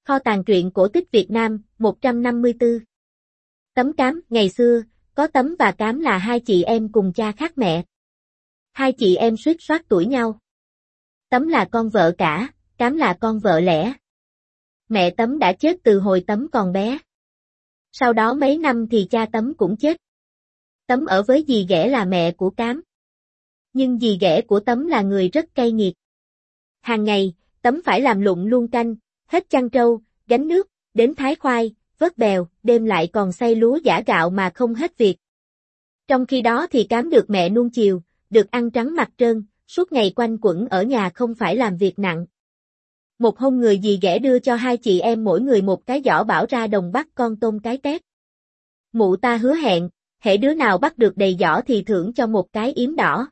Kho tàng truyện cổ tích Việt Nam, 154. Tấm Cám. Ngày xưa, có Tấm và Cám là hai chị em cùng cha khác mẹ. Hai chị em suýt soát tuổi nhau. Tấm là con vợ cả, Cám là con vợ lẽ. Mẹ Tấm đã chết từ hồi Tấm còn bé. Sau đó mấy năm thì cha Tấm cũng chết. Tấm ở với dì ghẻ là mẹ của Cám. Nhưng dì ghẻ của Tấm là người rất cay nghiệt. Hàng ngày, Tấm phải làm lụng luôn canh, hết chăn trâu, gánh nước, đến thái khoai, vớt bèo, đêm lại còn xay lúa giã gạo mà không hết việc. Trong khi đó thì Cám được mẹ nuông chiều, được ăn trắng mặt trơn, suốt ngày quanh quẩn ở nhà không phải làm việc nặng. Một hôm người dì ghẻ đưa cho hai chị em mỗi người một cái giỏ bảo ra đồng bắt con tôm cái tét. Mụ ta hứa hẹn, hễ đứa nào bắt được đầy giỏ thì thưởng cho một cái yếm đỏ.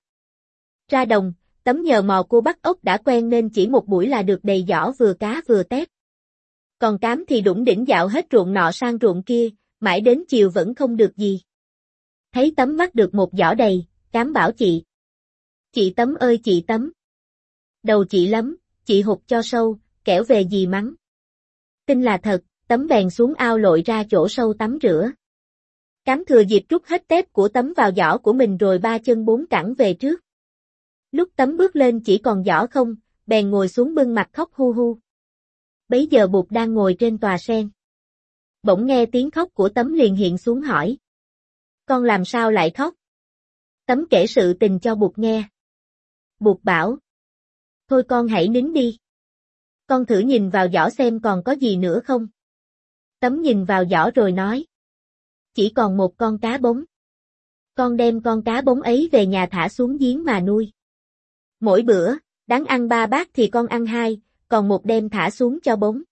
Ra đồng, Tấm nhờ mò cua bắt ốc đã quen nên chỉ một buổi là được đầy giỏ vừa cá vừa tép. Còn Cám thì đủng đỉnh dạo hết ruộng nọ sang ruộng kia, mãi đến chiều vẫn không được gì. Thấy Tấm bắt được một giỏ đầy, Cám bảo chị. Chị Tấm ơi chị Tấm. Đầu chị lắm, chị hụt cho sâu, kẻo về dì mắng. Tin là thật, Tấm bèn xuống ao lội ra chỗ sâu tắm rửa. Cám thừa dịp trút hết tép của Tấm vào giỏ của mình rồi ba chân bốn cẳng về trước. Lúc Tấm bước lên chỉ còn giỏ không, bèn ngồi xuống bưng mặt khóc hu hu. Bấy giờ Bụt đang ngồi trên tòa sen. Bỗng nghe tiếng khóc của Tấm liền hiện xuống hỏi. Con làm sao lại khóc? Tấm kể sự tình cho Bụt nghe. Bụt bảo. Thôi con hãy nín đi. Con thử nhìn vào giỏ xem còn có gì nữa không? Tấm nhìn vào giỏ rồi nói. Chỉ còn một con cá bống. Con đem con cá bống ấy về nhà thả xuống giếng mà nuôi. Mỗi bữa, đáng ăn 3 bát thì con ăn 2, còn một đem thả xuống cho bống.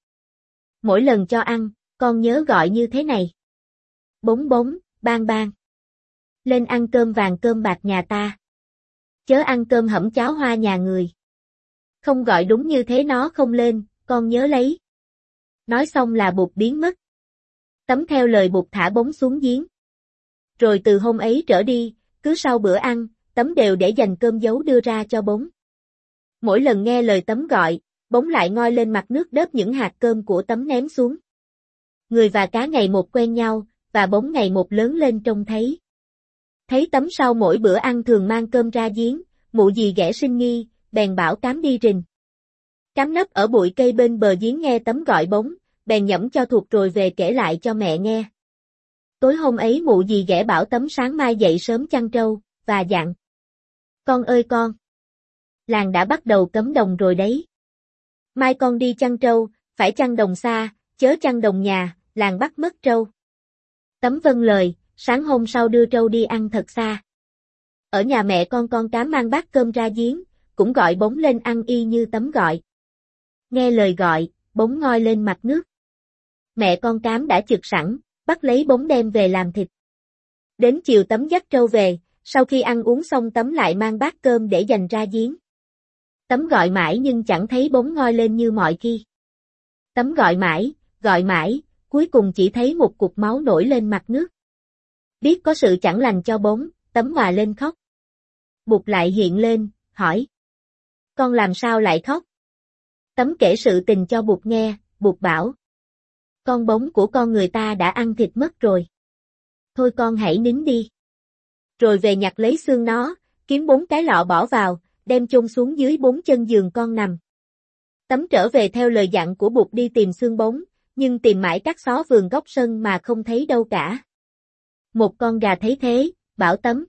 Mỗi lần cho ăn, con nhớ gọi như thế này. Bống bống, bang bang. Lên ăn cơm vàng cơm bạc nhà ta. Chớ ăn cơm hẩm cháo hoa nhà người. Không gọi đúng như thế nó không lên, con nhớ lấy. Nói xong là Bụt biến mất. Tấm theo lời Bụt thả bống xuống giếng. Rồi từ hôm ấy trở đi, cứ sau bữa ăn, Tấm đều để dành cơm giấu đưa ra cho bống. Mỗi lần nghe lời Tấm gọi, bống lại ngoi lên mặt nước đớp những hạt cơm của Tấm ném xuống. Người và cá ngày một quen nhau, và bống ngày một lớn lên trông thấy. Thấy Tấm sau mỗi bữa ăn thường mang cơm ra giếng, mụ dì ghẻ sinh nghi, bèn bảo Cám đi rình. Cám nấp ở bụi cây bên bờ giếng nghe Tấm gọi bống, bèn nhẩm cho thuộc rồi về kể lại cho mẹ nghe. Tối hôm ấy mụ dì ghẻ bảo Tấm sáng mai dậy sớm chăn trâu, và dặn. Con ơi con! Làng đã bắt đầu cấm đồng rồi đấy. Mai con đi chăn trâu, phải chăn đồng xa, chớ chăn đồng nhà, làng bắt mất trâu. Tấm vâng lời, sáng hôm sau đưa trâu đi ăn thật xa. Ở nhà mẹ con Cám mang bát cơm ra giếng, cũng gọi bống lên ăn y như Tấm gọi. Nghe lời gọi, bống ngoi lên mặt nước. Mẹ con Cám đã chực sẵn, bắt lấy bống đem về làm thịt. Đến chiều Tấm dắt trâu về, sau khi ăn uống xong Tấm lại mang bát cơm để dành ra giếng. Tấm gọi mãi nhưng chẳng thấy bống ngoi lên như mọi khi. Tấm gọi mãi, cuối cùng chỉ thấy một cục máu nổi lên mặt nước. Biết có sự chẳng lành cho bống, Tấm hòa lên khóc. Bụt lại hiện lên, hỏi. Con làm sao lại khóc? Tấm kể sự tình cho Bụt nghe, Bụt bảo. Con bống của con người ta đã ăn thịt mất rồi. Thôi con hãy nín đi. Rồi về nhặt lấy xương nó, kiếm 4 cái lọ bỏ vào, đem chôn xuống dưới 4 chân giường con nằm. Tấm trở về theo lời dặn của Bụt đi tìm xương bống, nhưng tìm mãi các xó vườn góc sân mà không thấy đâu cả. Một con gà thấy thế, bảo Tấm.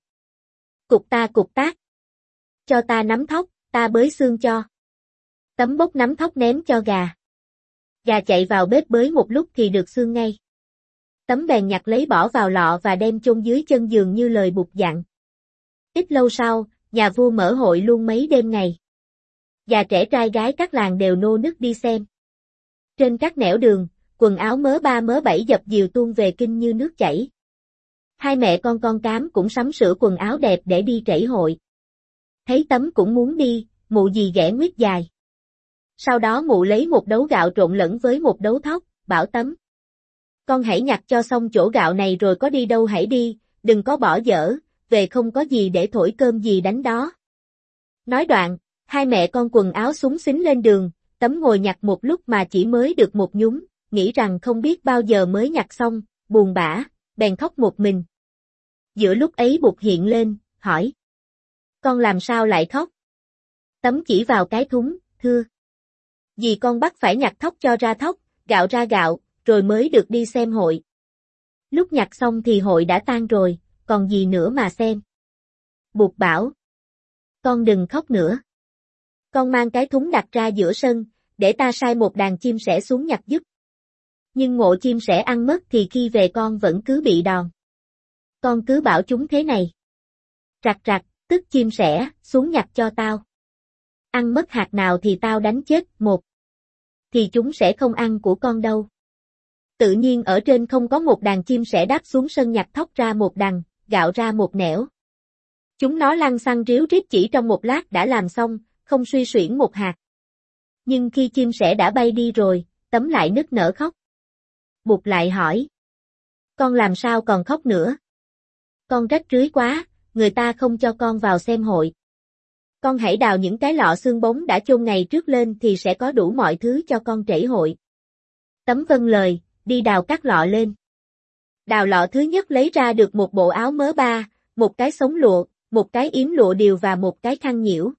Cục tác. Cho ta nắm thóc, ta bới xương cho. Tấm bốc nắm thóc ném cho gà. Gà chạy vào bếp bới một lúc thì được xương ngay. Tấm bèn nhặt lấy bỏ vào lọ và đem chôn dưới chân giường như lời Bụt dặn. Ít lâu sau, nhà vua mở hội luôn mấy đêm ngày. Già trẻ trai gái các làng đều nô nức đi xem. Trên các nẻo đường, quần áo mớ 3 mớ 7 dập dìu tuôn về kinh như nước chảy. Hai mẹ con Cám cũng sắm sửa quần áo đẹp để đi trẩy hội. Thấy Tấm cũng muốn đi, mụ dì ghẻ nguyết dài. Sau đó mụ lấy một đấu gạo trộn lẫn với một đấu thóc, bảo Tấm. Con hãy nhặt cho xong chỗ gạo này rồi có đi đâu hãy đi, đừng có bỏ dở, về không có gì để thổi cơm gì đánh đó. Nói đoạn, hai mẹ con quần áo xúng xính lên đường, Tấm ngồi nhặt một lúc mà chỉ mới được một nhúng, nghĩ rằng không biết bao giờ mới nhặt xong, buồn bã, bèn khóc một mình. Giữa lúc ấy Bụt hiện lên, hỏi. Con làm sao lại khóc? Tấm chỉ vào cái thúng, thưa. Vì con bắt phải nhặt thóc cho ra thóc, gạo ra gạo, rồi mới được đi xem hội. Lúc nhặt xong thì hội đã tan rồi, còn gì nữa mà xem. Bụt bảo. Con đừng khóc nữa. Con mang cái thúng đặt ra giữa sân, để ta sai một đàn chim sẻ xuống nhặt giúp. Nhưng ngộ chim sẻ ăn mất thì khi về con vẫn cứ bị đòn. Con cứ bảo chúng thế này. Rặt rặt, tức chim sẻ, xuống nhặt cho tao. Ăn mất hạt nào thì tao đánh chết một. Thì chúng sẽ không ăn của con đâu. Tự nhiên ở trên không có một đàn chim sẻ đáp xuống sân nhặt thóc ra một đằng, gạo ra một nẻo. Chúng nó lăn xăng ríu rít chỉ trong một lát đã làm xong, không suy xuyển một hạt. Nhưng khi chim sẻ đã bay đi rồi, Tấm lại nức nở khóc. Bụt lại hỏi. Con làm sao còn khóc nữa? Con rách rưới quá, người ta không cho con vào xem hội. Con hãy đào những cái lọ xương bóng đã chôn ngày trước lên thì sẽ có đủ mọi thứ cho con trễ hội. Tấm vâng lời, đi đào các lọ lên. Đào lọ thứ nhất lấy ra được một bộ áo mớ ba, một cái sống lụa, một cái yếm lụa điều và một cái khăn nhiễu.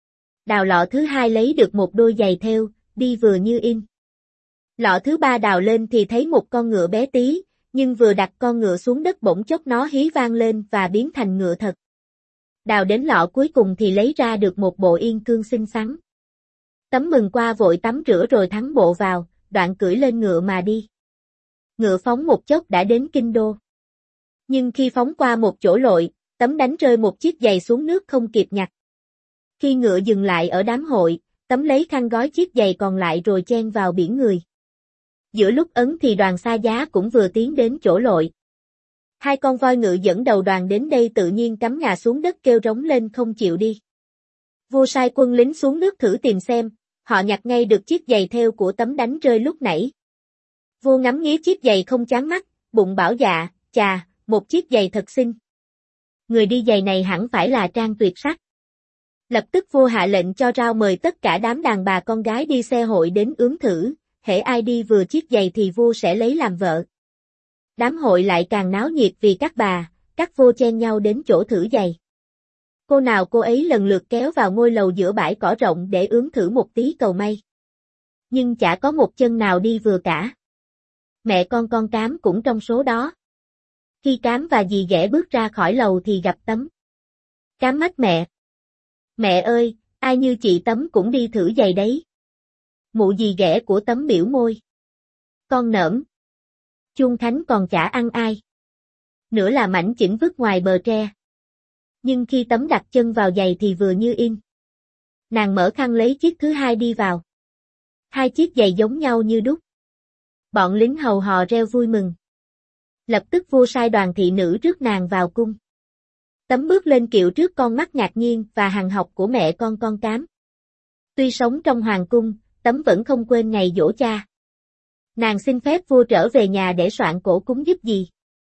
Đào lọ thứ hai lấy được một đôi giày thêu, đi vừa như in. Lọ thứ ba đào lên thì thấy một con ngựa bé tí, nhưng vừa đặt con ngựa xuống đất bỗng chốc nó hí vang lên và biến thành ngựa thật. Đào đến lọ cuối cùng thì lấy ra được một bộ yên cương xinh xắn. Tấm mừng qua vội tắm rửa rồi thắng bộ vào, đoạn cưỡi lên ngựa mà đi. Ngựa phóng một chốc đã đến kinh đô. Nhưng khi phóng qua một chỗ lội, Tấm đánh rơi một chiếc giày xuống nước không kịp nhặt. Khi ngựa dừng lại ở đám hội, Tấm lấy khăn gói chiếc giày còn lại rồi chen vào biển người. Giữa lúc ấn thì đoàn xa giá cũng vừa tiến đến chỗ lội. Hai con voi ngựa dẫn đầu đoàn đến đây tự nhiên cắm ngà xuống đất kêu rống lên không chịu đi. Vua sai quân lính xuống nước thử tìm xem, họ nhặt ngay được chiếc giày thêu của Tấm đánh rơi lúc nãy. Vua ngắm nghía chiếc giày không chán mắt, bụng bảo dạ, chà, một chiếc giày thật xinh. Người đi giày này hẳn phải là trang tuyệt sắc. Lập tức vua hạ lệnh cho rao mời tất cả đám đàn bà con gái đi xe hội đến ướm thử, hễ ai đi vừa chiếc giày thì vua sẽ lấy làm vợ. Đám hội lại càng náo nhiệt vì các vua chen nhau đến chỗ thử giày. Cô nào cô ấy lần lượt kéo vào ngôi lầu giữa bãi cỏ rộng để ướm thử một tí cầu may. Nhưng chả có một chân nào đi vừa cả. Mẹ con Cám cũng trong số đó. Khi Cám và dì ghẻ bước ra khỏi lầu thì gặp Tấm. Cám mách mẹ. Mẹ ơi, ai như chị Tấm cũng đi thử giày đấy. Mụ dì ghẻ của Tấm biểu môi. Con nỡm. Chuông Khánh còn chả ăn ai. Nữa là mảnh chỉnh vứt ngoài bờ tre. Nhưng khi Tấm đặt chân vào giày thì vừa như in. Nàng mở khăn lấy chiếc thứ hai đi vào. Hai chiếc giày giống nhau như đúc. Bọn lính hầu hò reo vui mừng. Lập tức vua sai đoàn thị nữ rước nàng vào cung. Tấm bước lên kiệu trước con mắt ngạc nhiên và hằng học của mẹ con Cám. Tuy sống trong hoàng cung, Tấm vẫn không quên ngày giỗ cha. Nàng xin phép vua trở về nhà để soạn cổ cúng giúp gì.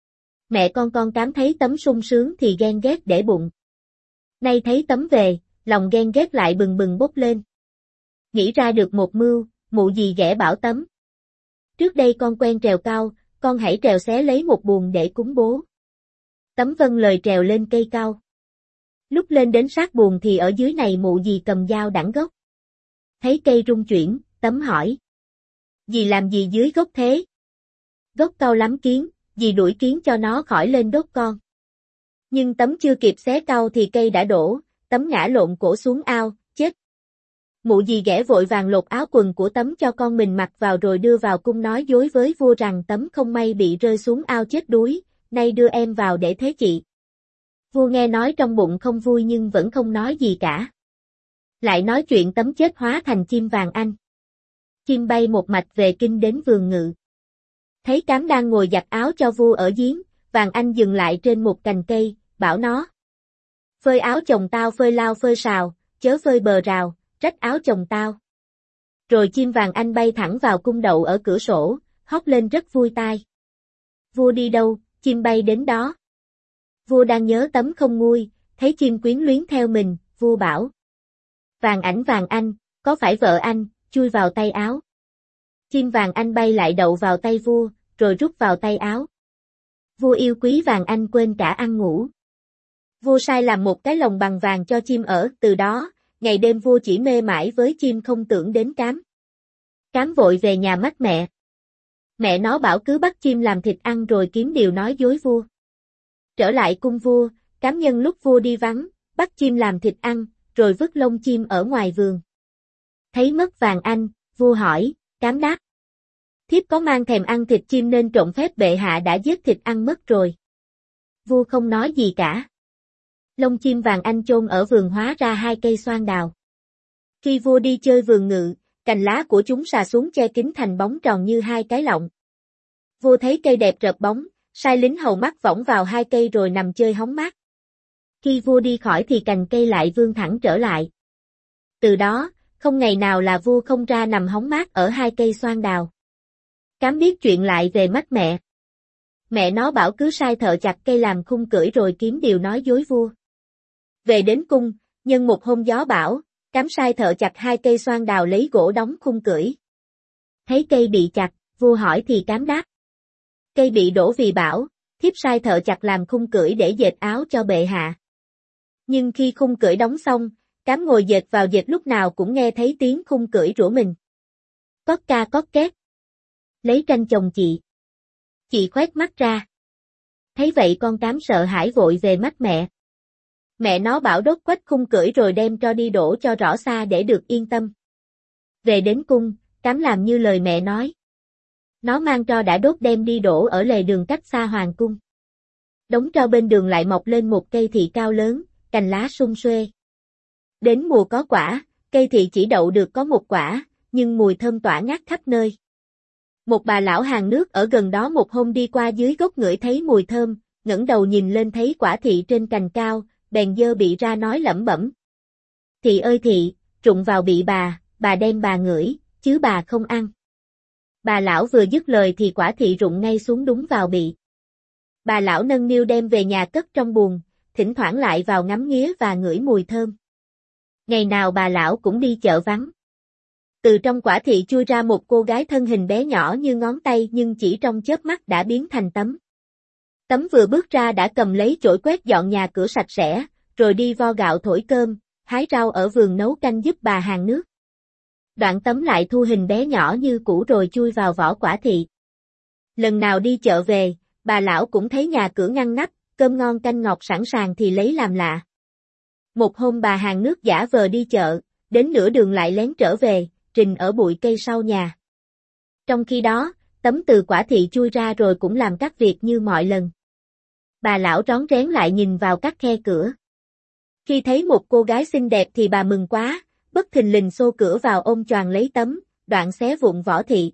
Mẹ con Cám thấy Tấm sung sướng thì ghen ghét để bụng. Nay thấy Tấm về, lòng ghen ghét lại bừng bừng bốc lên. Nghĩ ra được một mưu, mụ dì ghẻ bảo Tấm. Trước đây con quen trèo cao, con hãy trèo xé lấy một buồng để cúng bố. Tấm vâng lời trèo lên cây cao. Lúc lên đến sát buồng thì ở dưới này mụ dì cầm dao đẳng gốc. Thấy cây rung chuyển, Tấm hỏi. Dì làm gì dưới gốc thế? Gốc cao lắm kiến, dì đuổi kiến cho nó khỏi lên đốt con. Nhưng Tấm chưa kịp xé cau thì cây đã đổ, Tấm ngã lộn cổ xuống ao, chết. Mụ dì ghẻ vội vàng lột áo quần của Tấm cho con mình mặc vào rồi đưa vào cung nói dối với vua rằng Tấm không may bị rơi xuống ao chết đuối, nay đưa em vào để thế chị. Vua nghe nói trong bụng không vui nhưng vẫn không nói gì cả. Lại nói chuyện Tấm chết hóa thành chim vàng anh. Chim bay một mạch về kinh đến vườn ngự. Thấy Cám đang ngồi giặt áo cho vua ở giếng, vàng anh dừng lại trên một cành cây, bảo nó. Phơi áo chồng tao phơi lao phơi sào, chớ phơi bờ rào, rách áo chồng tao. Rồi chim vàng anh bay thẳng vào cung đậu ở cửa sổ, hót lên rất vui tai. Vua đi đâu, chim bay đến đó. Vua đang nhớ Tấm không nguôi, thấy chim quyến luyến theo mình, vua bảo. Vàng ảnh vàng anh, có phải vợ anh, chui vào tay áo. Chim vàng anh bay lại đậu vào tay vua, rồi rút vào tay áo. Vua yêu quý vàng anh quên cả ăn ngủ. Vua sai làm một cái lồng bằng vàng cho chim ở, từ đó, ngày đêm vua chỉ mê mải với chim không tưởng đến cám. Cám vội về nhà mách mẹ. Mẹ nó bảo cứ bắt chim làm thịt ăn rồi kiếm điều nói dối vua. Trở lại cung vua, cám nhân lúc vua đi vắng, bắt chim làm thịt ăn, rồi vứt lông chim ở ngoài vườn. Thấy mất vàng anh, vua hỏi, cám đáp. Thiếp có mang thèm ăn thịt chim nên trộm phép bệ hạ đã giết thịt ăn mất rồi. Vua không nói gì cả. Lông chim vàng anh chôn ở vườn hóa ra 2 cây xoan đào. Khi vua đi chơi vườn ngự, cành lá của chúng xà xuống che kín thành bóng tròn như 2 cái lọng. Vua thấy cây đẹp rợp bóng, sai lính hầu mắt võng vào 2 cây rồi nằm chơi hóng mát. Khi vua đi khỏi thì cành cây lại vươn thẳng trở lại. Từ đó, không ngày nào là vua không ra nằm hóng mát ở 2 cây xoan đào. Cám biết chuyện lại về mách mẹ. Mẹ nó bảo cứ sai thợ chặt cây làm khung cưỡi rồi kiếm điều nói dối vua. Về đến cung, nhân một hôm gió bão, cám sai thợ chặt 2 cây xoan đào lấy gỗ đóng khung cưỡi. Thấy cây bị chặt, vua hỏi thì cám đáp. Cây bị đổ vì bão, thiếp sai thợ chặt làm khung cưỡi để dệt áo cho bệ hạ. Nhưng khi khung cưỡi đóng xong, cám ngồi dệt vào dệt lúc nào cũng nghe thấy tiếng khung cưỡi rủa mình. Cót ca cót két. Lấy tranh chồng chị. Chị khoét mắt ra. Thấy vậy con cám sợ hãi vội về mách mẹ. Mẹ nó bảo đốt quách khung cưỡi rồi đem cho đi đổ cho rõ xa để được yên tâm. Về đến cung, cám làm như lời mẹ nói. Nó mang tro đã đốt đem đi đổ ở lề đường cách xa hoàng cung. Đống tro bên đường lại mọc lên một cây thị cao lớn, cành lá sum xuê. Đến mùa có quả, cây thị chỉ đậu được có 1 quả, nhưng mùi thơm tỏa ngát khắp nơi. Một bà lão hàng nước ở gần đó một hôm đi qua dưới gốc ngửi thấy mùi thơm, ngẩng đầu nhìn lên thấy quả thị trên cành cao, bèn giơ bị ra nói lẩm bẩm. Thị ơi thị, rụng vào bị bà đem bà ngửi, chứ bà không ăn. Bà lão vừa dứt lời thì quả thị rụng ngay xuống đúng vào bị. Bà lão nâng niu đem về nhà cất trong buồng, thỉnh thoảng lại vào ngắm nghía và ngửi mùi thơm. Ngày nào bà lão cũng đi chợ vắng. Từ trong quả thị chui ra một cô gái thân hình bé nhỏ như ngón tay nhưng chỉ trong chớp mắt đã biến thành Tấm. Tấm vừa bước ra đã cầm lấy chổi quét dọn nhà cửa sạch sẽ, rồi đi vo gạo thổi cơm, hái rau ở vườn nấu canh giúp bà hàng nước. Đoạn Tấm lại thu hình bé nhỏ như cũ rồi chui vào vỏ quả thị. Lần nào đi chợ về, bà lão cũng thấy nhà cửa ngăn nắp, cơm ngon canh ngọt sẵn sàng thì lấy làm lạ. Một hôm bà hàng nước giả vờ đi chợ, đến nửa đường lại lén trở về, rình ở bụi cây sau nhà. Trong khi đó, Tấm từ quả thị chui ra rồi cũng làm các việc như mọi lần. Bà lão rón rén lại nhìn vào các khe cửa. Khi thấy một cô gái xinh đẹp thì bà mừng quá, bất thình lình xô cửa vào ôm choàng lấy Tấm, đoạn xé vụn vỏ thị.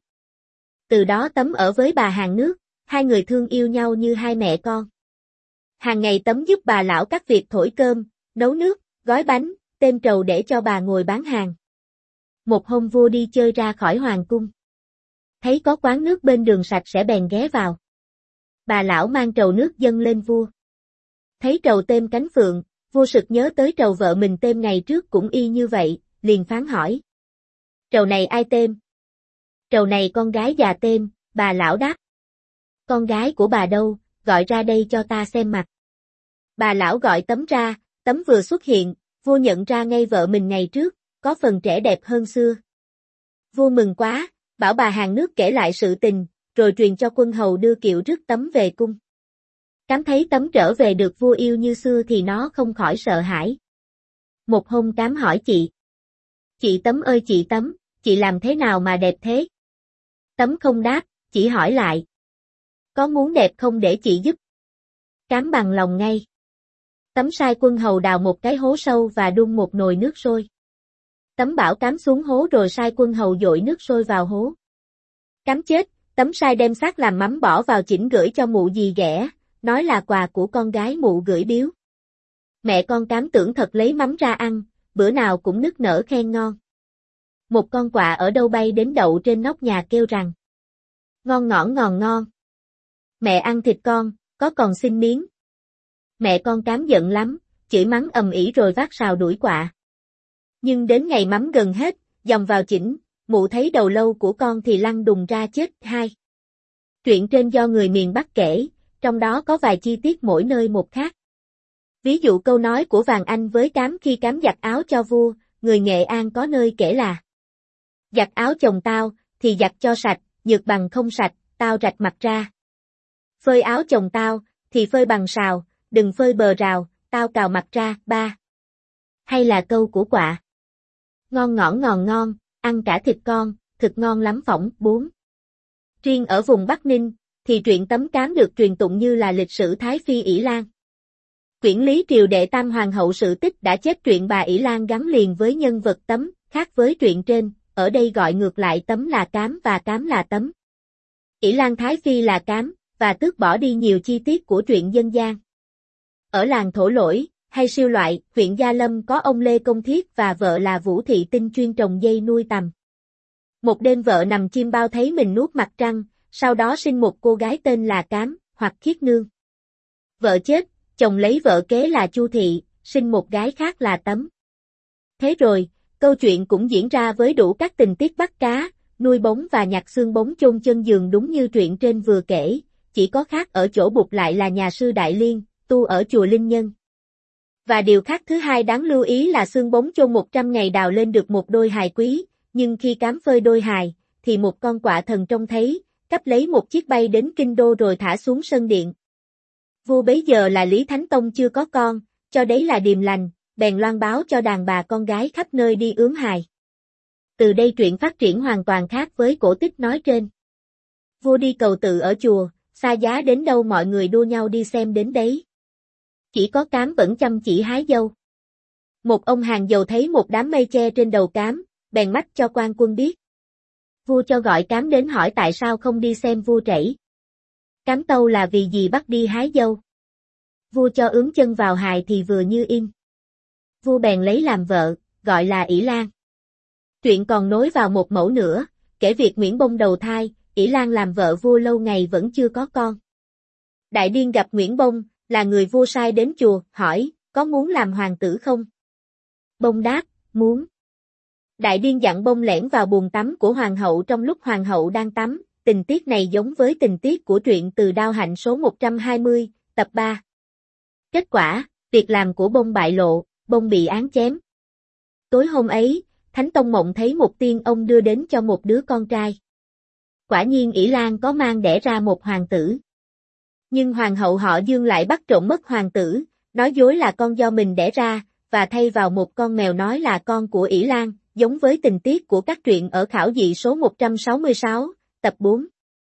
Từ đó Tấm ở với bà hàng nước, 2 người thương yêu nhau như 2 mẹ con. Hàng ngày Tấm giúp bà lão các việc thổi cơm, nấu nước, gói bánh, têm trầu để cho bà ngồi bán hàng. Một hôm vua đi chơi ra khỏi hoàng cung. Thấy có quán nước bên đường sạch sẽ bèn ghé vào. Bà lão mang trầu nước dâng lên vua. Thấy trầu têm cánh phượng, vua sực nhớ tới trầu vợ mình têm ngày trước cũng y như vậy, liền phán hỏi. Trầu này ai têm? Trầu này con gái già têm, bà lão đáp. Con gái của bà đâu, gọi ra đây cho ta xem mặt. Bà lão gọi Tấm ra, Tấm vừa xuất hiện, vua nhận ra ngay vợ mình ngày trước, có phần trẻ đẹp hơn xưa. Vua mừng quá, bảo bà hàng nước kể lại sự tình, rồi truyền cho quân hầu đưa kiệu rước Tấm về cung. Cám thấy Tấm trở về được vua yêu như xưa thì nó không khỏi sợ hãi. Một hôm Cám hỏi chị. Chị Tấm ơi chị Tấm, chị làm thế nào mà đẹp thế? Tấm không đáp, chỉ hỏi lại. Có muốn đẹp không để chị giúp? Cám bằng lòng ngay. Tấm sai quân hầu đào một cái hố sâu và đun một nồi nước sôi. Tấm bảo Cám xuống hố rồi sai quân hầu dội nước sôi vào hố. Cám chết, Tấm sai đem xác làm mắm bỏ vào chỉnh gửi cho mụ dì ghẻ, nói là quà của con gái mụ gửi biếu. Mẹ con Cám tưởng thật lấy mắm ra ăn, bữa nào cũng nức nở khen ngon. Một con quạ ở đâu bay đến đậu trên nóc nhà kêu rằng. Ngon ngon ngon. Mẹ ăn thịt con, có còn xin miếng. Mẹ con Cám giận lắm, chửi mắng ầm ĩ rồi vác sào đuổi quạ. Nhưng đến ngày mắm gần hết, dòng vào chỉnh, mụ thấy đầu lâu của con thì lăn đùng ra chết. 2. Truyện trên do người miền Bắc kể, trong đó có vài chi tiết mỗi nơi một khác. Ví dụ câu nói của Vàng Anh với Cám khi Cám giặt áo cho vua, người Nghệ An có nơi kể là: giặt áo chồng tao, thì giặt cho sạch, nhược bằng không sạch, tao rạch mặt ra. Phơi áo chồng tao, thì phơi bằng sào, đừng phơi bờ rào, tao cào mặt ra. 3. Hay là câu của Quạ: ngon ngỏn ngòn ngon, ăn cả thịt con, thực ngon lắm phỏng. 4. Riêng ở vùng Bắc Ninh, thì truyện tấm cám được truyền tụng như là lịch sử Thái Phi ỷ Lan. Quyển Lý Triều Đệ Tam Hoàng hậu sự tích đã chép truyện bà ỷ Lan gắn liền với nhân vật Tấm, khác với truyện trên, ở đây gọi ngược lại Tấm là Cám và Cám là Tấm. ỷ Lan Thái Phi là Cám, và tước bỏ đi nhiều chi tiết của truyện dân gian. Ở làng Thổ Lỗi, hay Siêu Loại, huyện Gia Lâm có ông Lê Công Thiết và vợ là Vũ Thị Tinh chuyên trồng dây nuôi tằm. Một đêm vợ nằm chim bao thấy mình nuốt mặt trăng, sau đó sinh một cô gái tên là Cám, hoặc Khiết Nương. Vợ chết, chồng lấy vợ kế là Chu Thị, sinh một gái khác là Tấm. Thế rồi, câu chuyện cũng diễn ra với đủ các tình tiết bắt cá, nuôi bóng và nhặt xương bóng chôn chân giường đúng như truyện trên vừa kể, chỉ có khác ở chỗ Bụt lại là nhà sư Đại Liên, tu ở chùa Linh Nhân. Và điều khác thứ hai đáng lưu ý là xương bóng chôn 100 ngày đào lên được một đôi hài quý, nhưng khi Cám phơi đôi hài, thì một con quạ thần trông thấy, cấp lấy một chiếc bay đến kinh đô rồi thả xuống sân điện. Vua bấy giờ là Lý Thánh Tông chưa có con, cho đấy là điềm lành, bèn loan báo cho đàn bà con gái khắp nơi đi ướm hài. Từ đây truyện phát triển hoàn toàn khác với cổ tích nói trên. Vua đi cầu tự ở chùa, xa giá đến đâu mọi người đua nhau đi xem đến đấy. Chỉ có Cám vẫn chăm chỉ hái dâu. Một ông hàng dầu thấy một đám mây che trên đầu Cám, bèn mách cho quan quân biết. Vua cho gọi Cám đến hỏi tại sao không đi xem vua trẫy. Cám tâu là vì gì bắt đi hái dâu. Vua cho ướm chân vào hài thì vừa như in. Vua bèn lấy làm vợ, gọi là ỷ Lan. Truyện còn nối vào một mẫu nữa, kể việc Nguyễn Bông đầu thai, ỷ Lan làm vợ vua lâu ngày vẫn chưa có con. Đại Điên gặp Nguyễn Bông, là người vua sai đến chùa, hỏi, có muốn làm hoàng tử không? Bông đáp, muốn. Đại Điên dặn Bông lẻn vào buồng tắm của hoàng hậu trong lúc hoàng hậu đang tắm, tình tiết này giống với tình tiết của truyện Từ Đao Hạnh số 120, tập 3. Kết quả, việc làm của Bông bại lộ, Bông bị án chém. Tối hôm ấy, Thánh Tông mộng thấy một tiên ông đưa đến cho một đứa con trai. Quả nhiên ỷ Lan có mang đẻ ra một hoàng tử. Nhưng hoàng hậu họ Dương lại bắt trộm mất hoàng tử, nói dối là con do mình đẻ ra, và thay vào một con mèo nói là con của ỷ Lan, giống với tình tiết của các truyện ở Khảo Dị số 166, tập 4.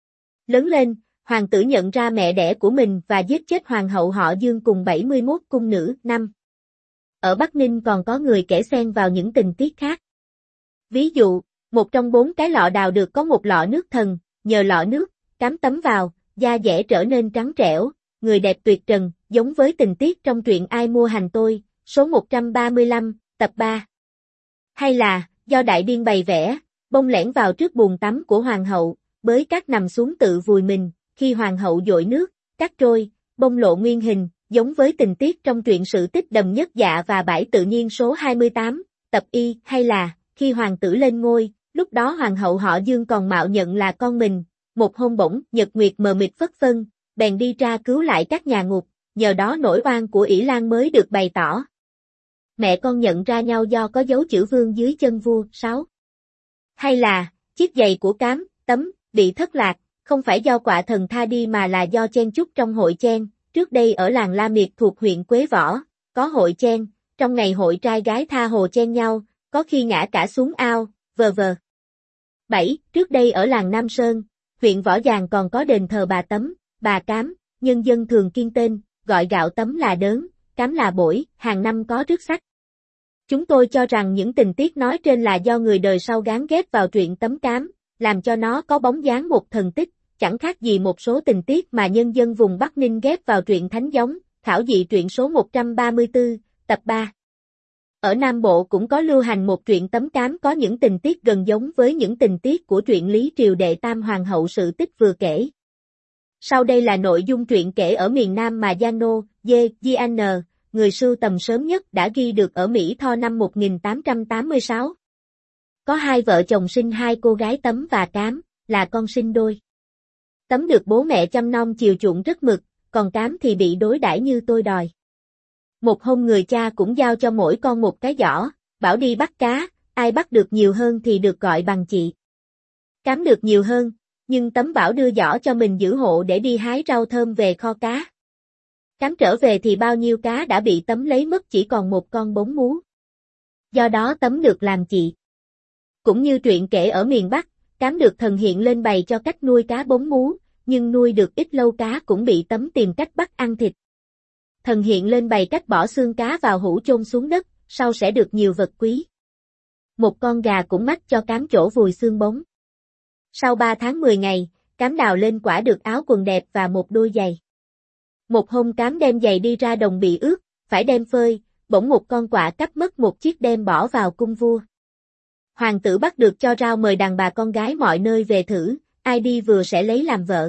Lớn lên, hoàng tử nhận ra mẹ đẻ của mình và giết chết hoàng hậu họ Dương cùng 71 cung nữ. 5. Ở Bắc Ninh còn có người kể xen vào những tình tiết khác. Ví dụ, một trong 4 cái lọ đào được có một lọ nước thần, nhờ lọ nước, Cám tấm vào, da dẻ trở nên trắng trẻo, người đẹp tuyệt trần, giống với tình tiết trong truyện Ai Mua Hành Tôi, số 135, tập 3. Hay là, do Đại Điên bày vẽ, Bông lẻn vào trước buồng tắm của hoàng hậu, bới cát nằm xuống tự vùi mình, khi hoàng hậu dội nước, cát trôi, Bông lộ nguyên hình, giống với tình tiết trong truyện Sự Tích Đầm Nhất Dạ và Bãi Tự Nhiên số 28, tập Y. Hay là, khi hoàng tử lên ngôi, lúc đó hoàng hậu họ Dương còn mạo nhận là con mình, một hôm bỗng nhật nguyệt mờ mịt phất phân, bèn đi ra cứu lại các nhà ngục, nhờ đó nỗi oan của ỷ Lan mới được bày tỏ. Mẹ con nhận ra nhau do có dấu chữ vương dưới chân vua. 6. Hay là, chiếc giày của Cám, Tấm, bị thất lạc, không phải do quạ thần tha đi mà là do chen chúc trong hội chen, trước đây ở làng La Miệt thuộc huyện Quế Võ, có hội chen, trong ngày hội trai gái tha hồ chen nhau, có khi ngã cả xuống ao, v.v. 7. Trước đây ở làng Nam Sơn, huyện Võ Giàng còn có đền thờ bà Tấm, bà Cám, nhân dân thường kiêng tên, gọi gạo Tấm là đớn, Cám là bổi, hàng năm có rước sắc. Chúng tôi cho rằng những tình tiết nói trên là do người đời sau gán ghép vào truyện Tấm Cám, làm cho nó có bóng dáng một thần tích, chẳng khác gì một số tình tiết mà nhân dân vùng Bắc Ninh ghép vào truyện Thánh Giống, Khảo Dị truyện số 134, tập 3. Ở Nam Bộ cũng có lưu hành một truyện Tấm Cám có những tình tiết gần giống với những tình tiết của truyện Lý Triều Đệ Tam Hoàng hậu sự tích vừa kể. Sau đây là nội dung truyện kể ở miền Nam mà Giano, Gian, người sưu tầm sớm nhất đã ghi được ở Mỹ Tho năm 1886. Có hai vợ chồng sinh hai cô gái Tấm và Cám, là con sinh đôi. Tấm được bố mẹ chăm nom chiều chuộng rất mực, còn Cám thì bị đối đãi như tôi đòi. Một hôm người cha cũng giao cho mỗi con một cái giỏ, bảo đi bắt cá, ai bắt được nhiều hơn thì được gọi bằng chị. Cám được nhiều hơn, nhưng Tấm bảo đưa giỏ cho mình giữ hộ để đi hái rau thơm về kho cá. Cám trở về thì bao nhiêu cá đã bị Tấm lấy mất, chỉ còn một con bống mú. Do đó Tấm được làm chị. Cũng như truyện kể ở miền Bắc, Cám được thần hiện lên bày cho cách nuôi cá bống mú, nhưng nuôi được ít lâu cá cũng bị Tấm tìm cách bắt ăn thịt. Thần hiện lên bày cách bỏ xương cá vào hũ chôn xuống đất, sau sẽ được nhiều vật quý. Một con gà cũng mách cho Cám chỗ vùi xương bống. Sau 3 tháng 10 ngày, Cám đào lên quả được áo quần đẹp và một đôi giày. Một hôm Cám đem giày đi ra đồng bị ướt, phải đem phơi, bỗng một con quạ cắp mất một chiếc đem bỏ vào cung vua. Hoàng tử bắt được cho rao mời đàn bà con gái mọi nơi về thử, ai đi vừa sẽ lấy làm vợ.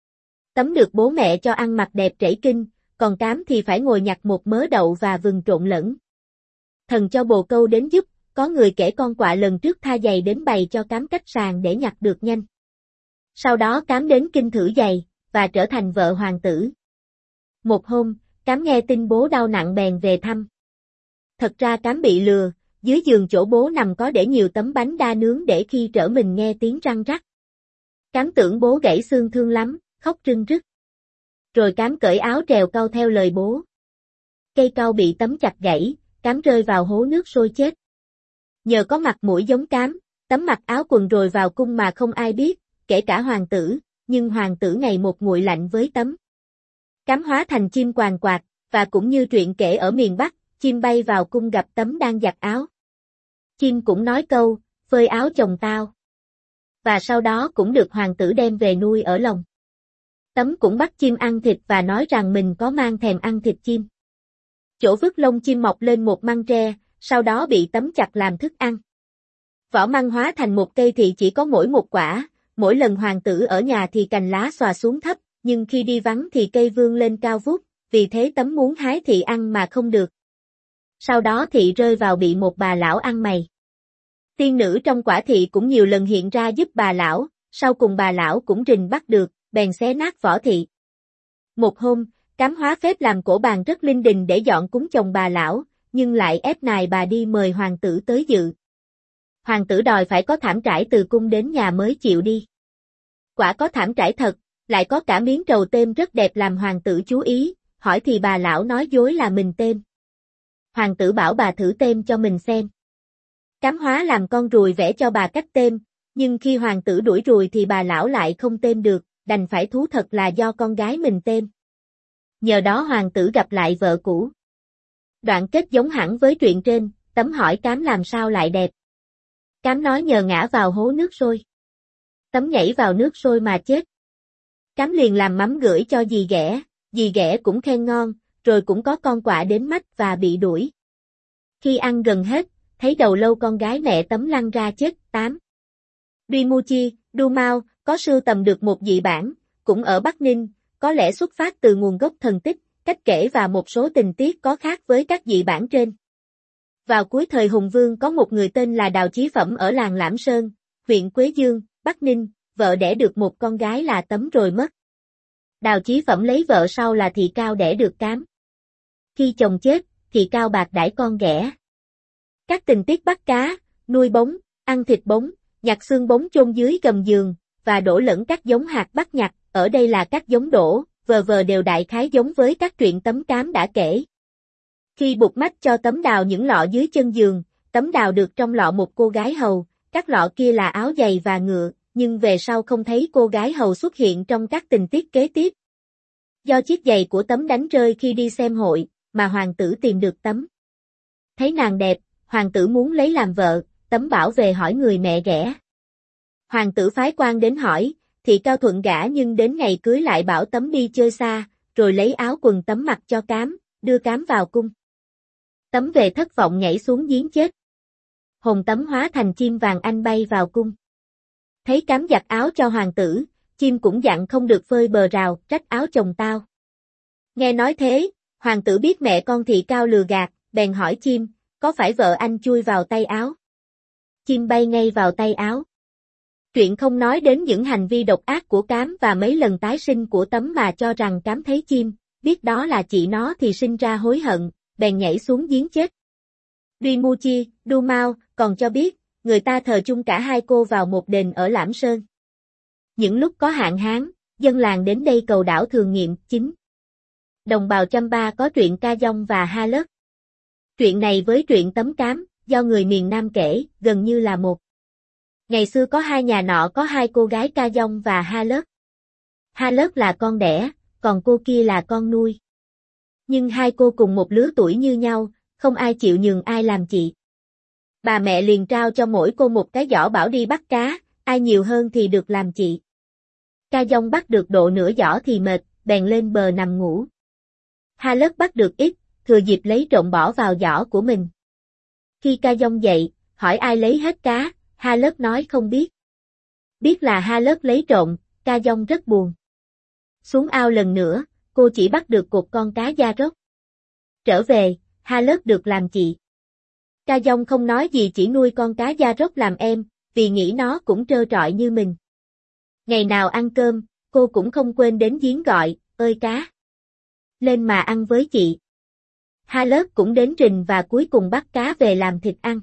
Tấm được bố mẹ cho ăn mặc đẹp trẫy kinh, còn Cám thì phải ngồi nhặt một mớ đậu và vừng trộn lẫn. Thần cho bồ câu đến giúp, có người kể con quạ lần trước tha giày đến bày cho Cám cách sàng để nhặt được nhanh. Sau đó Cám đến kinh thử giày, và trở thành vợ hoàng tử. Một hôm, Cám nghe tin bố đau nặng bèn về thăm. Thật ra Cám bị lừa, dưới giường chỗ bố nằm có để nhiều tấm bánh đa nướng để khi trở mình nghe tiếng răng rắc. Cám tưởng bố gãy xương thương lắm, khóc rưng rức. Rồi Cám cởi áo trèo cau theo lời bố. Cây cau bị Tấm chặt gãy, Cám rơi vào hố nước sôi chết. Nhờ có mặt mũi giống Cám, Tấm mặc áo quần rồi vào cung mà không ai biết, kể cả hoàng tử, nhưng hoàng tử ngày một nguội lạnh với Tấm. Cám hóa thành chim quàng quạt, và cũng như truyện kể ở miền Bắc, chim bay vào cung gặp Tấm đang giặt áo. Chim cũng nói câu, phơi áo chồng tao. Và sau đó cũng được hoàng tử đem về nuôi ở lồng. Tấm cũng bắt chim ăn thịt và nói rằng mình có mang thèm ăn thịt chim. Chỗ vứt lông chim mọc lên một măng tre, sau đó bị Tấm chặt làm thức ăn. Vỏ măng hóa thành một cây thì chỉ có mỗi một quả, mỗi lần hoàng tử ở nhà thì cành lá xòa xuống thấp, nhưng khi đi vắng thì cây vươn lên cao vút, vì thế Tấm muốn hái thị ăn mà không được. Sau đó thị rơi vào bị một bà lão ăn mày. Tiên nữ trong quả thị cũng nhiều lần hiện ra giúp bà lão, sau cùng bà lão cũng rình bắt được, bèn xé nát vỏ thị. Một hôm, Cám hóa phép làm cổ bàn rất linh đình để dọn cúng chồng bà lão, nhưng lại ép nài bà đi mời hoàng tử tới dự. Hoàng tử đòi phải có thảm trải từ cung đến nhà mới chịu đi. Quả có thảm trải thật, lại có cả miếng trầu têm rất đẹp làm hoàng tử chú ý, hỏi thì bà lão nói dối là mình têm. Hoàng tử bảo bà thử têm cho mình xem. Cám hóa làm con ruồi vẽ cho bà cách têm, nhưng khi hoàng tử đuổi ruồi thì bà lão lại không têm được, đành phải thú thật là do con gái mình têm. Nhờ đó hoàng tử gặp lại vợ cũ. Đoạn kết giống hẳn với truyện trên, Tấm hỏi Cám làm sao lại đẹp. Cám nói nhờ ngã vào hố nước sôi. Tấm nhảy vào nước sôi mà chết. Cám liền làm mắm gửi cho dì ghẻ cũng khen ngon, rồi cũng có con quạ đến mách và bị đuổi. Khi ăn gần hết, thấy đầu lâu con gái mẹ Tấm lăn ra chết. 8. Duy Đu Mao, có sưu tầm được một dị bản, cũng ở Bắc Ninh, có lẽ xuất phát từ nguồn gốc thần tích, cách kể và một số tình tiết có khác với các dị bản trên. Vào cuối thời Hùng Vương có một người tên là Đào Chí Phẩm ở làng Lãm Sơn, huyện Quế Dương, Bắc Ninh, vợ đẻ được một con gái là Tấm rồi mất. Đào Chí Phẩm lấy vợ sau là Thị Cao đẻ được Cám. Khi chồng chết, Thị Cao bạc đãi con ghẻ. Các tình tiết bắt cá, nuôi bống, ăn thịt bống, nhặt xương bống chôn dưới gầm giường, và đổ lẫn các giống hạt bắt nhặt, ở đây là các giống đổ, vờ đều đại khái giống với các truyện Tấm Cám đã kể. Khi bụt mách cho Tấm đào những lọ dưới chân giường, Tấm đào được trong lọ một cô gái hầu, các lọ kia là áo giày và ngựa, nhưng về sau không thấy cô gái hầu xuất hiện trong các tình tiết kế tiếp. Do chiếc giày của Tấm đánh rơi khi đi xem hội, mà hoàng tử tìm được Tấm. Thấy nàng đẹp, hoàng tử muốn lấy làm vợ, Tấm bảo về hỏi người mẹ ghẻ. Hoàng tử phái quan đến hỏi, Thị Cao thuận gả nhưng đến ngày cưới lại bảo Tấm đi chơi xa, rồi lấy áo quần Tấm mặc cho Cám, đưa Cám vào cung. Tấm về thất vọng nhảy xuống giếng chết. Hồn Tấm hóa thành chim vàng anh bay vào cung. Thấy Cám giặt áo cho hoàng tử, chim cũng dặn không được phơi bờ rào, trách áo chồng tao. Nghe nói thế, hoàng tử biết mẹ con Thị Cao lừa gạt, bèn hỏi chim, có phải vợ anh chui vào tay áo? Chim bay ngay vào tay áo. Truyện không nói đến những hành vi độc ác của Cám và mấy lần tái sinh của Tấm mà cho rằng Cám thấy chim, biết đó là chị nó thì sinh ra hối hận, bèn nhảy xuống giếng chết. Duy Du Mao còn cho biết, người ta thờ chung cả hai cô vào một đền ở Lảm Sơn. Những lúc có hạn hán, dân làng đến đây cầu đảo thường nghiệm. Đồng bào Champa có truyện Ca Dông và Ha Lớt. Truyện này với truyện Tấm Cám, do người miền Nam kể, gần như là một. Ngày xưa có hai nhà nọ có hai cô gái Ca Dông và Ha Lớt. Ha Lớt là con đẻ, còn cô kia là con nuôi. Nhưng hai cô cùng một lứa tuổi như nhau, không ai chịu nhường ai làm chị. Bà mẹ liền trao cho mỗi cô một cái giỏ bảo đi bắt cá, ai nhiều hơn thì được làm chị. Ca Dông bắt được độ nửa giỏ thì mệt, bèn lên bờ nằm ngủ. Ha Lớt bắt được ít, thừa dịp lấy trộm bỏ vào giỏ của mình. Khi Ca Dông dậy, hỏi ai lấy hết cá, Ha Lớt nói không biết. Biết là Ha Lớt lấy trộm, Ca Dông rất buồn. Xuống ao lần nữa, cô chỉ bắt được một con cá da rốc. Trở về, Ha Lớt được làm chị. Ca Dông không nói gì, chỉ nuôi con cá da rốc làm em, vì nghĩ nó cũng trơ trọi như mình. Ngày nào ăn cơm, cô cũng không quên đến giếng gọi, ơi cá. Lên mà ăn với chị. Ha Lớt cũng đến rình và cuối cùng bắt cá về làm thịt ăn.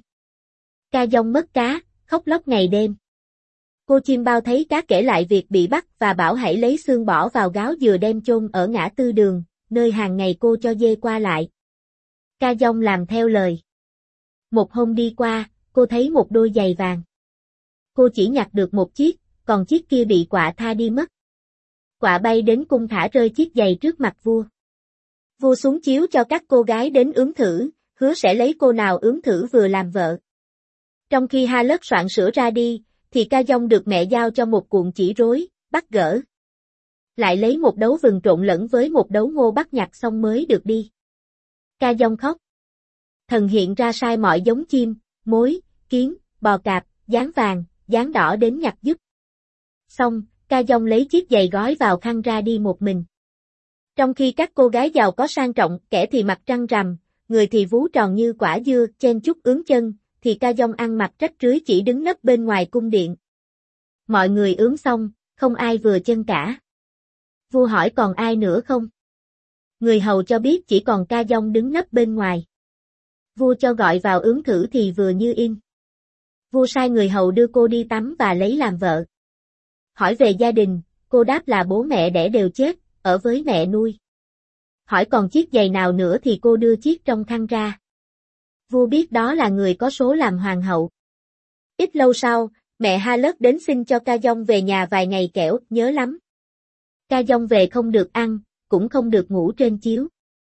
Ca Dông mất cá, khóc lóc ngày đêm. Cô chim bao thấy cá kể lại việc bị bắt và bảo hãy lấy xương bỏ vào gáo dừa đem chôn ở ngã tư đường, nơi hàng ngày cô cho dê qua lại. Ca Dông làm theo lời. Một hôm đi qua, cô thấy một đôi giày vàng. Cô chỉ nhặt được một chiếc, còn chiếc kia bị quạ tha đi mất. Quạ bay đến cung thả rơi chiếc giày trước mặt vua. Vua xuống chiếu cho các cô gái đến ướm thử, hứa sẽ lấy cô nào ướm thử vừa làm vợ. Trong khi Ha Lớt soạn sửa ra đi, thì Ca Dông được mẹ giao cho một cuộn chỉ rối, bắt gỡ. Lại lấy một đấu vừng trộn lẫn với một đấu ngô bắt nhặt xong mới được đi. Ca Dông khóc. Thần hiện ra sai mọi giống chim, mối, kiến, bò cạp, gián vàng, gián đỏ đến nhặt giúp. Xong, Ca Dông lấy chiếc giày gói vào khăn ra đi một mình. Trong khi các cô gái giàu có sang trọng, kẻ thì mặt trăng rằm, người thì vú tròn như quả dưa, chen chúc ướm chân, thì Ca Dông ăn mặc rách rưới chỉ đứng nấp bên ngoài cung điện. Mọi người ướm xong, không ai vừa chân cả. Vua hỏi còn ai nữa không? Người hầu cho biết chỉ còn Ca Dông đứng nấp bên ngoài. Vua cho gọi vào ướm thử thì vừa như in. Vua sai người hầu đưa cô đi tắm và lấy làm vợ. Hỏi về gia đình, cô đáp là bố mẹ đẻ đều chết, ở với mẹ nuôi. Hỏi còn chiếc giày nào nữa thì cô đưa chiếc trong khăn ra. Vua biết đó là người có số làm hoàng hậu. Ít lâu sau, mẹ Ha Lớt đến xin cho Ca Dông về nhà vài ngày kẻo, nhớ lắm. Ca Dông về không được ăn, cũng không được ngủ trên chiếu.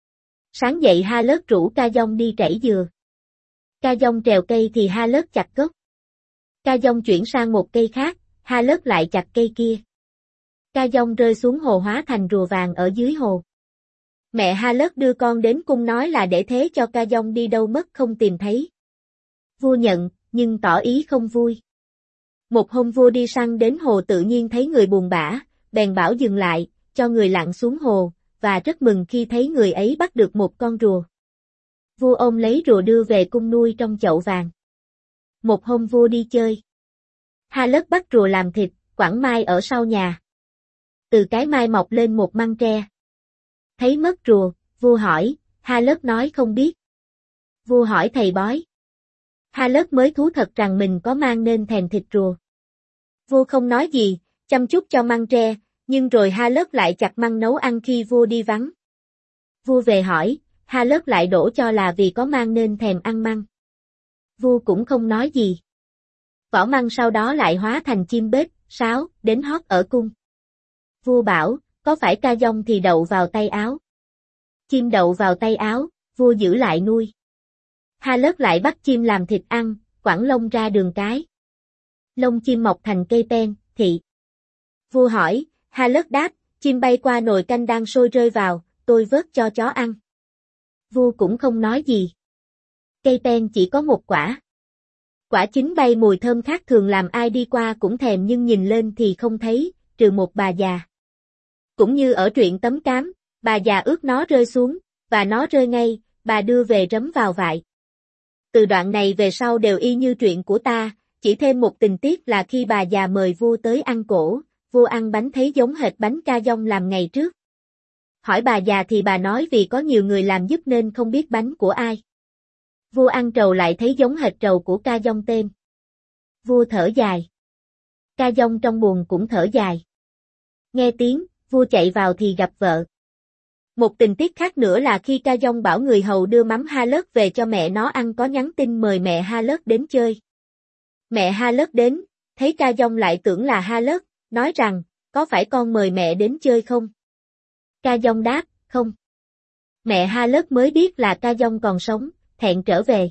Sáng dậy Ha Lớt rủ Ca Dông đi trảy dừa. Ca Dông trèo cây thì Ha Lớt chặt gốc. Ca Dông chuyển sang một cây khác, Ha Lớt lại chặt cây kia. Ca Dông rơi xuống hồ hóa thành rùa vàng ở dưới hồ. Mẹ Ha Lớt đưa con đến cung nói là để thế cho Ca Dông đi đâu mất không tìm thấy. Vua nhận, nhưng tỏ ý không vui. Một hôm vua đi săn đến hồ tự nhiên thấy người buồn bã, bèn bảo dừng lại, cho người lặn xuống hồ, và rất mừng khi thấy người ấy bắt được một con rùa. Vua ôm lấy rùa đưa về cung nuôi trong chậu vàng. Một hôm vua đi chơi. Ha Lớt bắt rùa làm thịt, quẳng mai ở sau nhà. Từ cái mai mọc lên một măng tre. Thấy mất rùa, vua hỏi, Ha Lớt nói không biết. Vua hỏi thầy bói. Ha Lớt mới thú thật rằng mình có mang nên thèm thịt rùa. Vua không nói gì, chăm chút cho măng tre, nhưng rồi Ha Lớt lại chặt măng nấu ăn khi vua đi vắng. Vua về hỏi, Ha Lớt lại đổ cho là vì có mang nên thèm ăn măng. Vua cũng không nói gì. Vỏ măng sau đó lại hóa thành chim bết, sáo, đến hót ở cung. Vua bảo, có phải Ca Dông thì đậu vào tay áo. Chim đậu vào tay áo, vua giữ lại nuôi. Ha Lớt lại bắt chim làm thịt ăn, quẳng lông ra đường cái. Lông chim mọc thành cây pen, thị. Vua hỏi, Ha Lớt đáp, chim bay qua nồi canh đang sôi rơi vào, tôi vớt cho chó ăn. Vua cũng không nói gì. Cây pen chỉ có một quả. Quả chín bay mùi thơm khác thường làm ai đi qua cũng thèm nhưng nhìn lên thì không thấy, trừ một bà già. Cũng như ở truyện Tấm Cám, bà già ước nó rơi xuống, và nó rơi ngay, bà đưa về rấm vào vại. Từ đoạn này về sau đều y như truyện của ta, Chỉ thêm một tình tiết là khi bà già mời vua tới ăn cỗ, vua ăn bánh thấy giống hệt bánh ca dông làm ngày trước. Hỏi bà già thì bà nói vì có nhiều người làm giúp nên không biết bánh của ai. Vua ăn trầu lại thấy giống hệt trầu của ca dông tên. Vua thở dài. Ca dông trong buồng cũng thở dài. Nghe tiếng, vua chạy vào thì gặp vợ. Một tình tiết khác nữa là khi ca dông bảo người hầu đưa mắm ha lớt về cho mẹ nó ăn có nhắn tin mời mẹ ha lớt đến chơi. Mẹ ha lớt đến, thấy ca dông lại tưởng là ha lớt, nói rằng, có phải con mời mẹ đến chơi không? Ca dông đáp, không. Mẹ ha lớt mới biết là ca dông còn sống, thẹn trở về.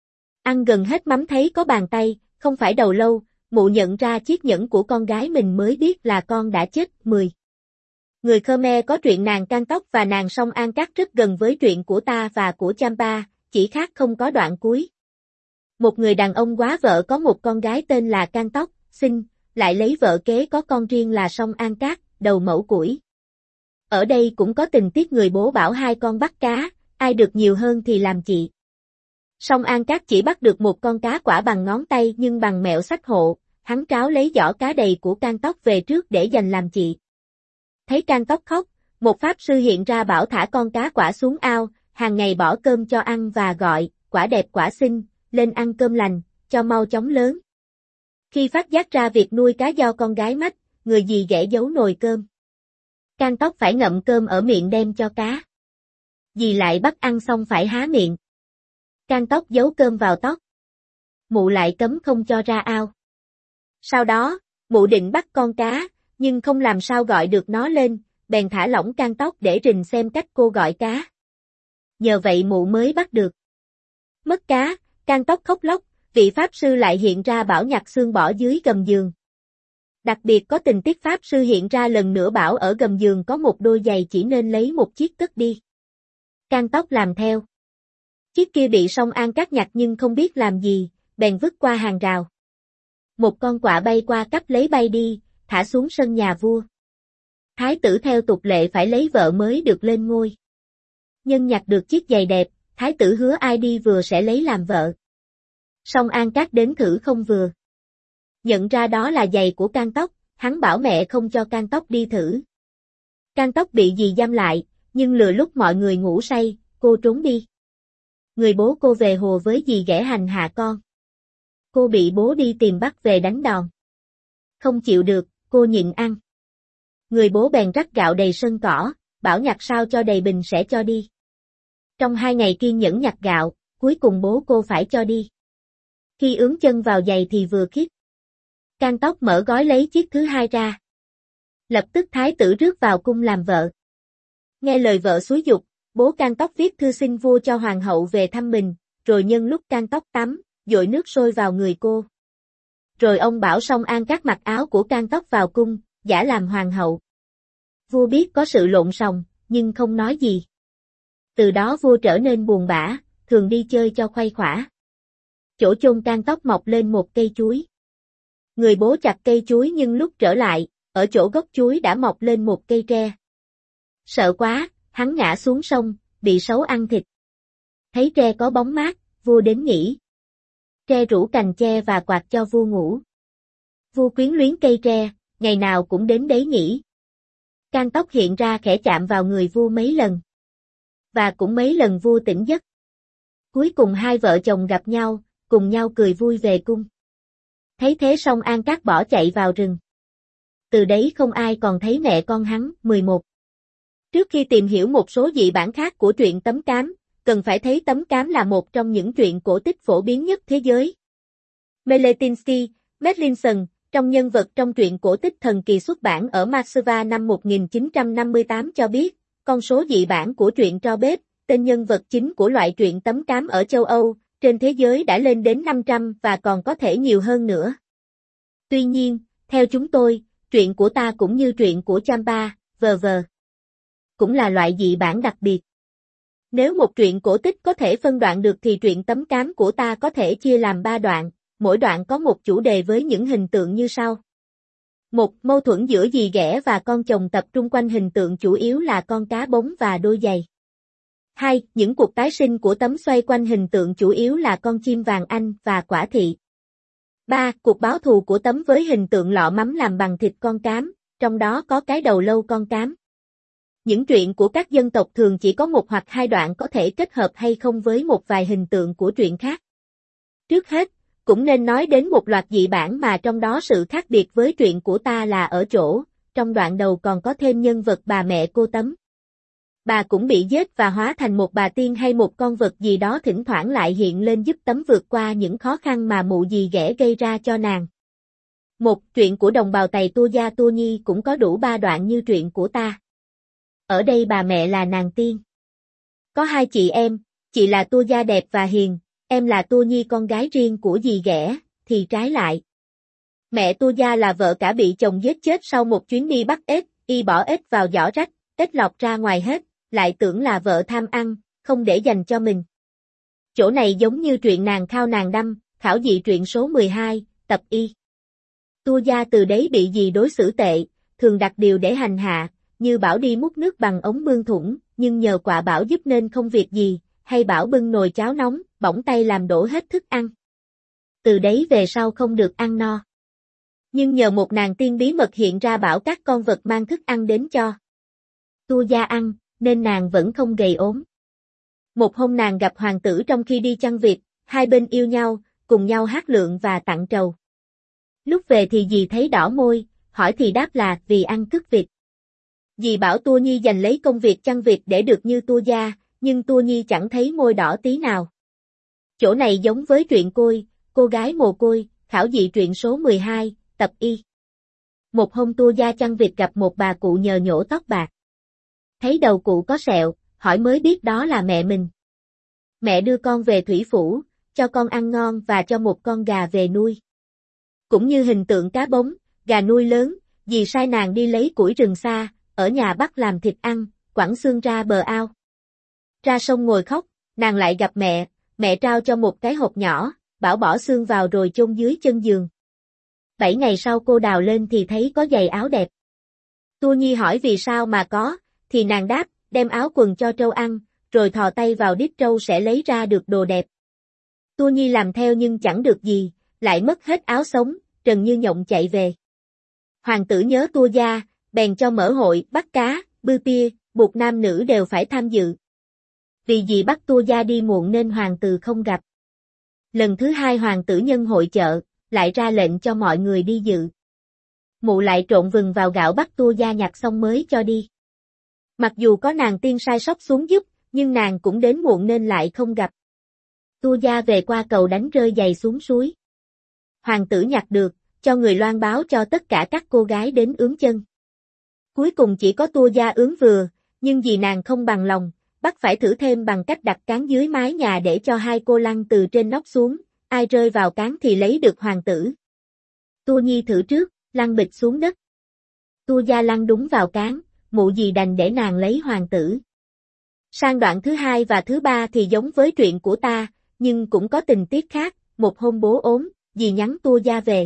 Ăn gần hết mắm thấy có bàn tay, không phải đầu lâu, mụ nhận ra chiếc nhẫn của con gái mình mới biết là con đã chết. 10. Người Khmer có truyện nàng Can Tóc và nàng Song An Cát rất gần với truyện của ta và của Champa, chỉ khác không có đoạn cuối. Một người đàn ông quá vợ có một con gái tên là Can Tóc, xinh, lại lấy vợ kế có con riêng là Song An Cát, đầu mẫu củi. Ở đây cũng có tình tiết người bố bảo hai con bắt cá, ai được nhiều hơn thì làm chị. Song An Cát chỉ bắt được một con cá quả bằng ngón tay nhưng bằng mẹo sách hộ, hắn tráo lấy giỏ cá đầy của Can Tóc về trước để dành làm chị. Thấy Can Tóc khóc, một pháp sư hiện ra bảo thả con cá quả xuống ao, hàng ngày bỏ cơm cho ăn và gọi, quả đẹp quả xinh, lên ăn cơm lành, cho mau chóng lớn. Khi phát giác ra việc nuôi cá do con gái mách, người dì ghẻ giấu nồi cơm. Can Tóc phải ngậm cơm ở miệng đem cho cá. Dì lại bắt ăn xong phải há miệng. Can Tóc giấu cơm vào tóc. Mụ lại cấm không cho ra ao. Sau đó, mụ định bắt con cá, nhưng không làm sao gọi được nó lên, bèn thả lỏng Can Tóc để rình xem cách cô gọi cá. Nhờ vậy mụ mới bắt được. Mất cá, Can Tóc khóc lóc, vị pháp sư lại hiện ra bảo nhặt xương bỏ dưới gầm giường. Đặc biệt có tình tiết pháp sư hiện ra lần nữa bảo ở gầm giường có một đôi giày chỉ nên lấy một chiếc cất đi. Can Tóc làm theo. Chiếc kia bị Song An Cát nhặt nhưng không biết làm gì, bèn vứt qua hàng rào. Một con quạ bay qua cắp lấy bay đi, thả xuống sân nhà vua. Thái tử theo tục lệ phải lấy vợ mới được lên ngôi. Nhân nhặt được chiếc giày đẹp, thái tử hứa ai đi vừa sẽ lấy làm vợ. Song An Cát đến thử không vừa. Nhận ra đó là giày của Can Tóc, hắn bảo mẹ không cho Can Tóc đi thử. Can Tóc bị dì giam lại, nhưng lừa lúc mọi người ngủ say, cô trốn đi. Người bố cô về hồ với dì ghẻ hành hạ con. Cô bị bố đi tìm bắt về đánh đòn. Không chịu được, cô nhịn ăn. Người bố bèn rắc gạo đầy sân cỏ, bảo nhặt sao cho đầy bình sẽ cho đi. Trong 2 ngày kiên nhẫn nhặt gạo, cuối cùng bố cô phải cho đi. Khi ướm chân vào giày thì vừa khiếp. Can Tóc mở gói lấy chiếc thứ hai ra. Lập tức thái tử rước vào cung làm vợ. Nghe lời vợ xúi giục, bố Can Tóc viết thư xin vua cho hoàng hậu về thăm mình, rồi nhân lúc Can Tóc tắm, dội nước sôi vào người cô. Rồi ông bảo Song An Cát mặc áo của Can Tóc vào cung, giả làm hoàng hậu. Vua biết có sự lộn xộn, nhưng không nói gì. Từ đó vua trở nên buồn bã, thường đi chơi cho khuây khỏa. Chỗ chôn Can Tóc mọc lên một cây chuối. Người bố chặt cây chuối nhưng lúc trở lại, ở chỗ gốc chuối đã mọc lên một cây tre. Sợ quá, hắn ngã xuống sông, bị sấu ăn thịt. Thấy tre có bóng mát, vua đến nghỉ. Tre rủ cành tre và quạt cho vua ngủ. Vua quyến luyến cây tre, ngày nào cũng đến đấy nghỉ. Can Tóc hiện ra khẽ chạm vào người vua mấy lần. Và cũng mấy lần vua tỉnh giấc. Cuối cùng hai vợ chồng gặp nhau, cùng nhau cười vui về cung. Thấy thế Song An Cát bỏ chạy vào rừng. Từ đấy không ai còn thấy mẹ con hắn. 11. Trước khi tìm hiểu một số dị bản khác của truyện Tấm Cám, cần phải thấy Tấm Cám là một trong những truyện cổ tích phổ biến nhất thế giới. Meletinsky, Medlinson, trong nhân vật trong truyện cổ tích thần kỳ xuất bản ở Moscow năm 1958 cho biết, con số dị bản của truyện Tro Bếp, tên nhân vật chính của loại truyện Tấm Cám ở châu Âu, trên thế giới đã lên đến 500 và còn có thể nhiều hơn nữa. Tuy nhiên, theo chúng tôi, truyện của ta cũng như truyện của Champa, v.v. cũng là loại dị bản đặc biệt. Nếu một truyện cổ tích có thể phân đoạn được thì truyện Tấm Cám của ta có thể chia làm 3 đoạn, mỗi đoạn có một chủ đề với những hình tượng như sau. 1. Mâu thuẫn giữa dì ghẻ và con chồng tập trung quanh hình tượng chủ yếu là con cá bống và đôi giày. 2. Những cuộc tái sinh của Tấm xoay quanh hình tượng chủ yếu là con chim vàng anh và quả thị. 3. Cuộc báo thù của Tấm với hình tượng lọ mắm làm bằng thịt con cám, trong đó có cái đầu lâu con cám. Những truyện của các dân tộc thường chỉ có một hoặc hai đoạn có thể kết hợp hay không với một vài hình tượng của truyện khác. Trước hết, cũng nên nói đến một loạt dị bản mà trong đó sự khác biệt với truyện của ta là ở chỗ, trong đoạn đầu còn có thêm nhân vật bà mẹ cô Tấm. Bà cũng bị giết và hóa thành một bà tiên hay một con vật gì đó thỉnh thoảng lại hiện lên giúp Tấm vượt qua những khó khăn mà mụ dì ghẻ gây ra cho nàng. Một truyện của đồng bào Tày Tua Gia Tua Nhi cũng có đủ 3 đoạn như truyện của ta. Ở đây bà mẹ là nàng tiên. Có 2 chị em, chị là Tua Gia đẹp và hiền, em là Tua Nhi con gái riêng của dì ghẻ, thì trái lại. Mẹ Tua Gia là vợ cả bị chồng giết chết sau một chuyến đi bắt ếch, y bỏ ếch vào giỏ rách, ếch lọt ra ngoài hết, lại tưởng là vợ tham ăn, không để dành cho mình. Chỗ này giống như truyện nàng khao nàng đâm, khảo dị truyện số 12, tập y. Tua Gia từ đấy bị dì đối xử tệ, thường đặt điều để hành hạ, như bảo đi múc nước bằng ống bưng thủng, nhưng nhờ quạ bảo giúp nên không việc gì, hay bảo bưng nồi cháo nóng, bỏng tay làm đổ hết thức ăn. Từ đấy về sau không được ăn no. Nhưng nhờ một nàng tiên bí mật hiện ra bảo các con vật mang thức ăn đến cho Tua Gia ăn, nên nàng vẫn không gầy ốm. Một hôm nàng gặp hoàng tử trong khi đi chăn vịt, hai bên yêu nhau, cùng nhau hát lượn và tặng trầu. Lúc về thì dì thấy đỏ môi, hỏi thì đáp là vì ăn cứt vịt. Dì bảo Tua Nhi giành lấy công việc chăn vịt để được như Tua Gia, nhưng Tua Nhi chẳng thấy môi đỏ tí nào. Chỗ này giống với truyện Côi, cô gái mồ côi, khảo dị truyện số 12, tập y. Một hôm Tua Gia chăn vịt gặp một bà cụ nhờ nhổ tóc bạc. Thấy đầu cụ có sẹo, hỏi mới biết đó là mẹ mình. Mẹ đưa con về thủy phủ, cho con ăn ngon và cho một con gà về nuôi. Cũng như hình tượng cá bống, gà nuôi lớn, dì sai nàng đi lấy củi rừng xa, ở nhà bắt làm thịt ăn, quẳng xương ra bờ ao. Ra sông ngồi khóc, nàng lại gặp mẹ trao cho một cái hộp nhỏ, bảo bỏ xương vào rồi chôn dưới chân giường. 7 ngày sau cô đào lên thì thấy có giày áo đẹp. Tua Nhi hỏi vì sao mà có, thì nàng đáp, đem áo quần cho trâu ăn, rồi thò tay vào đít trâu sẽ lấy ra được đồ đẹp. Tua Nhi làm theo nhưng chẳng được gì, lại mất hết áo sống, trần như nhộng chạy về. Hoàng tử nhớ Tua Gia, bèn cho mở hội, bắt cá, bư bia, buộc nam nữ đều phải tham dự. Vì dì bắt Tua Gia đi muộn nên hoàng tử không gặp. Lần thứ 2 hoàng tử nhân hội chợ, lại ra lệnh cho mọi người đi dự. Mụ lại trộn vừng vào gạo bắt Tua Gia nhặt xong mới cho đi. Mặc dù có nàng tiên sai sóc xuống giúp, nhưng nàng cũng đến muộn nên lại không gặp. Tua Gia về qua cầu đánh rơi giày xuống suối. Hoàng tử nhặt được, cho người loan báo cho tất cả các cô gái đến ướm chân. Cuối cùng chỉ có Tua Gia ướm vừa, nhưng vì nàng không bằng lòng, bắt phải thử thêm bằng cách đặt cán dưới mái nhà để cho 2 cô lăn từ trên nóc xuống, ai rơi vào cán thì lấy được hoàng tử. Tua Nhi thử trước, lăn bịch xuống đất. Tua Gia lăn đúng vào cán, mụ dì đành để nàng lấy hoàng tử. Sang đoạn thứ 2 và thứ 3 thì giống với truyện của ta, nhưng cũng có tình tiết khác, một hôm bố ốm, dì nhắn Tua Gia về.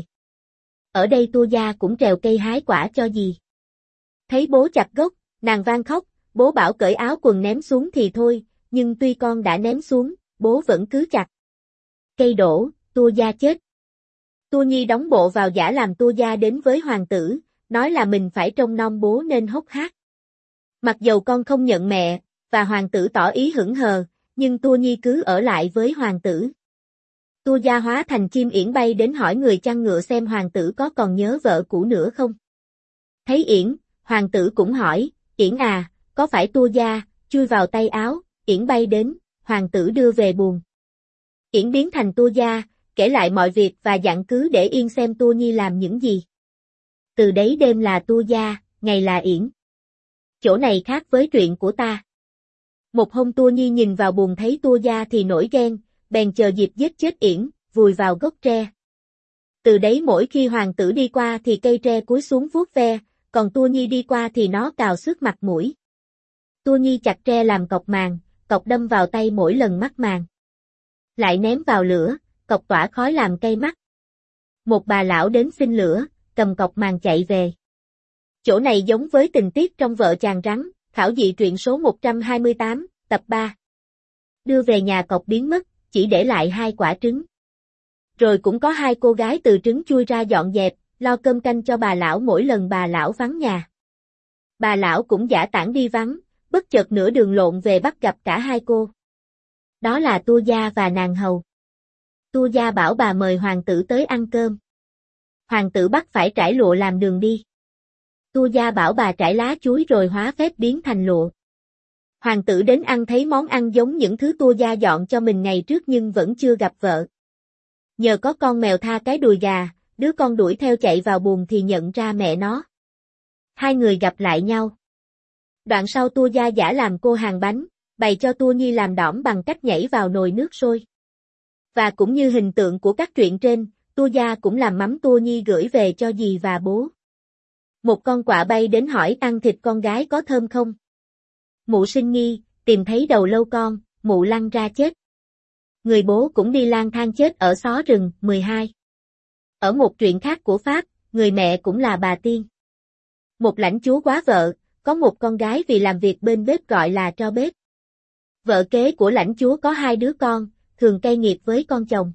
Ở đây Tua Gia cũng trèo cây hái quả cho dì. Thấy bố chặt gốc, nàng van khóc, bố bảo cởi áo quần ném xuống thì thôi, nhưng tuy con đã ném xuống, bố vẫn cứ chặt. Cây đổ, Tua Gia chết. Tua Nhi đóng bộ vào giả làm Tua Gia đến với hoàng tử, nói là mình phải trông nom bố nên hốc hác. Mặc dầu con không nhận mẹ, và hoàng tử tỏ ý hững hờ, nhưng Tua Nhi cứ ở lại với hoàng tử. Tua Gia hóa thành chim yển bay đến hỏi người chăn ngựa xem hoàng tử có còn nhớ vợ cũ nữa không. Thấy yển, hoàng tử cũng hỏi, yển à, có phải Tua Gia, chui vào tay áo, yển bay đến, hoàng tử đưa về buồng. Yển biến thành Tua Gia, kể lại mọi việc và dặn cứ để yên xem Tua Nhi làm những gì. Từ đấy đêm là Tua Gia, ngày là yển. Chỗ này khác với truyện của ta. Một hôm Tua Nhi nhìn vào buồng thấy Tua Gia thì nổi ghen, bèn chờ dịp giết chết yển, vùi vào gốc tre. Từ đấy mỗi khi hoàng tử đi qua thì cây tre cúi xuống vuốt ve, còn Tua Nhi đi qua thì nó cào xước mặt mũi. Tua Nhi chặt tre làm cọc màng, cọc đâm vào tay mỗi lần mắc màng. Lại ném vào lửa, cọc tỏa khói làm cay mắt. Một bà lão đến xin lửa, cầm cọc màng chạy về. Chỗ này giống với tình tiết trong Vợ Chàng Rắn, khảo dị truyện số 128, tập 3. Đưa về nhà cọc biến mất, chỉ để lại 2 quả trứng. Rồi cũng có hai cô gái từ trứng chui ra dọn dẹp, lo cơm canh cho bà lão mỗi lần bà lão vắng nhà. Bà lão cũng dã tản đi vắng, bất chợt nửa đường lộn về bắt gặp cả hai cô. Đó là Tu Gia và nàng hầu. Tu Gia bảo bà mời hoàng tử tới ăn cơm. Hoàng tử bắt phải trải lụa làm đường đi. Tu Gia bảo bà trải lá chuối rồi hóa phép biến thành lụa. Hoàng tử đến ăn thấy món ăn giống những thứ Tu Gia dọn cho mình ngày trước nhưng vẫn chưa gặp vợ. Nhờ có con mèo tha cái đùi gà, đứa con đuổi theo chạy vào buồng thì nhận ra mẹ nó. Hai người gặp lại nhau. Đoạn sau Tu Gia giả làm cô hàng bánh, bày cho Tu Nhi làm đỏm bằng cách nhảy vào nồi nước sôi. Và cũng như hình tượng của các truyện trên, Tu Gia cũng làm mắm Tu Nhi gửi về cho dì và bố. Một con quạ bay đến hỏi ăn thịt con gái có thơm không? Mụ sinh nghi, tìm thấy đầu lâu con, mụ lăn ra chết. Người bố cũng đi lang thang chết ở xó rừng. 12. Ở một truyện khác của Pháp, người mẹ cũng là bà Tiên. Một lãnh chúa quá vợ, có một con gái vì làm việc bên bếp gọi là tro bếp. Vợ kế của lãnh chúa có hai đứa con, thường cay nghiệt với con chồng.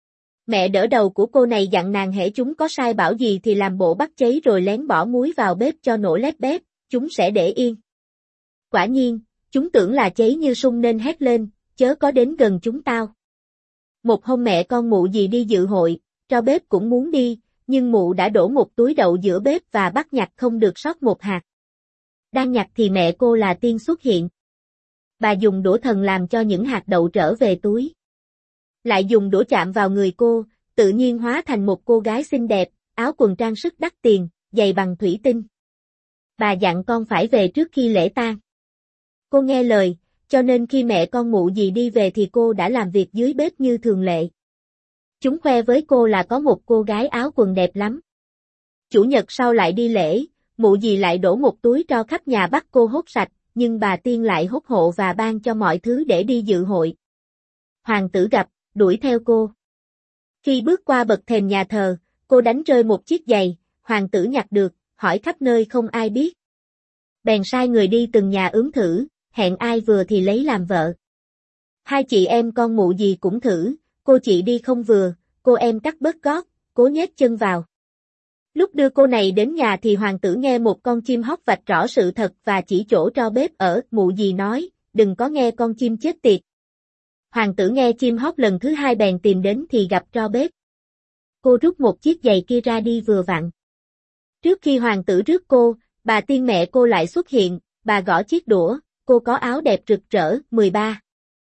Mẹ đỡ đầu của cô này dặn nàng hễ chúng có sai bảo gì thì làm bộ bắt cháy rồi lén bỏ muối vào bếp cho nổ lép bếp, chúng sẽ để yên. Quả nhiên, chúng tưởng là cháy như sung nên hét lên, chớ có đến gần chúng tao. Một hôm mẹ con mụ dì đi dự hội, tro bếp cũng muốn đi, nhưng mụ đã đổ một túi đậu giữa bếp và bắt nhặt không được sót một hạt. Đang nhặt thì mẹ cô là Tiên xuất hiện. Bà dùng đũa thần làm cho những hạt đậu trở về túi. Lại dùng đũa chạm vào người cô, tự nhiên hóa thành một cô gái xinh đẹp, áo quần trang sức đắt tiền, giày bằng thủy tinh. Bà dặn con phải về trước khi lễ tang. Cô nghe lời, cho nên khi mẹ con mụ dì đi về thì cô đã làm việc dưới bếp như thường lệ. Chúng khoe với cô là có một cô gái áo quần đẹp lắm. Chủ nhật sau lại đi lễ, mụ dì lại đổ một túi tro khắp nhà bắt cô hốt sạch, nhưng bà Tiên lại hốt hộ và ban cho mọi thứ để đi dự hội. Hoàng tử gặp, đuổi theo cô. Khi bước qua bậc thềm nhà thờ, cô đánh rơi một chiếc giày, hoàng tử nhặt được, hỏi khắp nơi không ai biết. Bèn sai người đi từng nhà ướm thử, hẹn ai vừa thì lấy làm vợ. Hai chị em con mụ dì cũng thử, cô chị đi không vừa, cô em cắt bớt gót, cố nhét chân vào. Lúc đưa cô này đến nhà thì hoàng tử nghe một con chim hót vạch rõ sự thật và chỉ chỗ tro bếp ở, mụ dì nói, đừng có nghe con chim chết tiệt. Hoàng tử nghe chim hót lần thứ hai bèn tìm đến thì gặp tro bếp. Cô rút một chiếc giày kia ra đi vừa vặn. Trước khi hoàng tử rước cô, bà Tiên mẹ cô lại xuất hiện, bà gõ chiếc đũa, cô có áo đẹp rực rỡ. 13.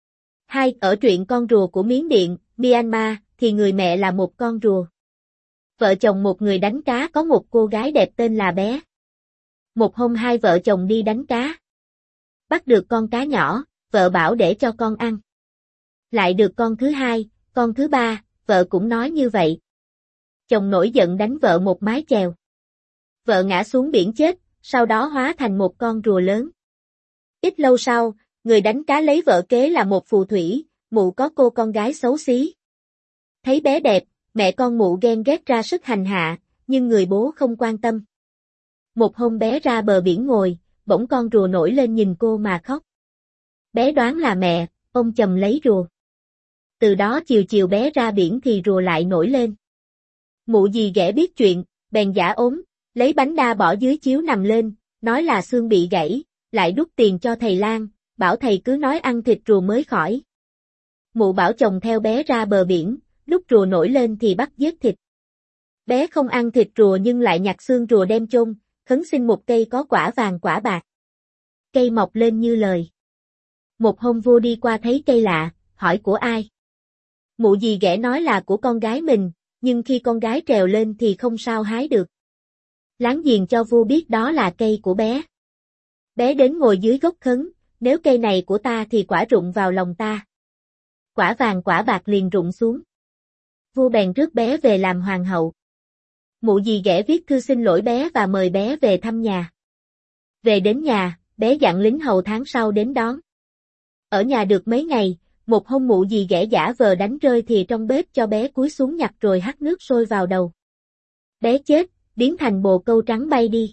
Ở truyện Con rùa của Miến Điện, Myanmar, thì người mẹ là một con rùa. Vợ chồng một người đánh cá có một cô gái đẹp tên là Bé. Một hôm hai vợ chồng đi đánh cá. Bắt được con cá nhỏ, vợ bảo để cho con ăn. Lại được con thứ hai, con thứ ba, vợ cũng nói như vậy. Chồng nổi giận đánh vợ một mái chèo. Vợ ngã xuống biển chết, sau đó hóa thành một con rùa lớn. Ít lâu sau, người đánh cá lấy vợ kế là một phù thủy, mụ có cô con gái xấu xí. Thấy bé đẹp, mẹ con mụ ghen ghét ra sức hành hạ, nhưng người bố không quan tâm. Một hôm bé ra bờ biển ngồi, bỗng con rùa nổi lên nhìn cô mà khóc. Bé đoán là mẹ, ông chầm lấy rùa. Từ đó chiều chiều bé ra biển thì rùa lại nổi lên. Mụ dì ghẻ biết chuyện, bèn giả ốm, lấy bánh đa bỏ dưới chiếu nằm lên, nói là xương bị gãy, lại đút tiền cho thầy lang, bảo thầy cứ nói ăn thịt rùa mới khỏi. Mụ bảo chồng theo bé ra bờ biển, lúc rùa nổi lên thì bắt giết thịt. Bé không ăn thịt rùa nhưng lại nhặt xương rùa đem chôn, khấn xin một cây có quả vàng quả bạc. Cây mọc lên như lời. Một hôm vua đi qua thấy cây lạ, hỏi của ai? Mụ dì ghẻ nói là của con gái mình, nhưng khi con gái trèo lên thì không sao hái được. Láng giềng cho vua biết đó là cây của bé. Bé đến ngồi dưới gốc khấn, nếu cây này của ta thì quả rụng vào lòng ta. Quả vàng quả bạc liền rụng xuống. Vua bèn rước bé về làm hoàng hậu. Mụ dì ghẻ viết thư xin lỗi bé và mời bé về thăm nhà. Về đến nhà, bé dặn lính hầu tháng sau đến đón. Ở nhà được mấy ngày, một hôm mụ dì ghẻ giả vờ đánh rơi thì trong bếp cho bé cúi xuống nhặt rồi hắt nước sôi vào đầu. Bé chết, biến thành bồ câu trắng bay đi.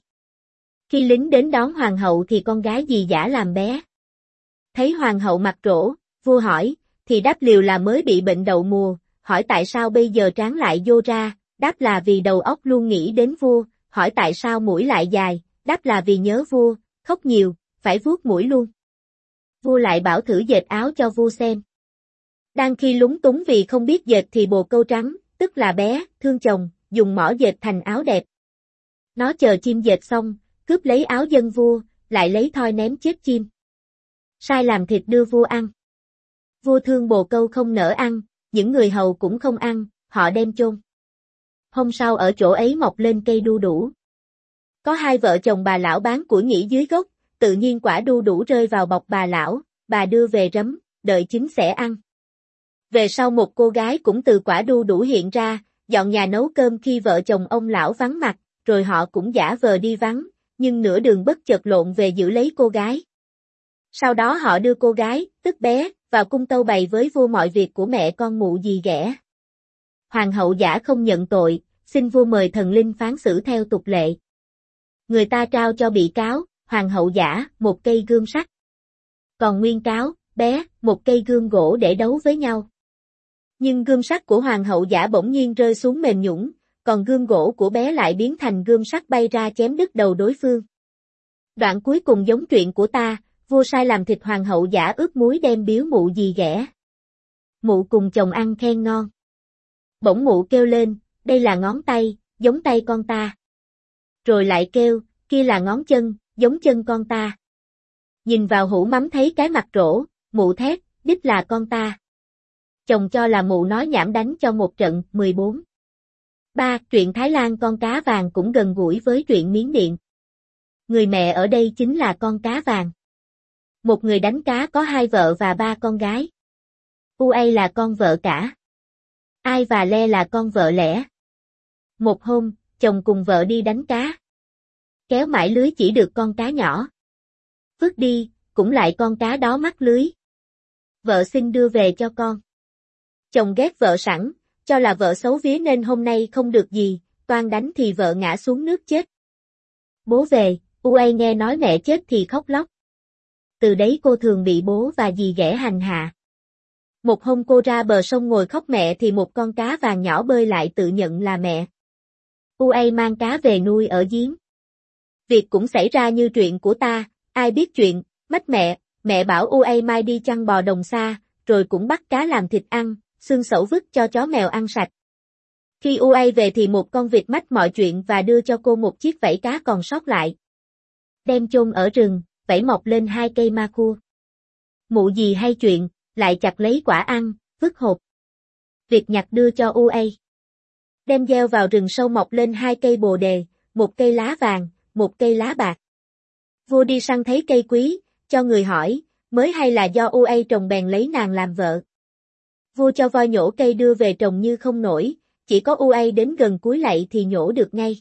Khi lính đến đón hoàng hậu thì con gái dì giả làm bé. Thấy hoàng hậu mặt rỗ, vua hỏi, thì đáp liều là mới bị bệnh đậu mùa, hỏi tại sao bây giờ trán lại vô ra, đáp là vì đầu óc luôn nghĩ đến vua, hỏi tại sao mũi lại dài, đáp là vì nhớ vua, khóc nhiều, phải vuốt mũi luôn. Vua lại bảo thử dệt áo cho vua xem. Đang khi lúng túng vì không biết dệt thì bồ câu trắng, tức là bé, thương chồng, dùng mỏ dệt thành áo đẹp. Nó chờ chim dệt xong, cướp lấy áo dân vua, lại lấy thoi ném chết chim. Sai làm thịt đưa vua ăn. Vua thương bồ câu không nỡ ăn, những người hầu cũng không ăn, họ đem chôn. Hôm sau ở chỗ ấy mọc lên cây đu đủ. Có hai vợ chồng bà lão bán củi nghỉ dưới gốc, tự nhiên quả đu đủ rơi vào bọc bà lão, bà đưa về rấm, đợi chín sẽ ăn. Về sau một cô gái cũng từ quả đu đủ hiện ra, dọn nhà nấu cơm khi vợ chồng ông lão vắng mặt, rồi họ cũng giả vờ đi vắng, nhưng nửa đường bất chợt lộn về giữ lấy cô gái. Sau đó họ đưa cô gái, tức bé, vào cung tâu bày với vua mọi việc của mẹ con mụ dì ghẻ. Hoàng hậu Giả không nhận tội, xin vua mời thần linh phán xử theo tục lệ. Người ta trao cho bị cáo, Hoàng hậu Giả, một cây gươm sắt. Còn nguyên cáo, bé, một cây gươm gỗ để đấu với nhau. Nhưng gươm sắt của Hoàng hậu Giả bỗng nhiên rơi xuống mềm nhũn, còn gươm gỗ của bé lại biến thành gươm sắt bay ra chém đứt đầu đối phương. Đoạn cuối cùng giống chuyện của ta, vua sai làm thịt Hoàng hậu Giả ướp muối đem biếu mụ dì ghẻ. Mụ cùng chồng ăn khen ngon. Bỗng mụ kêu lên, đây là ngón tay, giống tay con ta. Rồi lại kêu, kia là ngón chân, giống chân con ta. Nhìn vào hũ mắm thấy cái mặt rỗ, mụ thét, đích là con ta. Chồng cho là mụ nói nhảm đánh cho một trận, 14. 3. Truyện Thái Lan con cá vàng cũng gần gũi với truyện Miến Điện. Người mẹ ở đây chính là con cá vàng. Một người đánh cá có 2 vợ và 3 con gái. Uay là con vợ cả. Ai và Le là con vợ lẻ. Một hôm, chồng cùng vợ đi đánh cá. Kéo mãi lưới chỉ được con cá nhỏ. Vứt đi, cũng lại con cá đó mắc lưới. Vợ xin đưa về cho con. Chồng ghét vợ sẵn, cho là vợ xấu vía nên hôm nay không được gì, toan đánh thì vợ ngã xuống nước chết. Bố về, Uay nghe nói mẹ chết thì khóc lóc. Từ đấy cô thường bị bố và dì ghẻ hành hạ. Một hôm cô ra bờ sông ngồi khóc mẹ thì một con cá vàng nhỏ bơi lại tự nhận là mẹ. Uay mang cá về nuôi ở giếng. Việc cũng xảy ra như chuyện của ta, ai biết chuyện, mách mẹ bảo Uay mai đi chăn bò đồng xa, rồi cũng bắt cá làm thịt ăn, xương sẩu vứt cho chó mèo ăn sạch. Khi Uay về thì một con vịt mách mọi chuyện và đưa cho cô một chiếc vảy cá còn sót lại. Đem chôn ở rừng, vảy mọc lên 2 cây ma cua. Mụ dì hay chuyện, lại chặt lấy quả ăn, vứt hộp. Vịt nhặt đưa cho Uay. Đem gieo vào rừng sâu mọc lên 2 cây bồ đề, một cây lá vàng, một cây lá bạc. Vua đi săn thấy cây quý, cho người hỏi, mới hay là do Uay trồng bèn lấy nàng làm vợ. Vua cho voi nhổ cây đưa về trồng như không nổi, chỉ có Uay đến gần cúi lạy thì nhổ được ngay.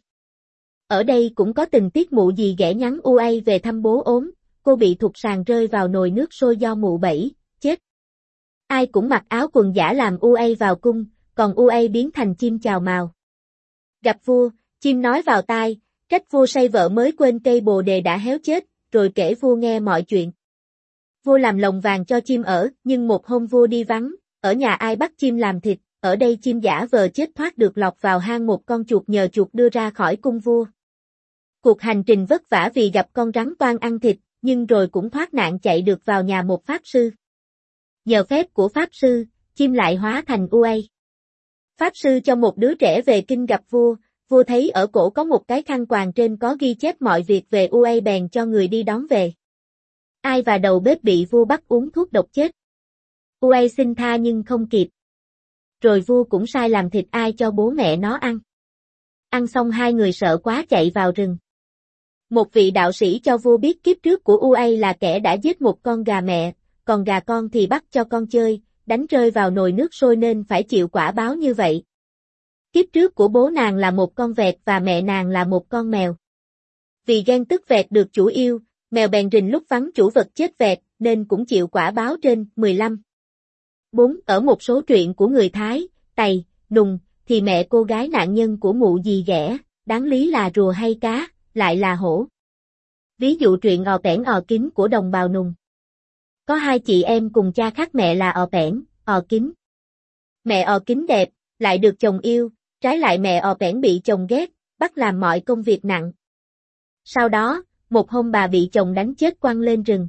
Ở đây cũng có tình tiết mụ dì ghẻ nhắn Uay về thăm bố ốm, cô bị thụt sàn rơi vào nồi nước sôi do mụ bẫy, chết. Ai cũng mặc áo quần giả làm Uay vào cung, còn Uay biến thành chim chào mào. Gặp vua, chim nói vào tai, trách vua say vợ mới quên cây bồ đề đã héo chết, rồi kể vua nghe mọi chuyện. Vua làm lồng vàng cho chim ở, nhưng một hôm vua đi vắng, ở nhà ai bắt chim làm thịt, ở đây chim giả vờ chết thoát được lọt vào hang một con chuột nhờ chuột đưa ra khỏi cung vua. Cuộc hành trình vất vả vì gặp con rắn toan ăn thịt, nhưng rồi cũng thoát nạn chạy được vào nhà một pháp sư. Nhờ phép của pháp sư, chim lại hóa thành Uay. Pháp sư cho một đứa trẻ về kinh gặp vua, vua thấy ở cổ có một cái khăn quàng trên có ghi chép mọi việc về Uay bèn cho người đi đón về. Ai và đầu bếp bị vua bắt uống thuốc độc chết. Uay xin tha nhưng không kịp. Rồi vua cũng sai làm thịt Ai cho bố mẹ nó ăn. Ăn xong 2 người sợ quá chạy vào rừng. Một vị đạo sĩ cho vua biết kiếp trước của Uay là kẻ đã giết một con gà mẹ, còn gà con thì bắt cho con chơi, đánh rơi vào nồi nước sôi nên phải chịu quả báo như vậy. Kiếp trước của bố nàng là một con vẹt và mẹ nàng là một con mèo. Vì ghen tức vẹt được chủ yêu, mèo bèn rình lúc vắng chủ vật chết vẹt, nên cũng chịu quả báo trên, 15. 4. Ở một số truyện của người Thái, Tày, Nùng, thì mẹ cô gái nạn nhân của mụ dì ghẻ, đáng lý là rùa hay cá, lại là hổ. Ví dụ truyện Ò Pẻn Ò Kín của đồng bào Nùng. Có 2 chị em cùng cha khác mẹ là Ò Pẻn, Ò Kín. Mẹ ò kính đẹp, lại được chồng yêu, trái lại mẹ ò bẽn bị chồng ghét, bắt làm mọi công việc nặng. Sau đó, một hôm bà bị chồng đánh chết quăng lên rừng.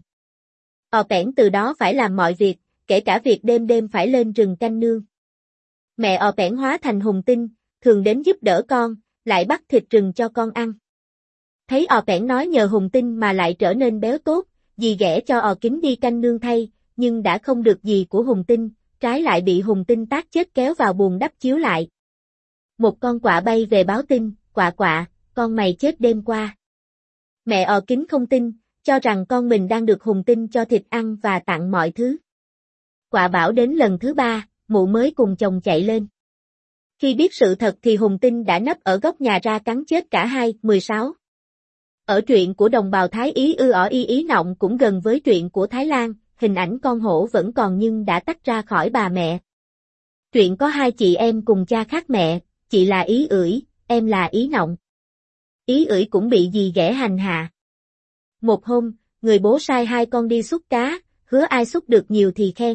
Bẽn từ đó phải làm mọi việc, kể cả việc đêm đêm phải lên rừng canh nương. Mẹ bẽn hóa thành hùng tinh, thường đến giúp đỡ con, lại bắt thịt rừng cho con ăn. Thấy bẽn nói nhờ hùng tinh mà lại trở nên béo tốt, dì ghẻ cho kính đi canh nương thay, nhưng đã không được gì của hùng tinh, trái lại bị hùng tinh tát chết kéo vào buồng đắp chiếu lại. Một con quạ bay về báo tin, quạ quạ, con mày chết đêm qua. Mẹ kính không tin, cho rằng con mình đang được hùng tinh cho thịt ăn và tặng mọi thứ. Quạ bảo đến lần thứ 3, mụ mới cùng chồng chạy lên. Khi biết sự thật thì hùng tinh đã nấp ở góc nhà ra cắn chết cả hai. 16. Ở truyện của đồng bào Thái Ý Ý Nọng cũng gần với truyện của Thái Lan, hình ảnh con hổ vẫn còn nhưng đã tách ra khỏi bà mẹ. Truyện có 2 chị em cùng cha khác mẹ, chị là Ý Ưỡi, em là Ý Nọng. Ý Ưỡi cũng bị dì ghẻ hành hạ. Một hôm, người bố sai 2 con đi xúc cá, hứa ai xúc được nhiều thì khen.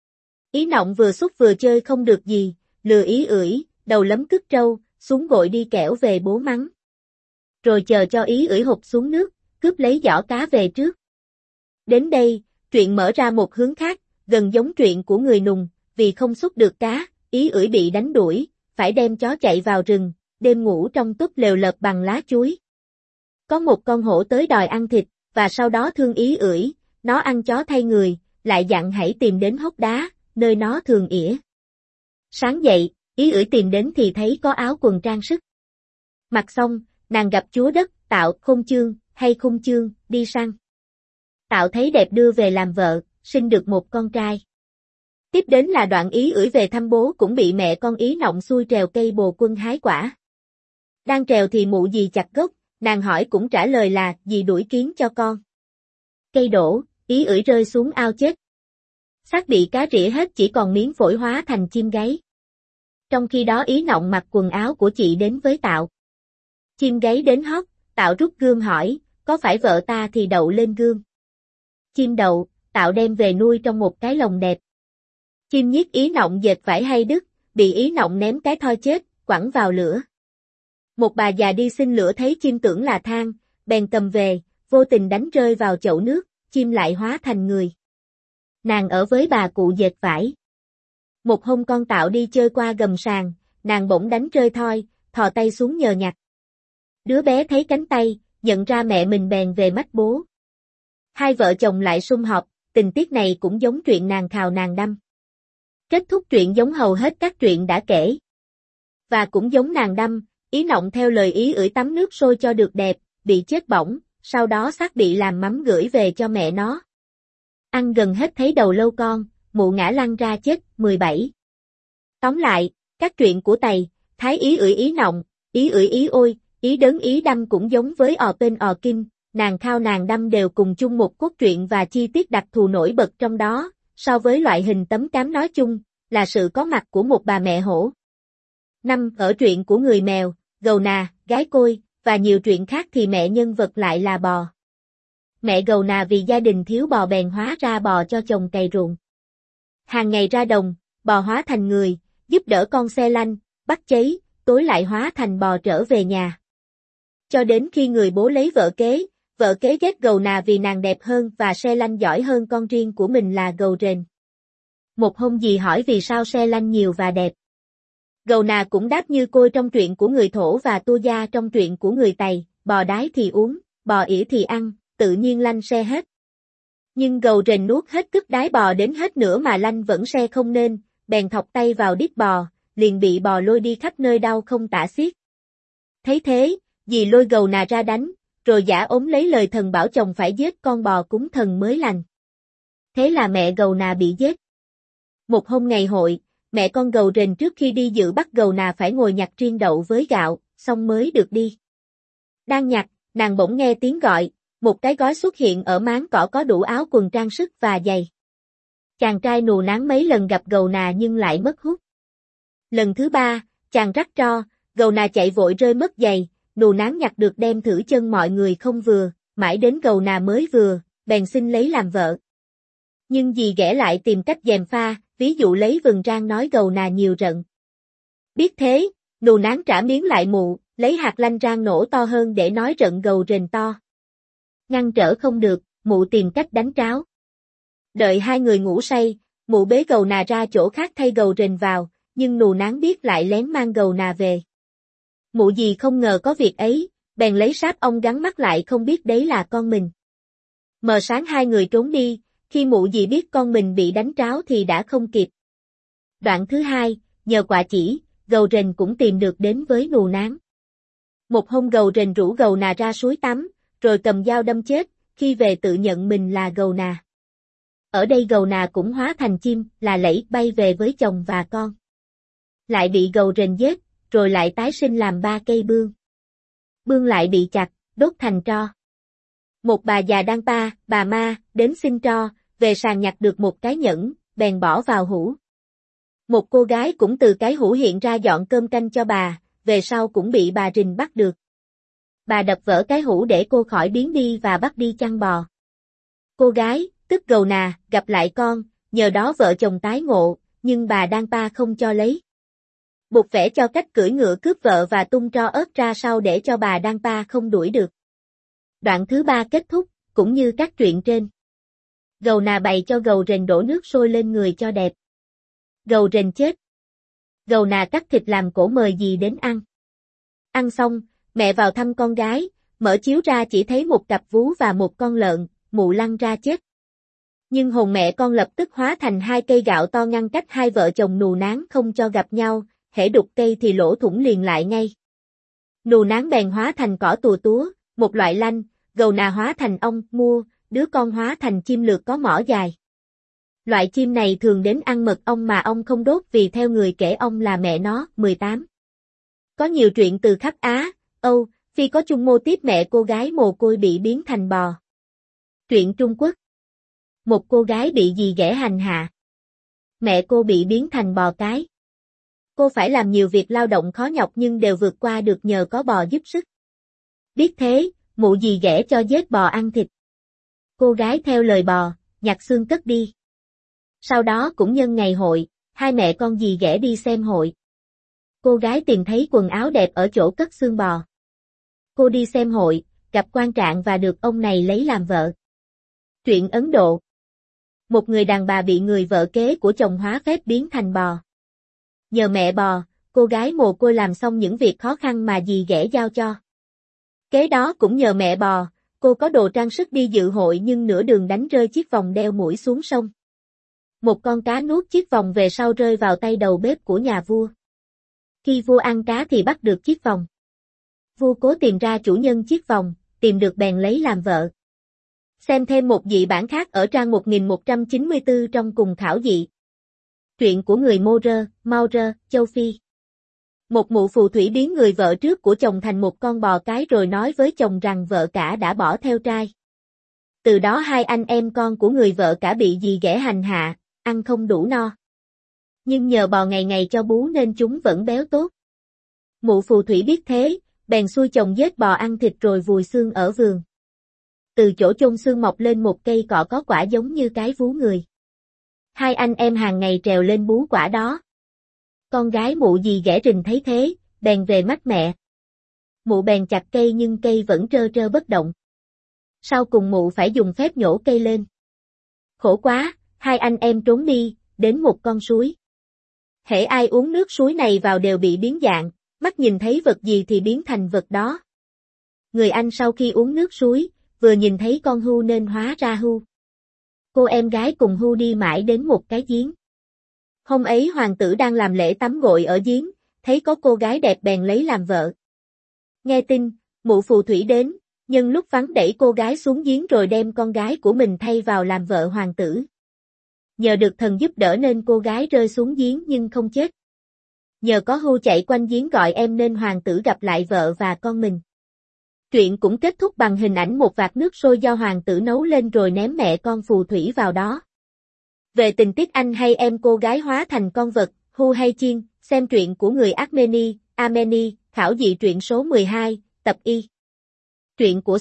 Ý Nọng vừa xúc vừa chơi không được gì, lừa Ý Ưỡi, đầu lấm cứt trâu, xuống gội đi kẻo về bố mắng. Rồi chờ cho Ý Ưỡi hụt xuống nước, cướp lấy giỏ cá về trước. Đến đây, truyện mở ra một hướng khác, gần giống truyện của người Nùng, vì không xúc được cá, Ý Ưỡi bị đánh đuổi, phải đem chó chạy vào rừng, đêm ngủ trong túp lều lợp bằng lá chuối. Có một con hổ tới đòi ăn thịt, và sau đó thương Ý Ưỡi, nó ăn chó thay người, lại dặn hãy tìm đến hốc đá, nơi nó thường ỉa. Sáng dậy, Ý Ưỡi tìm đến thì thấy có áo quần trang sức. Mặc xong, nàng gặp chúa đất, Tạo, Khôn Chương, hay Khung Chương, đi săn. Tạo thấy đẹp đưa về làm vợ, sinh được một con trai. Tiếp đến là đoạn Ý Ưỡi về thăm bố cũng bị mẹ con Ý Nọng xui trèo cây bồ quân hái quả. Đang trèo thì mụ dì chặt gốc, nàng hỏi cũng trả lời là dì đuổi kiến cho con. Cây đổ, Ý Ưỡi rơi xuống ao chết. Xác bị cá rỉa hết chỉ còn miếng phổi hóa thành chim gáy. Trong khi đó Ý Nọng mặc quần áo của chị đến với Tạo. Chim gáy đến hót, Tạo rút gươm hỏi, có phải vợ ta thì đậu lên gươm. Chim đậu, Tạo đem về nuôi trong một cái lồng đẹp. Chim nhiếc Ý Nọng dệt vải hay đứt, bị Ý Nọng ném cái thoi chết, quẳng vào lửa. Một bà già đi xin lửa thấy chim tưởng là than, bèn cầm về, vô tình đánh rơi vào chậu nước, chim lại hóa thành người. Nàng ở với bà cụ dệt vải. Một hôm con Tạo đi chơi qua gầm sàn, nàng bỗng đánh rơi thoi, thò tay xuống nhờ nhặt. Đứa bé thấy cánh tay, nhận ra mẹ mình bèn về mách bố. Hai vợ chồng lại sum họp, tình tiết này cũng giống truyện nàng khào nàng đâm. Kết thúc truyện giống hầu hết các truyện đã kể. Và cũng giống nàng đâm, Ý Nọng theo lời Ý Ưỡi tắm nước sôi cho được đẹp, bị chết bỏng, sau đó xác bị làm mắm gửi về cho mẹ nó. Ăn gần hết thấy đầu lâu con, mụ ngã lăn ra chết. 17. Tóm lại, các truyện của Tày, Thái Ý Ưỡi Ý Nọng, Ý Ưỡi Ý Ôi, Ý Đớn Ý Đâm cũng giống với tên Kim, nàng khao nàng đâm đều cùng chung một cốt truyện và chi tiết đặc thù nổi bật trong đó, so với loại hình tấm cám nói chung, là sự có mặt của một bà mẹ hổ. 5. Ở truyện của người mèo, gầu nà, gái côi, và nhiều truyện khác thì mẹ nhân vật lại là bò. Mẹ gầu nà vì gia đình thiếu bò bèn hóa ra bò cho chồng cày ruộng. Hàng ngày ra đồng, bò hóa thành người, giúp đỡ con xe lanh, bắt cháy, tối lại hóa thành bò trở về nhà. Cho đến khi người bố lấy vợ kế ghét gầu nà vì nàng đẹp hơn và xe lanh giỏi hơn con riêng của mình là gầu rền. Một hôm dì hỏi vì sao xe lanh nhiều và đẹp. Gầu nà cũng đáp như côi trong truyện của người Thổ và tua gia trong truyện của người Tày, bò đái thì uống, bò ỉa thì ăn, tự nhiên lanh xe hết. Nhưng gầu rền nuốt hết cứt đái bò đến hết nửa mà lanh vẫn xe không nên, bèn thọc tay vào đít bò, liền bị bò lôi đi khắp nơi đau không tả xiết. Thấy thế, dì lôi gầu nà ra đánh, rồi giả ốm lấy lời thần bảo chồng phải giết con bò cúng thần mới lành. Thế là mẹ gầu nà bị giết. Một hôm ngày hội, mẹ con gầu rền trước khi đi dự bắt gầu nà phải ngồi nhặt triên đậu với gạo, xong mới được đi. Đang nhặt, nàng bỗng nghe tiếng gọi, một cái gói xuất hiện ở máng cỏ có đủ áo quần trang sức và giày. Chàng trai nù nán mấy lần gặp gầu nà nhưng lại mất hút. Lần thứ 3, chàng rắc tro, gầu nà chạy vội rơi mất giày, nù nán nhặt được đem thử chân mọi người không vừa, mãi đến gầu nà mới vừa, bèn xin lấy làm vợ. Nhưng dì ghẻ lại tìm cách gièm pha, ví dụ lấy vừng rang nói gầu nà nhiều rận. Biết thế, nù nán trả miếng lại mụ, lấy hạt lanh rang nổ to hơn để nói rận gầu rền to. Ngăn trở không được, mụ tìm cách đánh tráo. Đợi hai người ngủ say, mụ bế gầu nà ra chỗ khác thay gầu rền vào, nhưng nù nán biết lại lén mang gầu nà về. Mụ gì không ngờ có việc ấy, bèn lấy sáp ong gắn mắt lại không biết đấy là con mình. Mờ sáng hai người trốn đi, khi mụ dì biết con mình bị đánh tráo thì đã không kịp. Đoạn thứ hai, nhờ quả chỉ, gầu rền cũng tìm được đến với nù nán. Một hôm gầu rền rủ gầu nà ra suối tắm, rồi cầm dao đâm chết, khi về tự nhận mình là gầu nà. Ở đây gầu nà cũng hóa thành chim, là lẫy bay về với chồng và con. Lại bị gầu rền giết, rồi lại tái sinh làm 3 cây bương. Bương lại bị chặt, đốt thành tro. Một bà già đan pa, bà ma, đến xin tro, về sàn nhặt được một cái nhẫn, bèn bỏ vào hũ. Một cô gái cũng từ cái hũ hiện ra dọn cơm canh cho bà, về sau cũng bị bà rình bắt được. Bà đập vỡ cái hũ để cô khỏi biến đi và bắt đi chăn bò. Cô gái, tức gầu nà, gặp lại con, nhờ đó vợ chồng tái ngộ, nhưng bà đan pa không cho lấy. Buộc vẽ cho cách cưỡi ngựa cướp vợ và tung tro ớt ra sau để cho bà đan pa không đuổi được. Đoạn thứ 3 kết thúc, cũng như các truyện trên. Gầu nà bày cho gầu rền đổ nước sôi lên người cho đẹp. Gầu rền chết. Gầu nà cắt thịt làm cỗ mời dì đến ăn. Ăn xong, mẹ vào thăm con gái, mở chiếu ra chỉ thấy một cặp vú và một con lợn, mụ lăn ra chết. Nhưng hồn mẹ con lập tức hóa thành 2 cây gạo to ngăn cách hai vợ chồng nù nán không cho gặp nhau, hễ đục cây thì lỗ thủng liền lại ngay. Nù nán bèn hóa thành cỏ tùa túa, một loại lanh, gầu nà hóa thành ong, mua, đứa con hóa thành chim lược có mỏ dài. Loại chim này thường đến ăn mật ong mà ong không đốt vì theo người kể ong là mẹ nó. 18. Có nhiều truyện từ khắp Á, Âu, Phi có chung mô típ mẹ cô gái mồ côi bị biến thành bò. Truyện Trung Quốc. Một cô gái bị dì ghẻ hành hạ. Mẹ cô bị biến thành bò cái. Cô phải làm nhiều việc lao động khó nhọc nhưng đều vượt qua được nhờ có bò giúp sức. Biết thế, mụ dì ghẻ cho giết bò ăn thịt. Cô gái theo lời bò, nhặt xương cất đi. Sau đó cũng nhân ngày hội, hai mẹ con dì ghẻ đi xem hội. Cô gái tìm thấy quần áo đẹp ở chỗ cất xương bò. Cô đi xem hội, gặp quan trạng và được ông này lấy làm vợ. Truyện Ấn Độ. Một người đàn bà bị người vợ kế của chồng hóa phép biến thành bò. Nhờ mẹ bò, cô gái mồ côi làm xong những việc khó khăn mà dì ghẻ giao cho. Kế đó cũng nhờ mẹ bò, cô có đồ trang sức đi dự hội nhưng nửa đường đánh rơi chiếc vòng đeo mũi xuống sông. Một con cá nuốt chiếc vòng về sau rơi vào tay đầu bếp của nhà vua. Khi vua ăn cá thì bắt được chiếc vòng. Vua cố tìm ra chủ nhân chiếc vòng, tìm được bèn lấy làm vợ. Xem thêm một dị bản khác ở trang 1194 trong cùng khảo dị. Truyện của người Maurer, châu Phi. Một mụ phù thủy biến người vợ trước của chồng thành một con bò cái rồi nói với chồng rằng vợ cả đã bỏ theo trai. Từ đó hai anh em con của người vợ cả bị dì ghẻ hành hạ, ăn không đủ no. Nhưng nhờ bò ngày ngày cho bú nên chúng vẫn béo tốt. Mụ phù thủy biết thế, bèn xui chồng giết bò ăn thịt rồi vùi xương ở vườn. Từ chỗ chôn xương mọc lên một cây cọ có quả giống như cái vú người. Hai anh em hàng ngày trèo lên bú quả đó. Con gái mụ dì ghẻ rình thấy thế, bèn về mách mẹ. Mụ bèn chặt cây nhưng cây vẫn trơ trơ bất động. Sau cùng mụ phải dùng phép nhổ cây lên. Khổ quá, hai anh em trốn đi, đến một con suối. Hễ ai uống nước suối này vào đều bị biến dạng, mắt nhìn thấy vật gì thì biến thành vật đó. Người anh sau khi uống nước suối, vừa nhìn thấy con hươu nên hóa ra hươu. Cô em gái cùng hươu đi mãi đến một cái giếng. Hôm ấy hoàng tử đang làm lễ tắm gội ở giếng, thấy có cô gái đẹp bèn lấy làm vợ. Nghe tin, mụ phù thủy đến, nhân lúc vắng đẩy cô gái xuống giếng rồi đem con gái của mình thay vào làm vợ hoàng tử. Nhờ được thần giúp đỡ nên cô gái rơi xuống giếng nhưng không chết. Nhờ có hươu chạy quanh giếng gọi em nên hoàng tử gặp lại vợ và con mình. Truyện cũng kết thúc bằng hình ảnh một vạc nước sôi do hoàng tử nấu lên rồi ném mẹ con phù thủy vào đó. Về tình tiết anh hay em cô gái hóa thành con vật, hươu hay chiên, xem truyện của người Armeni, khảo dị truyện số 12, tập Y. Truyện của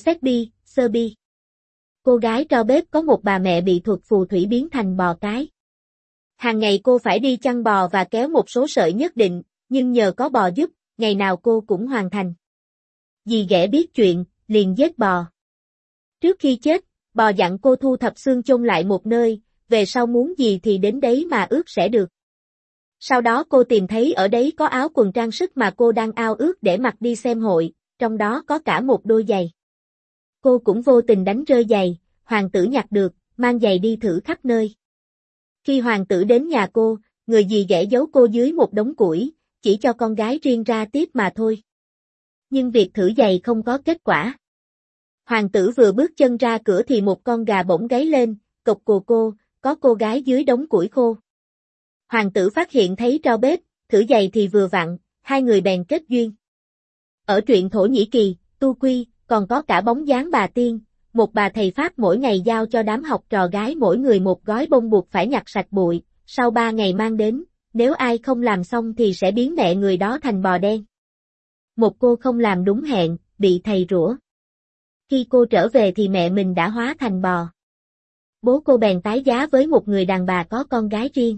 Serbi. Cô gái tro bếp có một bà mẹ bị thuật phù thủy biến thành bò cái. Hàng ngày cô phải đi chăn bò và kéo một số sợi nhất định, nhưng nhờ có bò giúp, ngày nào cô cũng hoàn thành. Dì ghẻ biết chuyện, liền giết bò. Trước khi chết, bò dặn cô thu thập xương chôn lại một nơi, về sau muốn gì thì đến đấy mà ước sẽ được. Sau đó cô tìm thấy ở đấy có áo quần trang sức mà cô đang ao ước để mặc đi xem hội, trong đó có cả một đôi giày. Cô cũng vô tình đánh rơi giày, hoàng tử nhặt được, mang giày đi thử khắp nơi. Khi hoàng tử đến nhà cô, người dì ghẻ giấu cô dưới một đống củi, chỉ cho con gái riêng ra tiếp mà thôi. Nhưng việc thử giày không có kết quả. Hoàng tử vừa bước chân ra cửa thì một con gà bỗng gáy lên, cộc cô, có cô gái dưới đống củi khô. Hoàng tử phát hiện thấy tro bếp, thử giày thì vừa vặn, hai người bèn kết duyên. Ở truyện Thổ Nhĩ Kỳ, Tu Quy, còn có cả bóng dáng bà tiên, một bà thầy Pháp mỗi ngày giao cho đám học trò gái mỗi người một gói bông buộc phải nhặt sạch bụi, sau 3 ngày mang đến, nếu ai không làm xong thì sẽ biến mẹ người đó thành bò đen. Một cô không làm đúng hẹn, bị thầy rủa. Khi cô trở về thì mẹ mình đã hóa thành bò. Bố cô bèn tái giá với một người đàn bà có con gái riêng.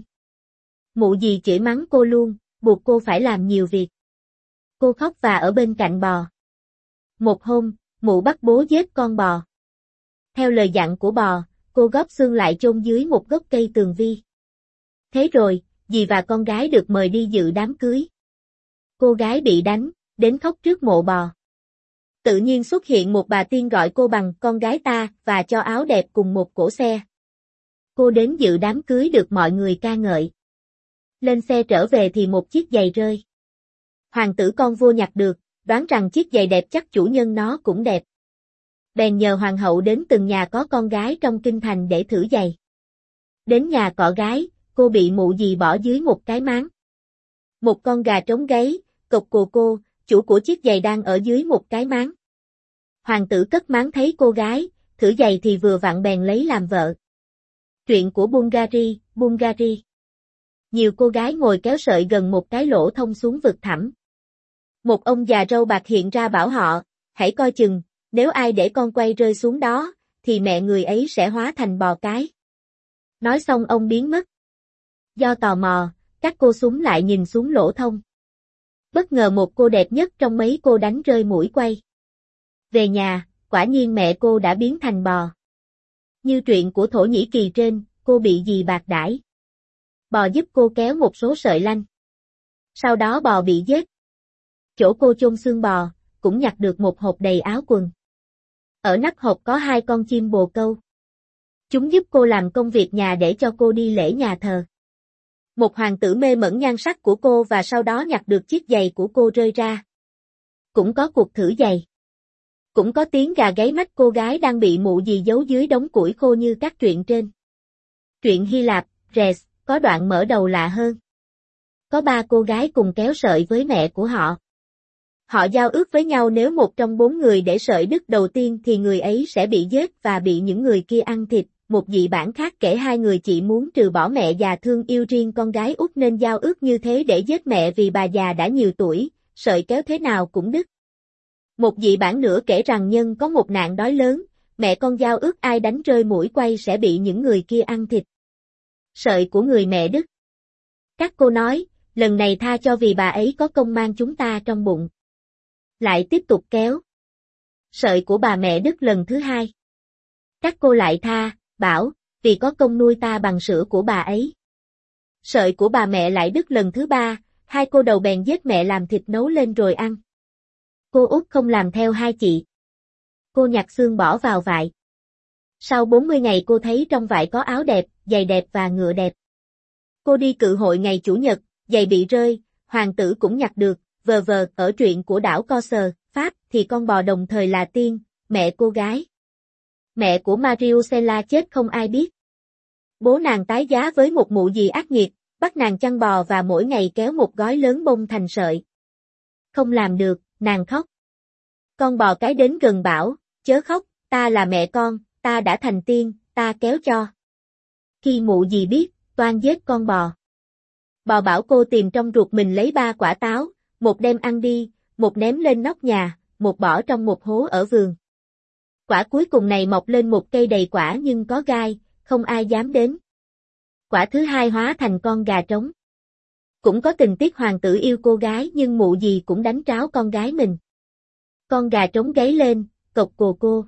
Mụ dì chửi mắng cô luôn, buộc cô phải làm nhiều việc. Cô khóc và ở bên cạnh bò. Một hôm, mụ bắt bố giết con bò. Theo lời dặn của bò, cô góp xương lại chôn dưới một gốc cây tường vi. Thế rồi, dì và con gái được mời đi dự đám cưới. Cô gái bị đánh, đến khóc trước mộ bò. Tự nhiên xuất hiện một bà tiên gọi cô bằng con gái ta và cho áo đẹp cùng một cỗ xe. Cô đến dự đám cưới được mọi người ca ngợi. Lên xe trở về thì một chiếc giày rơi. Hoàng tử con vua nhặt được, đoán rằng chiếc giày đẹp chắc chủ nhân nó cũng đẹp. Bèn nhờ hoàng hậu đến từng nhà có con gái trong kinh thành để thử giày. Đến nhà cọ gái, cô bị mụ dì bỏ dưới một cái máng. Một con gà trống gáy, cộc cô, chủ của chiếc giày đang ở dưới một cái máng. Hoàng tử cất máng thấy cô gái, thử giày thì vừa vặn bèn lấy làm vợ. Truyện của Bulgari. Nhiều cô gái ngồi kéo sợi gần một cái lỗ thông xuống vực thẳm. Một ông già râu bạc hiện ra bảo họ, hãy coi chừng, nếu ai để con quay rơi xuống đó, thì mẹ người ấy sẽ hóa thành bò cái. Nói xong ông biến mất. Do tò mò, các cô súng lại nhìn xuống lỗ thông. Bất ngờ một cô đẹp nhất trong mấy cô đánh rơi mũi quay. Về nhà, quả nhiên mẹ cô đã biến thành bò. Như truyện của Thổ Nhĩ Kỳ trên, cô bị dì bạc đãi. Bò giúp cô kéo một số sợi lanh. Sau đó bò bị giết. Chỗ cô chôn xương bò, cũng nhặt được một hộp đầy áo quần. Ở nắp hộp có 2 con chim bồ câu. Chúng giúp cô làm công việc nhà để cho cô đi lễ nhà thờ. Một hoàng tử mê mẩn nhan sắc của cô và sau đó nhặt được chiếc giày của cô rơi ra. Cũng có cuộc thử giày. Cũng có tiếng gà gáy mách cô gái đang bị mụ dì giấu dưới đống củi khô như các truyện trên. Truyện Hy Lạp, Res, có đoạn mở đầu lạ hơn. Có 3 cô gái cùng kéo sợi với mẹ của họ. Họ giao ước với nhau nếu một trong 4 người để sợi đứt đầu tiên thì người ấy sẽ bị giết và bị những người kia ăn thịt. Một dị bản khác kể 2 người chị muốn trừ bỏ mẹ già thương yêu riêng con gái út nên giao ước như thế để giết mẹ vì bà già đã nhiều tuổi, sợi kéo thế nào cũng đứt. Một dị bản nữa kể rằng nhân có một nạn đói lớn, mẹ con giao ước ai đánh rơi mũi quay sẽ bị những người kia ăn thịt. Sợi của người mẹ đứt. Các cô nói, lần này tha cho vì bà ấy có công mang chúng ta trong bụng. Lại tiếp tục kéo. Sợi của bà mẹ đứt lần thứ 2. Các cô lại tha, bảo, vì có công nuôi ta bằng sữa của bà ấy. Sợi của bà mẹ lại đứt lần thứ 3, 2 cô đầu bèn giết mẹ làm thịt nấu lên rồi ăn. Cô út không làm theo 2 chị. Cô nhặt xương bỏ vào vại. Sau 40 ngày cô thấy trong vại có áo đẹp, giày đẹp và ngựa đẹp. Cô đi cự hội ngày Chủ nhật, giày bị rơi, hoàng tử cũng nhặt được, vờ ở truyện của đảo Corsair, Pháp thì con bò đồng thời là tiên, mẹ cô gái. Mẹ của Mariusella chết không ai biết. Bố nàng tái giá với một mụ dì ác nghiệt, bắt nàng chăn bò và mỗi ngày kéo một gói lớn bông thành sợi. Không làm được, nàng khóc. Con bò cái đến gần bảo, chớ khóc, ta là mẹ con, ta đã thành tiên, ta kéo cho. Khi mụ dì biết, toan giết con bò. Bò bảo cô tìm trong ruột mình lấy 3 quả táo, một đem ăn đi, một ném lên nóc nhà, một bỏ trong một hố ở vườn. Quả cuối cùng này mọc lên một cây đầy quả nhưng có gai, không ai dám đến. Quả thứ hai hóa thành con gà trống. Cũng có tình tiết hoàng tử yêu cô gái nhưng mụ gì cũng đánh tráo con gái mình. Con gà trống gáy lên, cộc cồ cô.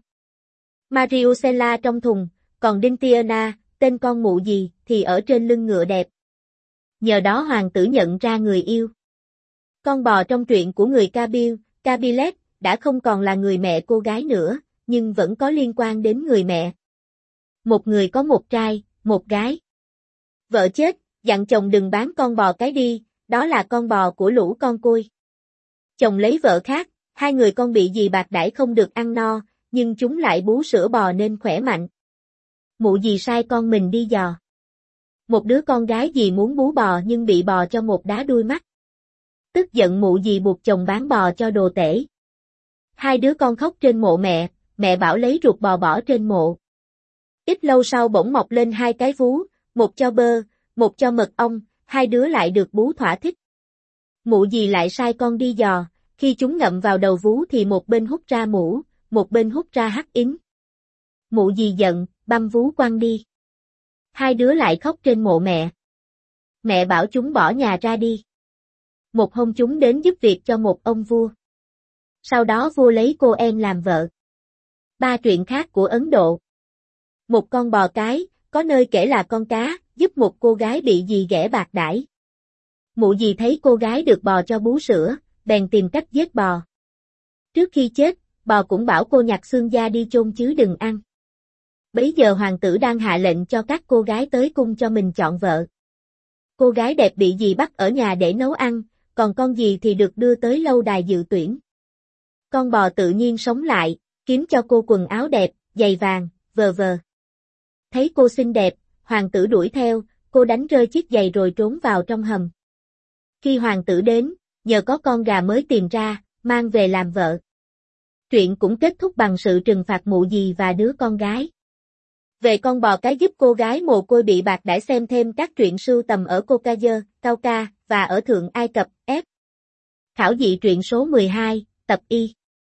Mariusella trong thùng, còn Dintiana, tên con mụ gì, thì ở trên lưng ngựa đẹp. Nhờ đó hoàng tử nhận ra người yêu. Con bò trong truyện của người Cabilet, đã không còn là người mẹ cô gái nữa, nhưng vẫn có liên quan đến người mẹ. Một người có một trai, một gái. Vợ chết, dặn chồng đừng bán con bò cái đi, đó là con bò của lũ con côi. Chồng lấy vợ khác, hai người con bị dì bạc đãi không được ăn no, nhưng chúng lại bú sữa bò nên khỏe mạnh. Mụ dì sai con mình đi dò. Một đứa con gái dì muốn bú bò nhưng bị bò cho một đá đuôi mắt. Tức giận mụ dì buộc chồng bán bò cho đồ tể. Hai đứa con khóc trên mộ mẹ, mẹ bảo lấy ruột bò bỏ trên mộ. Ít lâu sau bỗng mọc lên hai cái vú, một cho bơ, một cho mật ong, hai đứa lại được bú thỏa thích. Mụ dì lại sai con đi dò, khi chúng ngậm vào đầu vú thì một bên hút ra mũ, một bên hút ra hắc ính. Mụ dì giận, băm vú quăng đi. Hai đứa lại khóc trên mộ mẹ. Mẹ bảo chúng bỏ nhà ra đi. Một hôm chúng đến giúp việc cho một ông vua. Sau đó vua lấy cô em làm vợ. 3 truyện khác của Ấn Độ. Một con bò cái, có nơi kể là con cá, giúp một cô gái bị dì ghẻ bạc đãi. Mụ dì thấy cô gái được bò cho bú sữa, bèn tìm cách giết bò. Trước khi chết, bò cũng bảo cô nhặt xương da đi chôn chứ đừng ăn. Bấy giờ hoàng tử đang hạ lệnh cho các cô gái tới cung cho mình chọn vợ. Cô gái đẹp bị dì bắt ở nhà để nấu ăn, còn con dì thì được đưa tới lâu đài dự tuyển. Con bò tự nhiên sống lại, kiếm cho cô quần áo đẹp, giày vàng, vờ vờ. Thấy cô xinh đẹp, hoàng tử đuổi theo, cô đánh rơi chiếc giày rồi trốn vào trong hầm. Khi hoàng tử đến, nhờ có con gà mới tìm ra, mang về làm vợ. Truyện cũng kết thúc bằng sự trừng phạt mụ dì và đứa con gái. Về con bò cái giúp cô gái mồ côi bị bạc đãi xem thêm các truyện sưu tầm ở Caucasia và ở Thượng Ai Cập, F. Khảo dị truyện số 12, tập Y.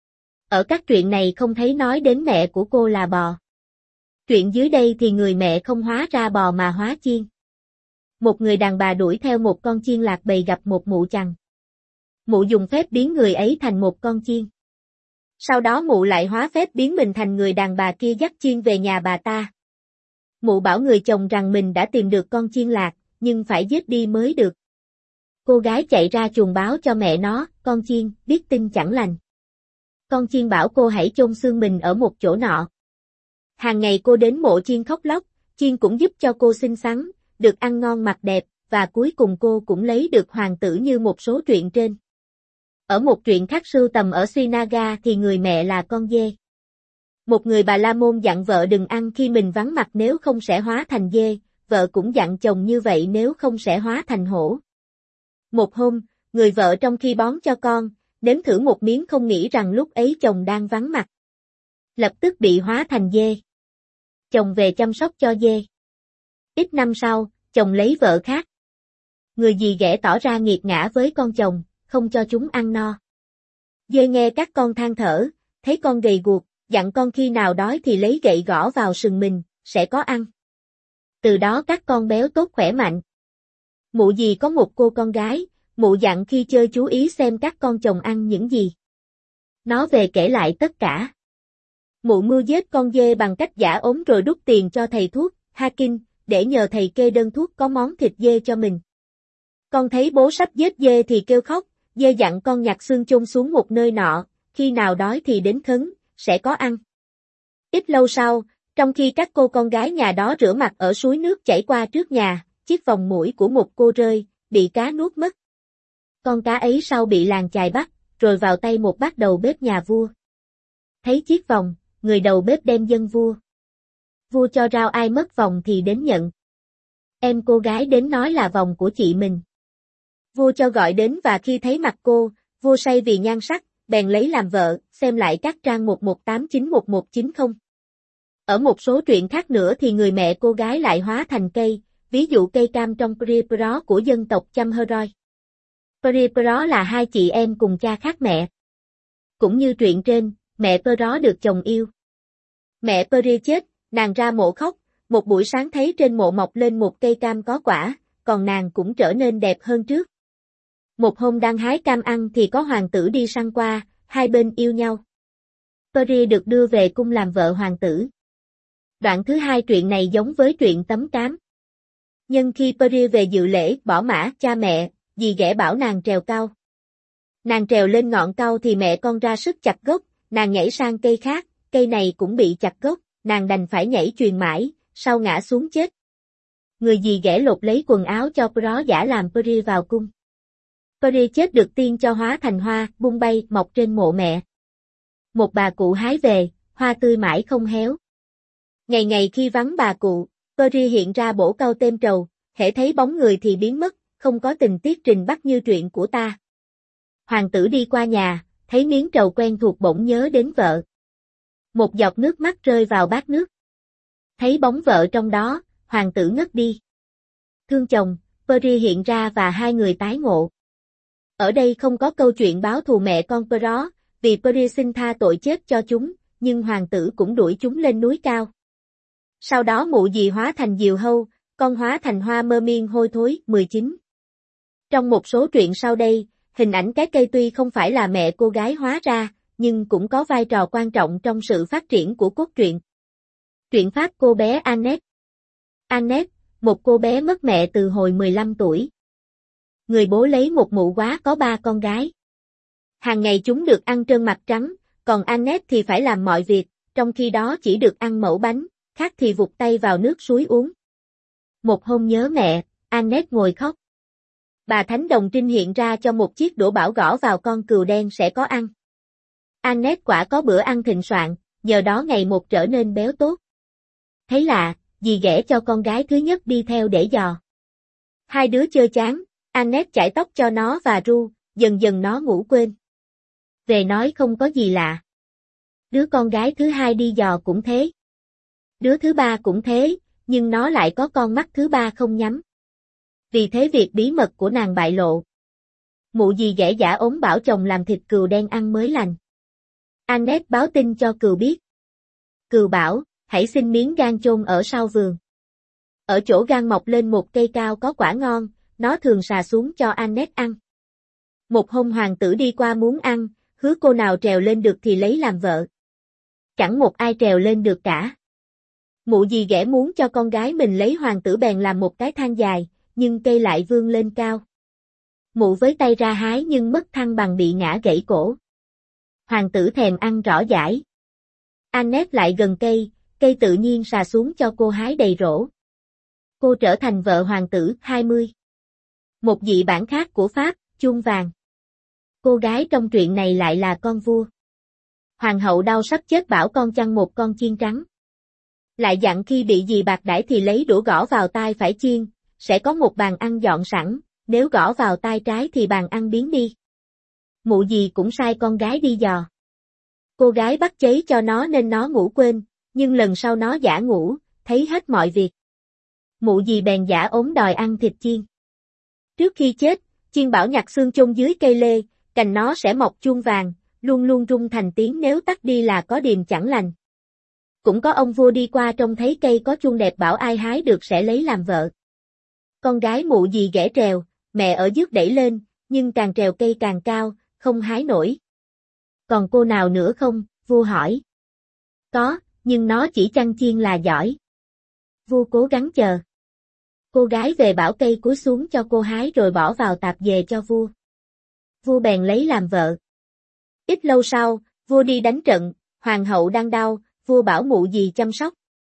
Ở các truyện này không thấy nói đến mẹ của cô là bò. Truyện dưới đây thì người mẹ không hóa ra bò mà hóa chiên. Một người đàn bà đuổi theo một con chiên lạc bầy gặp một mụ chằn. Mụ dùng phép biến người ấy thành một con chiên. Sau đó mụ lại hóa phép biến mình thành người đàn bà kia dắt chiên về nhà bà ta. Mụ bảo người chồng rằng mình đã tìm được con chiên lạc, nhưng phải giết đi mới được. Cô gái chạy ra chuồng báo cho mẹ nó, con chiên, biết tin chẳng lành. Con chiên bảo cô hãy chôn xương mình ở một chỗ nọ. Hàng ngày cô đến mộ chiên khóc lóc, chiên cũng giúp cho cô xinh xắn, được ăn ngon mặc đẹp, và cuối cùng cô cũng lấy được hoàng tử như một số truyện trên. Ở một truyện khác sưu tầm ở Srinagar thì người mẹ là con dê. Một người Bà La Môn dặn vợ đừng ăn khi mình vắng mặt nếu không sẽ hóa thành dê, vợ cũng dặn chồng như vậy nếu không sẽ hóa thành hổ. Một hôm, người vợ trong khi bón cho con, nếm thử một miếng không nghĩ rằng lúc ấy chồng đang vắng mặt. Lập tức bị hóa thành dê. Chồng về chăm sóc cho dê. Ít năm sau, chồng lấy vợ khác. Người dì ghẻ tỏ ra nghiệt ngã với con chồng, không cho chúng ăn no. Dê nghe các con than thở, thấy con gầy guộc, dặn con khi nào đói thì lấy gậy gõ vào sừng mình, sẽ có ăn. Từ đó các con béo tốt khỏe mạnh. Mụ dì có một cô con gái, mụ dặn khi chơi chú ý xem các con chồng ăn những gì. Nó về kể lại tất cả. Mụ mưu giết con dê bằng cách giả ốm rồi đút tiền cho thầy thuốc, Hakim, để nhờ thầy kê đơn thuốc có món thịt dê cho mình. Con thấy bố sắp giết dê thì kêu khóc, dê dặn con nhặt xương chôn xuống một nơi nọ, khi nào đói thì đến khấn, sẽ có ăn. Ít lâu sau, trong khi các cô con gái nhà đó rửa mặt ở suối nước chảy qua trước nhà, chiếc vòng mũi của một cô rơi, bị cá nuốt mất. Con cá ấy sau bị làng chài bắt, rồi vào tay một bác đầu bếp nhà vua. Thấy chiếc vòng, người đầu bếp đem dâng vua. Vua cho rao ai mất vòng thì đến nhận. Em cô gái đến nói là vòng của chị mình. Vua cho gọi đến và khi thấy mặt cô, vua say vì nhan sắc, bèn lấy làm vợ, xem lại các trang 1189-1190. Ở một số truyện khác nữa thì người mẹ cô gái lại hóa thành cây, ví dụ cây cam trong Pripro của dân tộc Chamheroi. Pripro là hai chị em cùng cha khác mẹ. Cũng như truyện trên, mẹ Pro được chồng yêu. Mẹ Peri chết, nàng ra mộ khóc, một buổi sáng thấy trên mộ mọc lên một cây cam có quả, còn nàng cũng trở nên đẹp hơn trước. Một hôm đang hái cam ăn thì có hoàng tử đi săn qua, hai bên yêu nhau. Peri được đưa về cung làm vợ hoàng tử. Đoạn thứ hai truyện này giống với truyện tấm cám. Nhưng khi Peri về dự lễ bỏ mã cha mẹ, dì ghẻ bảo nàng trèo cao. Nàng trèo lên ngọn cao thì mẹ con ra sức chặt gốc, nàng nhảy sang cây khác, cây này cũng bị chặt gốc, nàng đành phải nhảy chuyền mãi, sau ngã xuống chết. Người dì ghẻ lột lấy quần áo cho Pro giả làm Peri vào cung. Peri chết được tiên cho hóa thành hoa, bung bay, mọc trên mộ mẹ. Một bà cụ hái về, hoa tươi mãi không héo. Ngày ngày khi vắng bà cụ, Peri hiện ra bổ câu tem trầu, hễ thấy bóng người thì biến mất, không có tình tiết trình bắt như truyện của ta. Hoàng tử đi qua nhà, thấy miếng trầu quen thuộc bỗng nhớ đến vợ. Một giọt nước mắt rơi vào bát nước. Thấy bóng vợ trong đó, hoàng tử ngất đi. Thương chồng, Peri hiện ra và hai người tái ngộ. Ở đây không có câu chuyện báo thù mẹ con Pro, vì Peri xin tha tội chết cho chúng, nhưng hoàng tử cũng đuổi chúng lên núi cao. Sau đó mụ dì hóa thành diều hâu, con hóa thành hoa mơ miên hôi thối. 19. Trong một số truyện sau đây, hình ảnh cái cây tuy không phải là mẹ cô gái hóa ra, nhưng cũng có vai trò quan trọng trong sự phát triển của cốt truyện. Truyện Pháp cô bé Annette. Annette, một cô bé mất mẹ từ hồi 15 tuổi. Người bố lấy một mụ quá có 3 con gái. Hàng ngày chúng được ăn trơn mặt trắng, còn Annette thì phải làm mọi việc, trong khi đó chỉ được ăn mẩu bánh, khác thì vụt tay vào nước suối uống. Một hôm nhớ mẹ, Annette ngồi khóc. Bà Thánh Đồng Trinh hiện ra cho một chiếc đũa bảo gõ vào con cừu đen sẽ có ăn. Annette quả có bữa ăn thịnh soạn, nhờ đó ngày một trở nên béo tốt. Thấy lạ, dì ghẻ cho con gái thứ nhất đi theo để dò. Hai đứa chơi chán, Annette chải tóc cho nó và ru, dần dần nó ngủ quên. Về nói không có gì lạ. Đứa con gái thứ hai đi dò cũng thế. Đứa thứ ba cũng thế, nhưng nó lại có con mắt thứ ba không nhắm. Vì thế việc bí mật của nàng bại lộ. Mụ dì ghẻ giả ốm bảo chồng làm thịt cừu đen ăn mới lành. Annette báo tin cho cừu biết. Cừu bảo, hãy xin miếng gan chôn ở sau vườn. Ở chỗ gan mọc lên một cây cao có quả ngon, nó thường xà xuống cho Annette ăn. Một hôm hoàng tử đi qua muốn ăn, hứa cô nào trèo lên được thì lấy làm vợ. Chẳng một ai trèo lên được cả. Mụ dì ghẻ muốn cho con gái mình lấy hoàng tử bèn làm một cái thang dài, nhưng cây lại vươn lên cao. Mụ với tay ra hái nhưng mất thăng bằng bị ngã gãy cổ. Hoàng tử thèm ăn rõ dãi. Annette lại gần cây, cây tự nhiên xà xuống cho cô hái đầy rổ. Cô trở thành vợ hoàng tử. 20. Một dị bản khác của Pháp, chuông vàng. Cô gái trong truyện này lại là con vua. Hoàng hậu đau sắp chết bảo con chăn một con chiên trắng. Lại dặn khi bị dì bạc đãi thì lấy đũa gõ vào tai phải chiên, sẽ có một bàn ăn dọn sẵn, nếu gõ vào tai trái thì bàn ăn biến đi. Mụ dì cũng sai con gái đi dò. Cô gái bắt cháy cho nó nên nó ngủ quên, nhưng lần sau nó giả ngủ, thấy hết mọi việc. Mụ dì bèn giả ốm đòi ăn thịt chiên. Trước khi chết, chiên bảo nhặt xương chôn dưới cây lê, cành nó sẽ mọc chuông vàng, luôn luôn rung thành tiếng nếu tắt đi là có điềm chẳng lành. Cũng có ông vua đi qua trông thấy cây có chuông đẹp bảo ai hái được sẽ lấy làm vợ. Con gái mụ dì ghẻ trèo, mẹ ở trước đẩy lên, nhưng càng trèo cây càng cao, không hái nổi. Còn cô nào nữa không, vua hỏi. Có, nhưng nó chỉ chăn chiên là giỏi. Vua cố gắng chờ. Cô gái về bảo cây cúi xuống cho cô hái rồi bỏ vào tạp về cho vua. Vua bèn lấy làm vợ. Ít lâu sau, vua đi đánh trận, hoàng hậu đang đau, vua bảo mụ dì chăm sóc.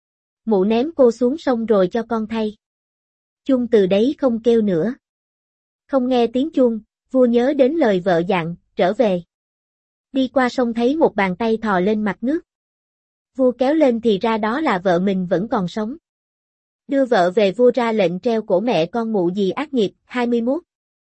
Mụ ném cô xuống sông rồi cho con thay. Chuông từ đấy không kêu nữa. Không nghe tiếng chuông, vua nhớ đến lời vợ dặn, trở về. Đi qua sông thấy một bàn tay thò lên mặt nước. Vua kéo lên thì ra đó là vợ mình vẫn còn sống. Đưa vợ về vua ra lệnh treo cổ mẹ con mụ dì ác nghiệp. 21.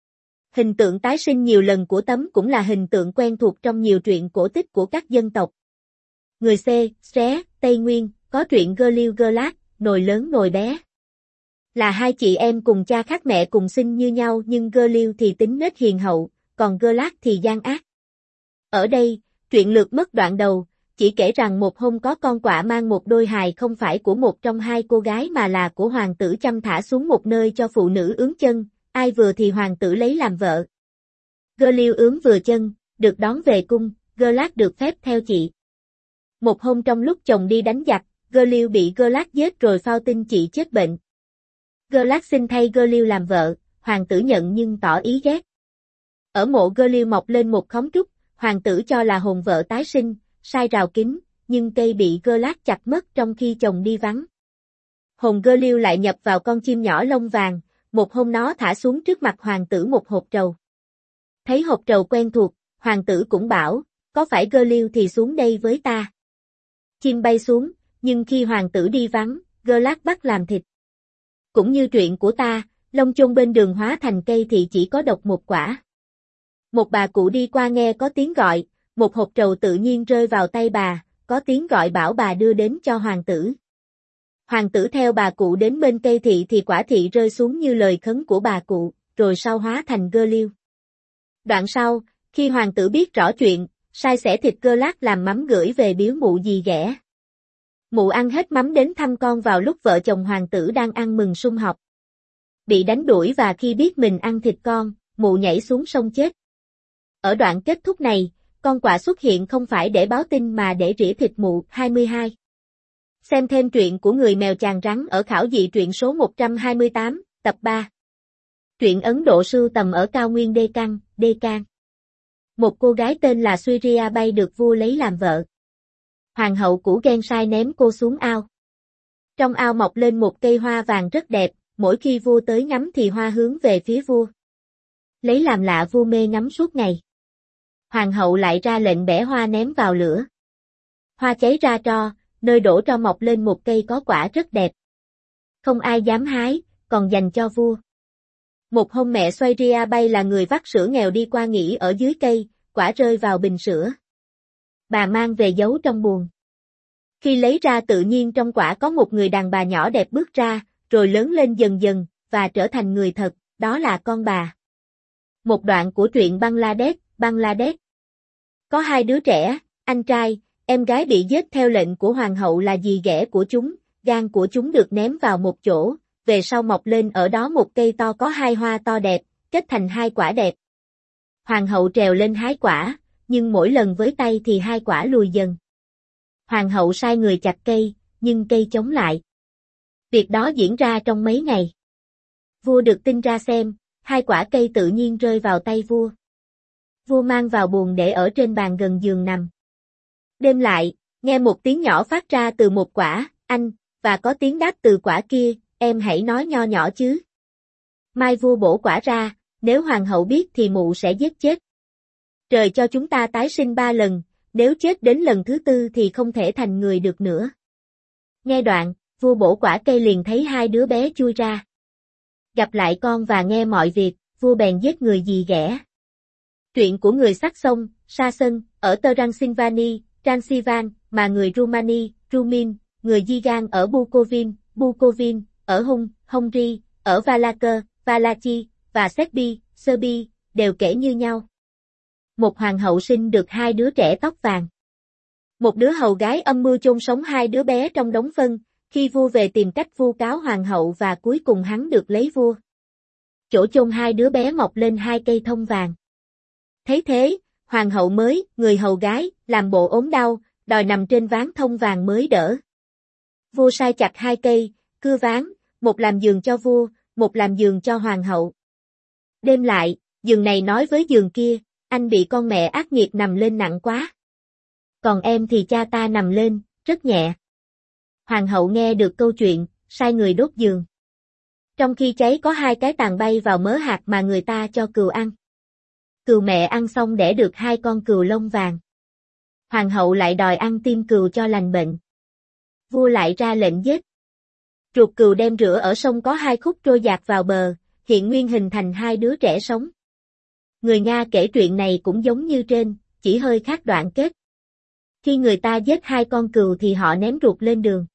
Hình tượng tái sinh nhiều lần của Tấm cũng là hình tượng quen thuộc trong nhiều truyện cổ tích của các dân tộc. Người Xé, Tây Nguyên, có truyện Gơ Liêu Gơ Lát, nồi lớn nồi bé. Là hai chị em cùng cha khác mẹ cùng sinh như nhau nhưng Gơ Liêu thì tính nết hiền hậu, còn Gơ Lát thì gian ác. Ở đây, truyện lược mất đoạn đầu, chỉ kể rằng một hôm có con quạ mang một đôi hài không phải của một trong hai cô gái mà là của hoàng tử chăm thả xuống một nơi cho phụ nữ ướm chân, ai vừa thì hoàng tử lấy làm vợ. Gerliu ướm vừa chân, được đón về cung, Gerlach được phép theo chị. Một hôm trong lúc chồng đi đánh giặc, Gerliu bị Gerlach giết rồi phao tin chị chết bệnh. Gerlach xin thay Gerliu làm vợ, hoàng tử nhận nhưng tỏ ý ghét. Ở mộ Gerliu mọc lên một khóm trúc, hoàng tử cho là hồn vợ tái sinh, sai rào kính, nhưng cây bị Gerlach chặt mất trong khi chồng đi vắng. Hồn Gerliu lại nhập vào con chim nhỏ lông vàng, một hôm nó thả xuống trước mặt hoàng tử một hột trầu. Thấy hột trầu quen thuộc, hoàng tử cũng bảo, có phải Gerliu thì xuống đây với ta. Chim bay xuống, nhưng khi hoàng tử đi vắng, Gerlach bắt làm thịt. Cũng như truyện của ta, lông chôn bên đường hóa thành cây thì chỉ có độc một quả. Một bà cụ đi qua nghe có tiếng gọi, một hột trầu tự nhiên rơi vào tay bà, có tiếng gọi bảo bà đưa đến cho hoàng tử. Hoàng tử theo bà cụ đến bên cây thị thì quả thị rơi xuống như lời khấn của bà cụ, rồi sau hóa thành Gerliu. Đoạn sau, khi hoàng tử biết rõ chuyện, sai xẻ thịt Gerlach làm mắm gửi về biếu mụ dì ghẻ. Mụ ăn hết mắm đến thăm con vào lúc vợ chồng hoàng tử đang ăn mừng sum họp. Bị đánh đuổi và khi biết mình ăn thịt con, mụ nhảy xuống sông chết. Ở đoạn kết thúc này, con quạ xuất hiện không phải để báo tin mà để rỉa thịt mụ. 22. Xem thêm truyện của người mèo chàng rắn ở khảo dị truyện số 128, tập 3. Truyện Ấn Độ sưu tầm ở cao nguyên Deccan. Một cô gái tên là Syria bay được vua lấy làm vợ. Hoàng hậu cũ ghen sai ném cô xuống ao. Trong ao mọc lên một cây hoa vàng rất đẹp, mỗi khi vua tới ngắm thì hoa hướng về phía vua. Lấy làm lạ vua mê ngắm suốt ngày. Hoàng hậu lại ra lệnh bẻ hoa ném vào lửa. Hoa cháy ra tro, nơi đổ tro mọc lên một cây có quả rất đẹp. Không ai dám hái, còn dành cho vua. Một hôm mẹ Syria bay là người vắt sữa nghèo đi qua nghỉ ở dưới cây, quả rơi vào bình sữa. Bà mang về giấu trong buồng. Khi lấy ra tự nhiên trong quả có một người đàn bà nhỏ đẹp bước ra, rồi lớn lên dần dần, và trở thành người thật, đó là con bà. Một đoạn của truyện Bangladesh. Có hai đứa trẻ, anh trai, em gái bị giết theo lệnh của hoàng hậu là dì ghẻ của chúng, gan của chúng được ném vào một chỗ, về sau mọc lên ở đó một cây to có hai hoa to đẹp, kết thành hai quả đẹp. Hoàng hậu trèo lên hái quả, nhưng mỗi lần với tay thì hai quả lùi dần. Hoàng hậu sai người chặt cây, nhưng cây chống lại. Việc đó diễn ra trong mấy ngày. Vua được tin ra xem, hai quả cây tự nhiên rơi vào tay vua. Vua mang vào buồng để ở trên bàn gần giường nằm. Đêm lại, nghe một tiếng nhỏ phát ra từ một quả, anh, và có tiếng đáp từ quả kia, em hãy nói nho nhỏ chứ. Mai vua bổ quả ra, nếu hoàng hậu biết thì mụ sẽ giết chết. Trời cho chúng ta tái sinh 3 lần, nếu chết đến lần thứ 4 thì không thể thành người được nữa. Nghe đoạn, vua bổ quả cây liền thấy hai đứa bé chui ra. Gặp lại con và nghe mọi việc, vua bèn giết người dì ghẻ. Truyện của người Saxon, Saxon, ở Transylvania, mà người Rumani, Rumin, người Gigan ở Bukovin, ở Hungary, ở Valachi, và Serbi, đều kể như nhau. Một hoàng hậu sinh được hai đứa trẻ tóc vàng. Một đứa hầu gái âm mưu chôn sống hai đứa bé trong đống phân, khi vua về tìm cách vu cáo hoàng hậu và cuối cùng hắn được lấy vua. Chỗ chôn hai đứa bé mọc lên hai cây thông vàng. Thấy thế, hoàng hậu mới, người hầu gái, làm bộ ốm đau, đòi nằm trên ván thông vàng mới đỡ. Vua sai chặt hai cây, cưa ván, một làm giường cho vua, một làm giường cho hoàng hậu. Đêm lại, giường này nói với giường kia, anh bị con mẹ ác nghiệt nằm lên nặng quá. Còn em thì cha ta nằm lên, rất nhẹ. Hoàng hậu nghe được câu chuyện, sai người đốt giường. Trong khi cháy có hai cái tàn bay vào mớ hạt mà người ta cho cừu ăn. Cừu mẹ ăn xong đẻ được hai con cừu lông vàng. Hoàng hậu lại đòi ăn tim cừu cho lành bệnh. Vua lại ra lệnh giết. Ruột cừu đem rửa ở sông có hai khúc trôi dạt vào bờ, hiện nguyên hình thành hai đứa trẻ sống. Người Nga kể truyện này cũng giống như trên, chỉ hơi khác đoạn kết. Khi người ta giết hai con cừu thì họ ném ruột lên đường.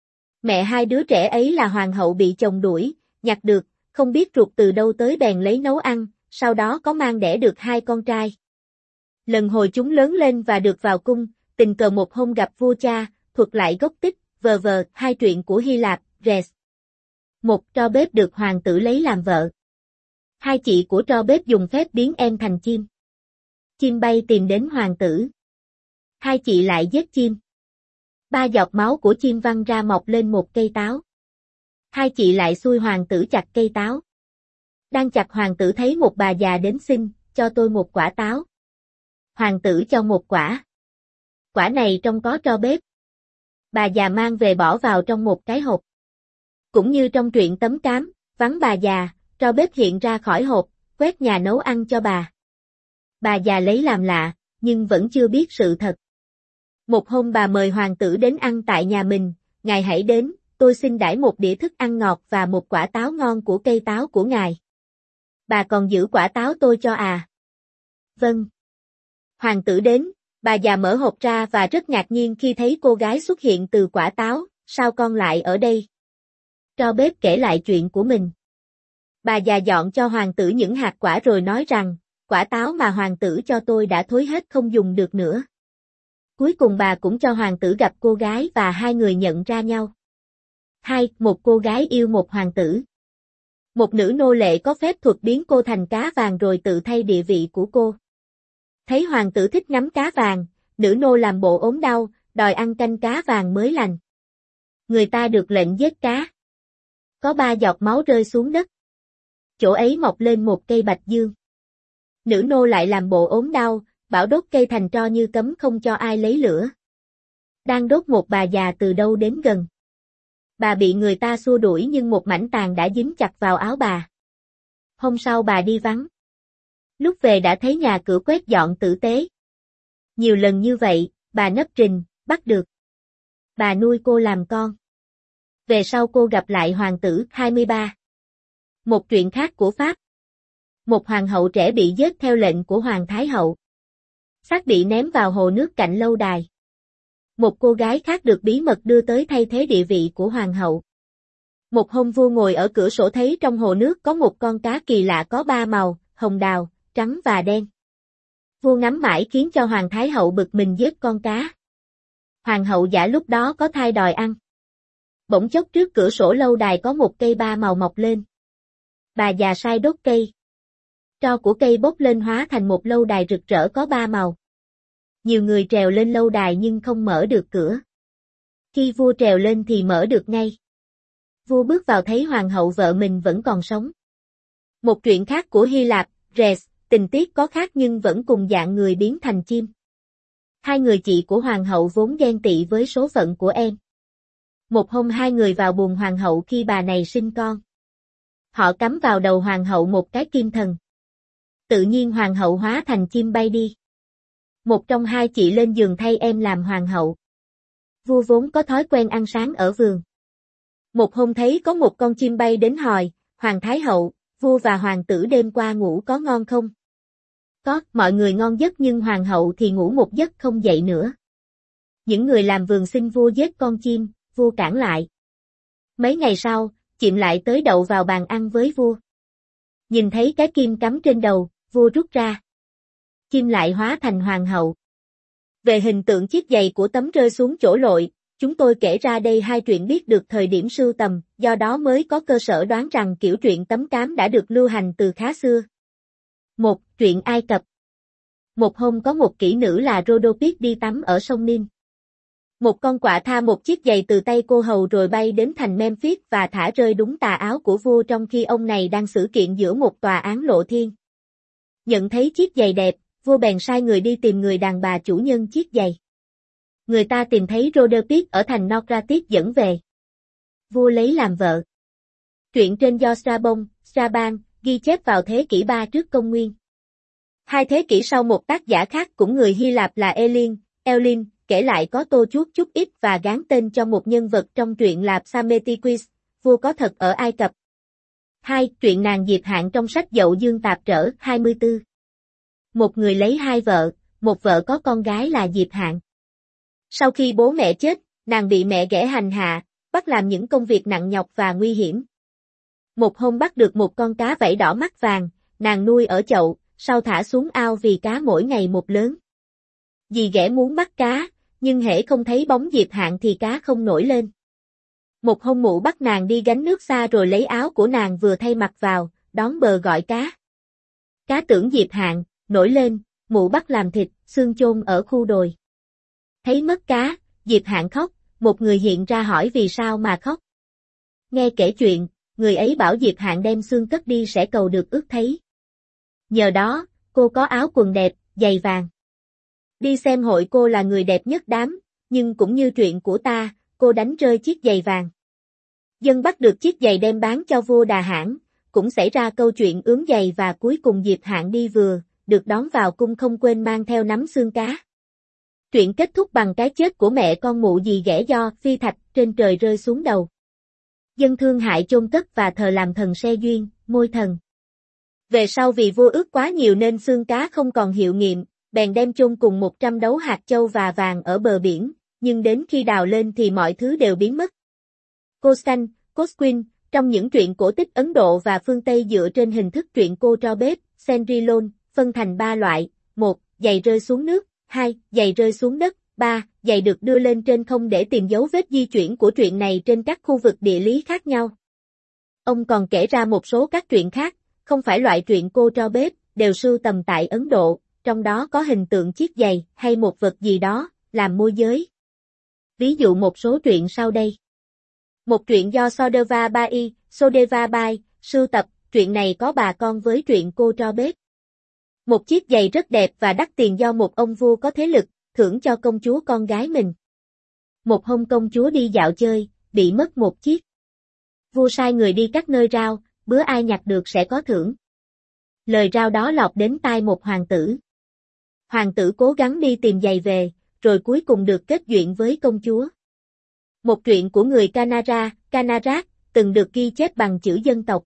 Mẹ hai đứa trẻ ấy là hoàng hậu bị chồng đuổi, nhặt được, không biết ruột từ đâu tới bèn lấy nấu ăn, sau đó có mang đẻ được hai con trai. Lần hồi chúng lớn lên và được vào cung, tình cờ một hôm gặp vua cha, thuật lại gốc tích, hai truyện của Hy Lạp, Res. Một tro bếp được hoàng tử lấy làm vợ. Hai chị của tro bếp dùng phép biến em thành chim. Chim bay tìm đến hoàng tử. Hai chị lại giết chim. 3 giọt máu của chim văng ra mọc lên một cây táo. Hai chị lại xui hoàng tử chặt cây táo. Đang chặt hoàng tử thấy một bà già đến xin, cho tôi một quả táo. Hoàng tử cho một quả. Quả này trong có tro bếp. Bà già mang về bỏ vào trong một cái hộp. Cũng như trong truyện Tấm Cám, vắng bà già, tro bếp hiện ra khỏi hộp, quét nhà nấu ăn cho bà. Bà già lấy làm lạ, nhưng vẫn chưa biết sự thật. Một hôm bà mời hoàng tử đến ăn tại nhà mình, ngài hãy đến, tôi xin đãi một đĩa thức ăn ngọt và một quả táo ngon của cây táo của ngài. Bà còn giữ quả táo tôi cho à? Vâng. Hoàng tử đến, bà già mở hộp ra và rất ngạc nhiên khi thấy cô gái xuất hiện từ quả táo, sao con lại ở đây? Tro bếp kể lại chuyện của mình. Bà già dọn cho hoàng tử những hạt quả rồi nói rằng, quả táo mà hoàng tử cho tôi đã thối hết không dùng được nữa. Cuối cùng bà cũng cho hoàng tử gặp cô gái và hai người nhận ra nhau. 2. Một cô gái yêu một hoàng tử. Một nữ nô lệ có phép thuật biến cô thành cá vàng rồi tự thay địa vị của cô. Thấy hoàng tử thích ngắm cá vàng, nữ nô làm bộ ốm đau, đòi ăn canh cá vàng mới lành. Người ta được lệnh giết cá. Có 3 giọt máu rơi xuống đất. Chỗ ấy mọc lên một cây bạch dương. Nữ nô lại làm bộ ốm đau, bảo đốt cây thành tro như cấm không cho ai lấy lửa. Đang đốt một bà già từ đâu đến gần. Bà bị người ta xua đuổi nhưng một mảnh tàn đã dính chặt vào áo bà. Hôm sau bà đi vắng. Lúc về đã thấy nhà cửa quét dọn tử tế. Nhiều lần như vậy, bà nấp rình, bắt được. Bà nuôi cô làm con. Về sau cô gặp lại hoàng tử 23. Một truyện khác của Pháp. Một hoàng hậu trẻ bị giết theo lệnh của hoàng thái hậu. Xác bị ném vào hồ nước cạnh lâu đài. Một cô gái khác được bí mật đưa tới thay thế địa vị của hoàng hậu. Một hôm vua ngồi ở cửa sổ thấy trong hồ nước có một con cá kỳ lạ có 3 màu, hồng đào, trắng và đen. Vua ngắm mãi khiến cho hoàng thái hậu bực mình giết con cá. Hoàng hậu giả lúc đó có thai đòi ăn. Bỗng chốc trước cửa sổ lâu đài có một cây 3 màu mọc lên. Bà già sai đốt cây. Tro của cây bốc lên hóa thành một lâu đài rực rỡ có 3 màu. Nhiều người trèo lên lâu đài nhưng không mở được cửa. Khi vua trèo lên thì mở được ngay. Vua bước vào thấy hoàng hậu vợ mình vẫn còn sống. Một truyện khác của Hy Lạp, Res, tình tiết có khác nhưng vẫn cùng dạng người biến thành chim. Hai người chị của hoàng hậu vốn ghen tị với số phận của em. Một hôm hai người vào buồng hoàng hậu khi bà này sinh con. Họ cắm vào đầu hoàng hậu một cái kim thần. Tự nhiên hoàng hậu hóa thành chim bay đi. Một trong hai chị lên giường thay em làm hoàng hậu. Vua vốn có thói quen ăn sáng ở vườn. Một hôm thấy có một con chim bay đến hỏi, hoàng thái hậu, vua và hoàng tử đêm qua ngủ có ngon không? Có, mọi người ngon giấc nhưng hoàng hậu thì ngủ một giấc không dậy nữa. Những người làm vườn xin vua giết con chim, vua cản lại. Mấy ngày sau, chim lại tới đậu vào bàn ăn với vua. Nhìn thấy cái kim cắm trên đầu, vua rút ra. Chim lại hóa thành hoàng hậu. Về hình tượng chiếc giày của tấm rơi xuống chỗ lội, chúng tôi kể ra đây hai truyện biết được thời điểm sưu tầm, do đó mới có cơ sở đoán rằng kiểu truyện Tấm Cám đã được lưu hành từ khá xưa. 1. Truyện Ai Cập. Một hôm có một kỹ nữ là Rhodopis đi tắm ở sông Nin. Một con quạ tha một chiếc giày từ tay cô hầu rồi bay đến thành Memphis và thả rơi đúng tà áo của vua trong khi ông này đang xử kiện giữa một tòa án lộ thiên. Nhận thấy chiếc giày đẹp, vua bèn sai người đi tìm người đàn bà chủ nhân chiếc giày. Người ta tìm thấy Rhodopis ở thành Naucratis dẫn về. Vua lấy làm vợ. Truyện trên do Strabon, ghi chép vào thế kỷ 3 trước công nguyên. 2 thế kỷ sau một tác giả khác cũng người Hy Lạp là Elin, kể lại có tô chuốt chút ít và gán tên cho một nhân vật trong truyện là Psammetichus, vua có thật ở Ai Cập. 2. Truyện nàng Diệp Hạn trong sách Dậu Dương Tạp Trở 24. Một người lấy 2 vợ, một vợ có con gái là Diệp Hạn. Sau khi bố mẹ chết, nàng bị mẹ ghẻ hành hạ, bắt làm những công việc nặng nhọc và nguy hiểm. Một hôm bắt được một con cá vảy đỏ mắt vàng, nàng nuôi ở chậu, sau thả xuống ao vì cá mỗi ngày một lớn. Dì ghẻ muốn bắt cá, nhưng hễ không thấy bóng Diệp Hạn thì cá không nổi lên. Một hôm mụ bắt nàng đi gánh nước xa rồi lấy áo của nàng vừa thay mặc vào, đón bờ gọi cá. Cá tưởng Diệp Hạn, nổi lên, mụ bắt làm thịt, xương chôn ở khu đồi. Thấy mất cá, Diệp Hạn khóc, một người hiện ra hỏi vì sao mà khóc. Nghe kể chuyện, người ấy bảo Diệp Hạn đem xương cất đi sẽ cầu được ước thấy. Nhờ đó, cô có áo quần đẹp, giày vàng. Đi xem hội cô là người đẹp nhất đám, nhưng cũng như chuyện của ta, cô đánh rơi chiếc giày vàng. Dân bắt được chiếc giày đem bán cho vua Đà Hãn, cũng xảy ra câu chuyện ướm giày và cuối cùng Diệp Hạn đi vừa, được đón vào cung không quên mang theo nắm xương cá. Truyện kết thúc bằng cái chết của mẹ con mụ dì ghẻ do phi thạch trên trời rơi xuống đầu. Dân thương hại chôn cất và thờ làm thần se duyên, môi thần. Về sau vì vua ước quá nhiều nên xương cá không còn hiệu nghiệm, bèn đem chôn cùng 100 đấu hạt châu và vàng ở bờ biển, nhưng đến khi đào lên thì mọi thứ đều biến mất. Costan, Cosquin, trong những truyện cổ tích Ấn Độ và phương Tây dựa trên hình thức truyện cô trò bếp, Senrilon, phân thành 3 loại, 1. Giày rơi xuống nước, 2. Giày rơi xuống đất, 3. Giày được đưa lên trên không để tìm dấu vết di chuyển của truyện này trên các khu vực địa lý khác nhau. Ông còn kể ra một số các truyện khác, không phải loại truyện cô trò bếp, đều sưu tầm tại Ấn Độ, trong đó có hình tượng chiếc giày hay một vật gì đó, làm môi giới. Ví dụ một số truyện sau đây. Một truyện do Sodeva Bai, sưu tập, truyện này có bà con với truyện cô trò bếp. Một chiếc giày rất đẹp và đắt tiền do một ông vua có thế lực, thưởng cho công chúa con gái mình. Một hôm công chúa đi dạo chơi, bị mất một chiếc. Vua sai người đi các nơi rao, bữa ai nhặt được sẽ có thưởng. Lời rao đó lọt đến tai một hoàng tử. Hoàng tử cố gắng đi tìm giày về, rồi cuối cùng được kết duyện với công chúa. Một truyện của người Kanarat, từng được ghi chép bằng chữ dân tộc.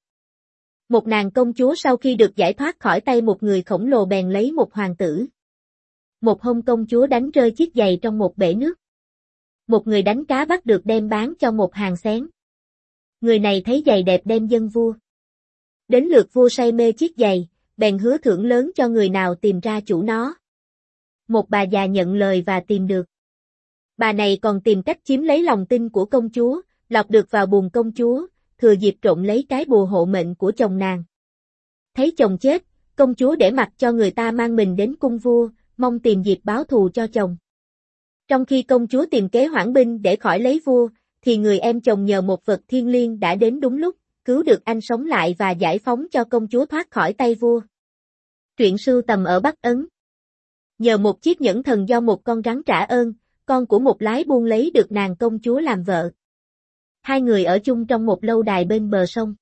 Một nàng công chúa sau khi được giải thoát khỏi tay một người khổng lồ bèn lấy một hoàng tử. Một hôm công chúa đánh rơi chiếc giày trong một bể nước. Một người đánh cá bắt được đem bán cho một hàng xén. Người này thấy giày đẹp đem dâng vua. Đến lượt vua say mê chiếc giày, bèn hứa thưởng lớn cho người nào tìm ra chủ nó. Một bà già nhận lời và tìm được. Bà này còn tìm cách chiếm lấy lòng tin của công chúa, lọt được vào buồng công chúa, thừa dịp trộm lấy cái bùa hộ mệnh của chồng nàng. Thấy chồng chết, công chúa để mặc cho người ta mang mình đến cung vua, mong tìm dịp báo thù cho chồng. Trong khi công chúa tìm kế hoãn binh để khỏi lấy vua, thì người em chồng nhờ một vật thiêng liêng đã đến đúng lúc, cứu được anh sống lại và giải phóng cho công chúa thoát khỏi tay vua. Truyện sưu tầm ở Bắc Ấn. Nhờ một chiếc nhẫn thần do một con rắn trả ơn, con của một lái buôn lấy được nàng công chúa làm vợ. Hai người ở chung trong một lâu đài bên bờ sông.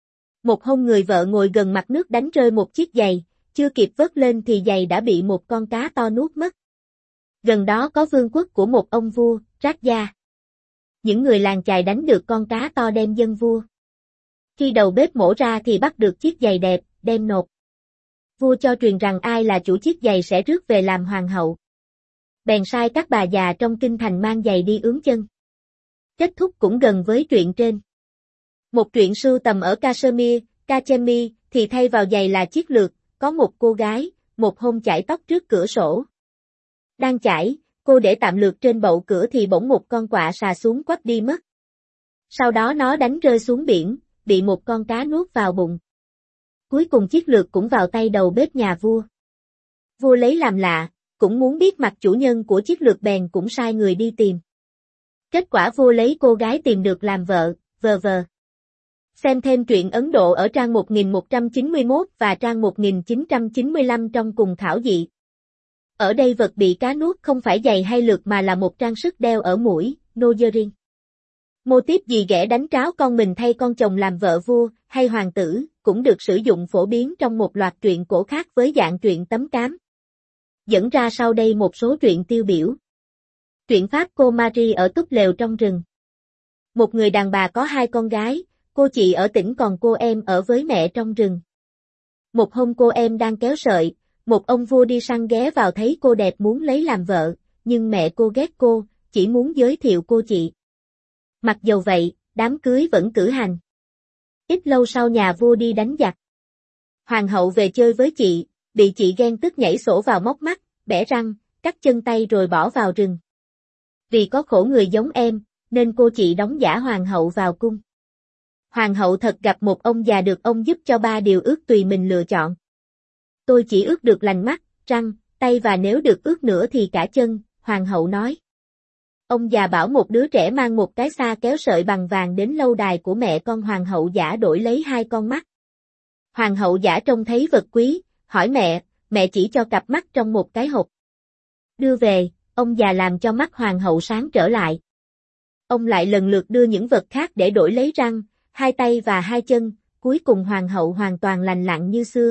Một hôm người vợ ngồi gần mặt nước đánh rơi một chiếc giày, chưa kịp vớt lên thì giày đã bị một con cá to nuốt mất. Gần đó có vương quốc của một ông vua, Rát Gia. Những người làng chài đánh được con cá to đem dâng vua. Khi đầu bếp mổ ra thì bắt được chiếc giày đẹp, đem nộp. Vua cho truyền rằng ai là chủ chiếc giày sẽ rước về làm hoàng hậu. Bèn sai các bà già trong kinh thành mang giày đi ướm chân. Kết thúc cũng gần với truyện trên. Một truyện sưu tầm ở Kachemir, thì thay vào giày là chiếc lược, có một cô gái, một hôm chải tóc trước cửa sổ. Đang chải, cô để tạm lược trên bậu cửa thì bỗng một con quạ xà xuống quắp đi mất. Sau đó nó đánh rơi xuống biển, bị một con cá nuốt vào bụng. Cuối cùng chiếc lược cũng vào tay đầu bếp nhà vua. Vua lấy làm lạ, cũng muốn biết mặt chủ nhân của chiếc lược bèn cũng sai người đi tìm. Kết quả vua lấy cô gái tìm được làm vợ, vờ. Xem thêm truyện Ấn Độ ở trang 1191 và trang 1995 trong cùng thảo dị. Ở đây vật bị cá nuốt không phải giày hay lược mà là một trang sức đeo ở mũi, nose ring. Mô típ dì ghẻ đánh tráo con mình thay con chồng làm vợ vua, hay hoàng tử, cũng được sử dụng phổ biến trong một loạt truyện cổ khác với dạng truyện tấm cám. Dẫn ra sau đây một số truyện tiêu biểu. Truyện Pháp cô Marie ở túp lều trong rừng. Một người đàn bà có hai con gái, cô chị ở tỉnh còn cô em ở với mẹ trong rừng. Một hôm cô em đang kéo sợi, một ông vua đi săn ghé vào thấy cô đẹp muốn lấy làm vợ, nhưng mẹ cô ghét cô, chỉ muốn giới thiệu cô chị. Mặc dầu vậy, đám cưới vẫn cử hành. Ít lâu sau nhà vua đi đánh giặc. Hoàng hậu về chơi với chị, bị chị ghen tức nhảy sổ vào móc mắt, bẻ răng, cắt chân tay rồi bỏ vào rừng. Vì có khổ người giống em, nên cô chị đóng giả hoàng hậu vào cung. Hoàng hậu thật gặp một ông già được ông giúp cho 3 điều ước tùy mình lựa chọn. Tôi chỉ ước được lành mắt, răng, tay và nếu được ước nữa thì cả chân, hoàng hậu nói. Ông già bảo một đứa trẻ mang một cái xa kéo sợi bằng vàng đến lâu đài của mẹ con hoàng hậu giả đổi lấy 2 con mắt. Hoàng hậu giả trông thấy vật quý, hỏi mẹ chỉ cho cặp mắt trong một cái hộp. Đưa về, ông già làm cho mắt hoàng hậu sáng trở lại. Ông lại lần lượt đưa những vật khác để đổi lấy răng, 2 tay và 2 chân, cuối cùng hoàng hậu hoàn toàn lành lặn như xưa.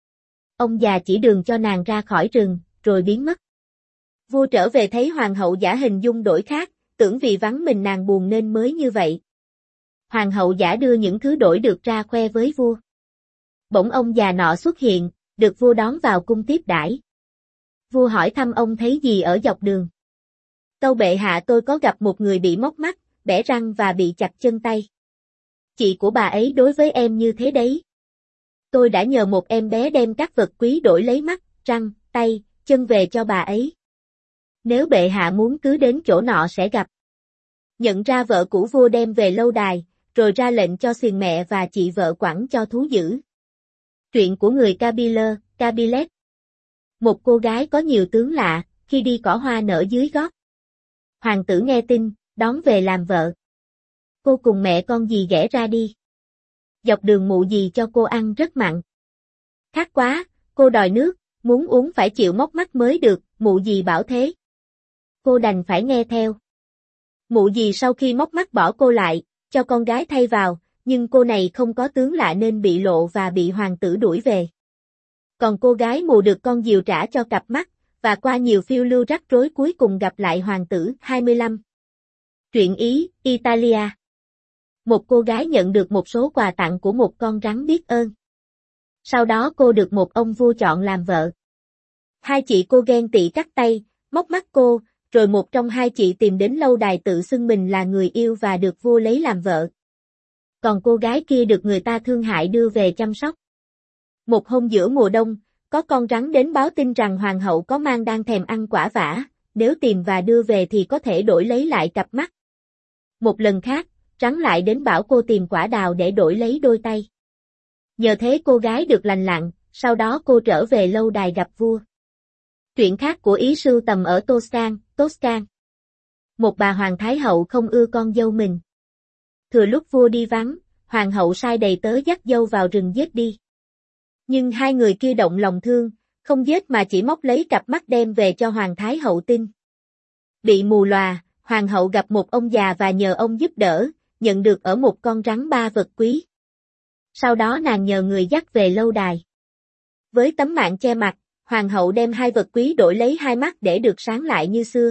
Ông già chỉ đường cho nàng ra khỏi rừng, rồi biến mất. Vua trở về thấy hoàng hậu giả hình dung đổi khác, tưởng vì vắng mình nàng buồn nên mới như vậy. Hoàng hậu giả đưa những thứ đổi được ra khoe với vua. Bỗng ông già nọ xuất hiện, được vua đón vào cung tiếp đãi. Vua hỏi thăm ông thấy gì ở dọc đường. Tâu bệ hạ, tôi có gặp một người bị móc mắt, bẻ răng và bị chặt chân tay. Chị của bà ấy đối với em như thế đấy. Tôi đã nhờ một em bé đem các vật quý đổi lấy mắt, răng, tay, chân về cho bà ấy. Nếu bệ hạ muốn cứ đến chỗ nọ sẽ gặp. Nhận ra vợ cũ, vua đem về lâu đài, rồi ra lệnh cho xiềng mẹ và chị vợ quẳng cho thú dữ. Truyện của người Kabyle, Kabilet. Một cô gái có nhiều tướng lạ, khi đi cỏ hoa nở dưới gót. Hoàng tử nghe tin, đón về làm vợ. Cô cùng mẹ con dì ghẻ ra đi. Dọc đường mụ dì cho cô ăn rất mặn. Khát quá, cô đòi nước, muốn uống phải chịu móc mắt mới được, mụ dì bảo thế. Cô đành phải nghe theo. Mụ dì sau khi móc mắt bỏ cô lại, cho con gái thay vào, nhưng cô này không có tướng lạ nên bị lộ và bị hoàng tử đuổi về. Còn cô gái mù được con diều trả cho cặp mắt, và qua nhiều phiêu lưu rắc rối cuối cùng gặp lại hoàng tử. 25. Truyện Ý, Italia. Một cô gái nhận được một số quà tặng của một con rắn biết ơn. Sau đó cô được một ông vua chọn làm vợ. 2 chị cô ghen tị cắt tay, móc mắt cô, rồi một trong 2 chị tìm đến lâu đài tự xưng mình là người yêu và được vua lấy làm vợ. Còn cô gái kia được người ta thương hại đưa về chăm sóc. Một hôm giữa mùa đông, có con rắn đến báo tin rằng hoàng hậu có mang đang thèm ăn quả vả, nếu tìm và đưa về thì có thể đổi lấy lại cặp mắt. Một lần khác, rắn lại đến bảo cô tìm quả đào để đổi lấy đôi tay. Nhờ thế cô gái được lành lặn, sau đó cô trở về lâu đài gặp vua. Truyện khác của Ý sưu tầm ở Toscan. Một bà hoàng thái hậu không ưa con dâu mình. Thừa lúc vua đi vắng, hoàng hậu sai đầy tớ dắt dâu vào rừng giết đi. Nhưng 2 người kia động lòng thương, không giết mà chỉ móc lấy cặp mắt đem về cho hoàng thái hậu tin. Bị mù lòa, hoàng hậu gặp một ông già và nhờ ông giúp đỡ, nhận được ở một con rắn 3 vật quý. Sau đó nàng nhờ người dắt về lâu đài. Với tấm mạng che mặt, hoàng hậu đem 2 vật quý đổi lấy 2 mắt để được sáng lại như xưa.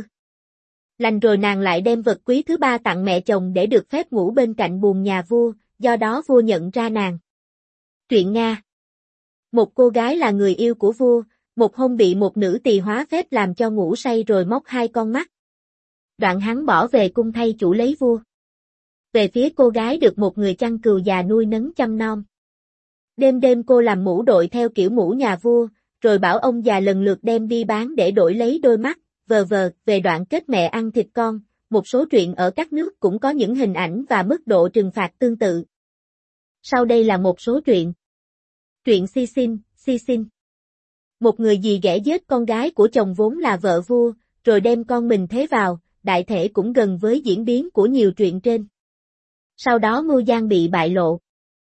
Lành rồi nàng lại đem vật quý thứ 3 tặng mẹ chồng để được phép ngủ bên cạnh buồng nhà vua, do đó vua nhận ra nàng. Truyện Nga. Một cô gái là người yêu của vua, một hôm bị một nữ tỳ hóa phép làm cho ngủ say rồi móc 2 con mắt. Đoạn hắn bỏ về cung thay chủ lấy vua. Về phía cô gái được một người chăn cừu già nuôi nấng chăm nom. Đêm đêm cô làm mũ đội theo kiểu mũ nhà vua, rồi bảo ông già lần lượt đem đi bán để đổi lấy đôi mắt. Về đoạn kết mẹ ăn thịt con, một số truyện ở các nước cũng có những hình ảnh và mức độ trừng phạt tương tự. Sau đây là một số truyện. Truyện Sisin. Một người dì ghẻ giết con gái của chồng vốn là vợ vua, rồi đem con mình thế vào, đại thể cũng gần với diễn biến của nhiều truyện trên. Sau đó mưu gian bị bại lộ.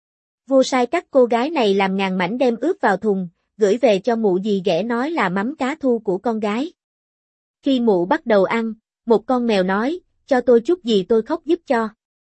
Vua sai cắt cô gái này làm ngàn mảnh đem ướp vào thùng, gửi về cho mụ dì ghẻ nói là mắm cá thu của con gái. Khi mụ bắt đầu ăn, một con mèo nói, cho tôi chút gì tôi khóc giúp cho.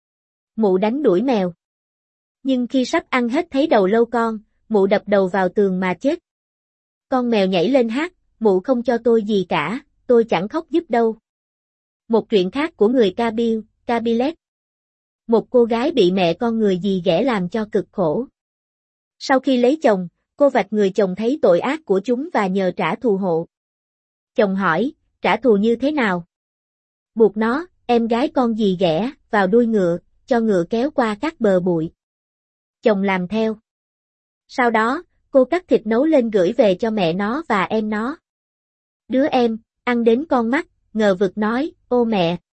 Mụ đánh đuổi mèo. Nhưng khi sắp ăn hết thấy đầu lâu con, mụ đập đầu vào tường mà chết. Con mèo nhảy lên hát, mụ không cho tôi gì cả, tôi chẳng khóc giúp đâu. Một truyện khác của người Kabilet. Một cô gái bị mẹ con người dì ghẻ làm cho cực khổ. Sau khi lấy chồng, cô vạch người chồng thấy tội ác của chúng và nhờ trả thù hộ. Chồng hỏi, trả thù như thế nào? Buộc nó, em gái con dì ghẻ, vào đuôi ngựa, cho ngựa kéo qua các bờ bụi. Chồng làm theo. Sau đó, cô cắt thịt nấu lên gửi về cho mẹ nó và em nó. Đứa em, ăn đến con mắt, ngờ vực nói, ô mẹ,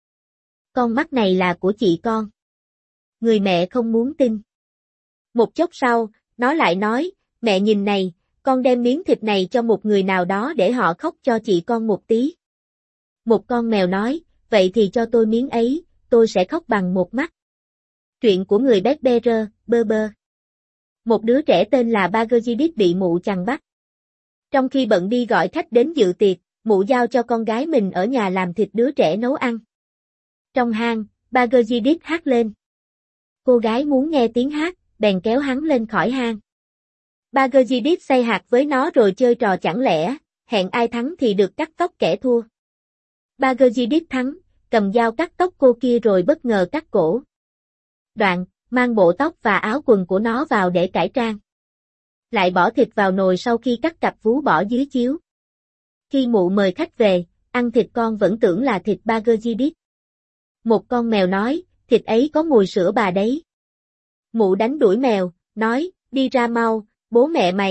Con mắt này là của chị con. Người mẹ không muốn tin. Một chốc sau, nó lại nói, mẹ nhìn này, con đem miếng thịt này cho một người nào đó để họ khóc cho chị con một tí. Một con mèo nói, vậy thì cho tôi miếng ấy, tôi sẽ khóc bằng một mắt. Truyện của người Bear, bơ bơ. Một đứa trẻ tên là Bagajidit bị mụ chằn bắt. Trong khi bận đi gọi khách đến dự tiệc, mụ giao cho con gái mình ở nhà làm thịt đứa trẻ nấu ăn. Trong hang, Bagajidit hát lên. Cô gái muốn nghe tiếng hát, bèn kéo hắn lên khỏi hang. Bagajidit say hạt với nó rồi chơi trò chẳng lẽ, hẹn ai thắng thì được cắt tóc kẻ thua. Bagajidit thắng, cầm dao cắt tóc cô kia rồi bất ngờ cắt cổ. Đoạn, mang bộ tóc và áo quần của nó vào để cải trang. Lại bỏ thịt vào nồi sau khi cắt cặp vú bỏ dưới chiếu. Khi mụ mời khách về, ăn thịt con vẫn tưởng là thịt Bagajidit. Một con mèo nói, thịt ấy có mùi sữa bà đấy. Mụ đánh đuổi mèo, nói, đi ra mau, bố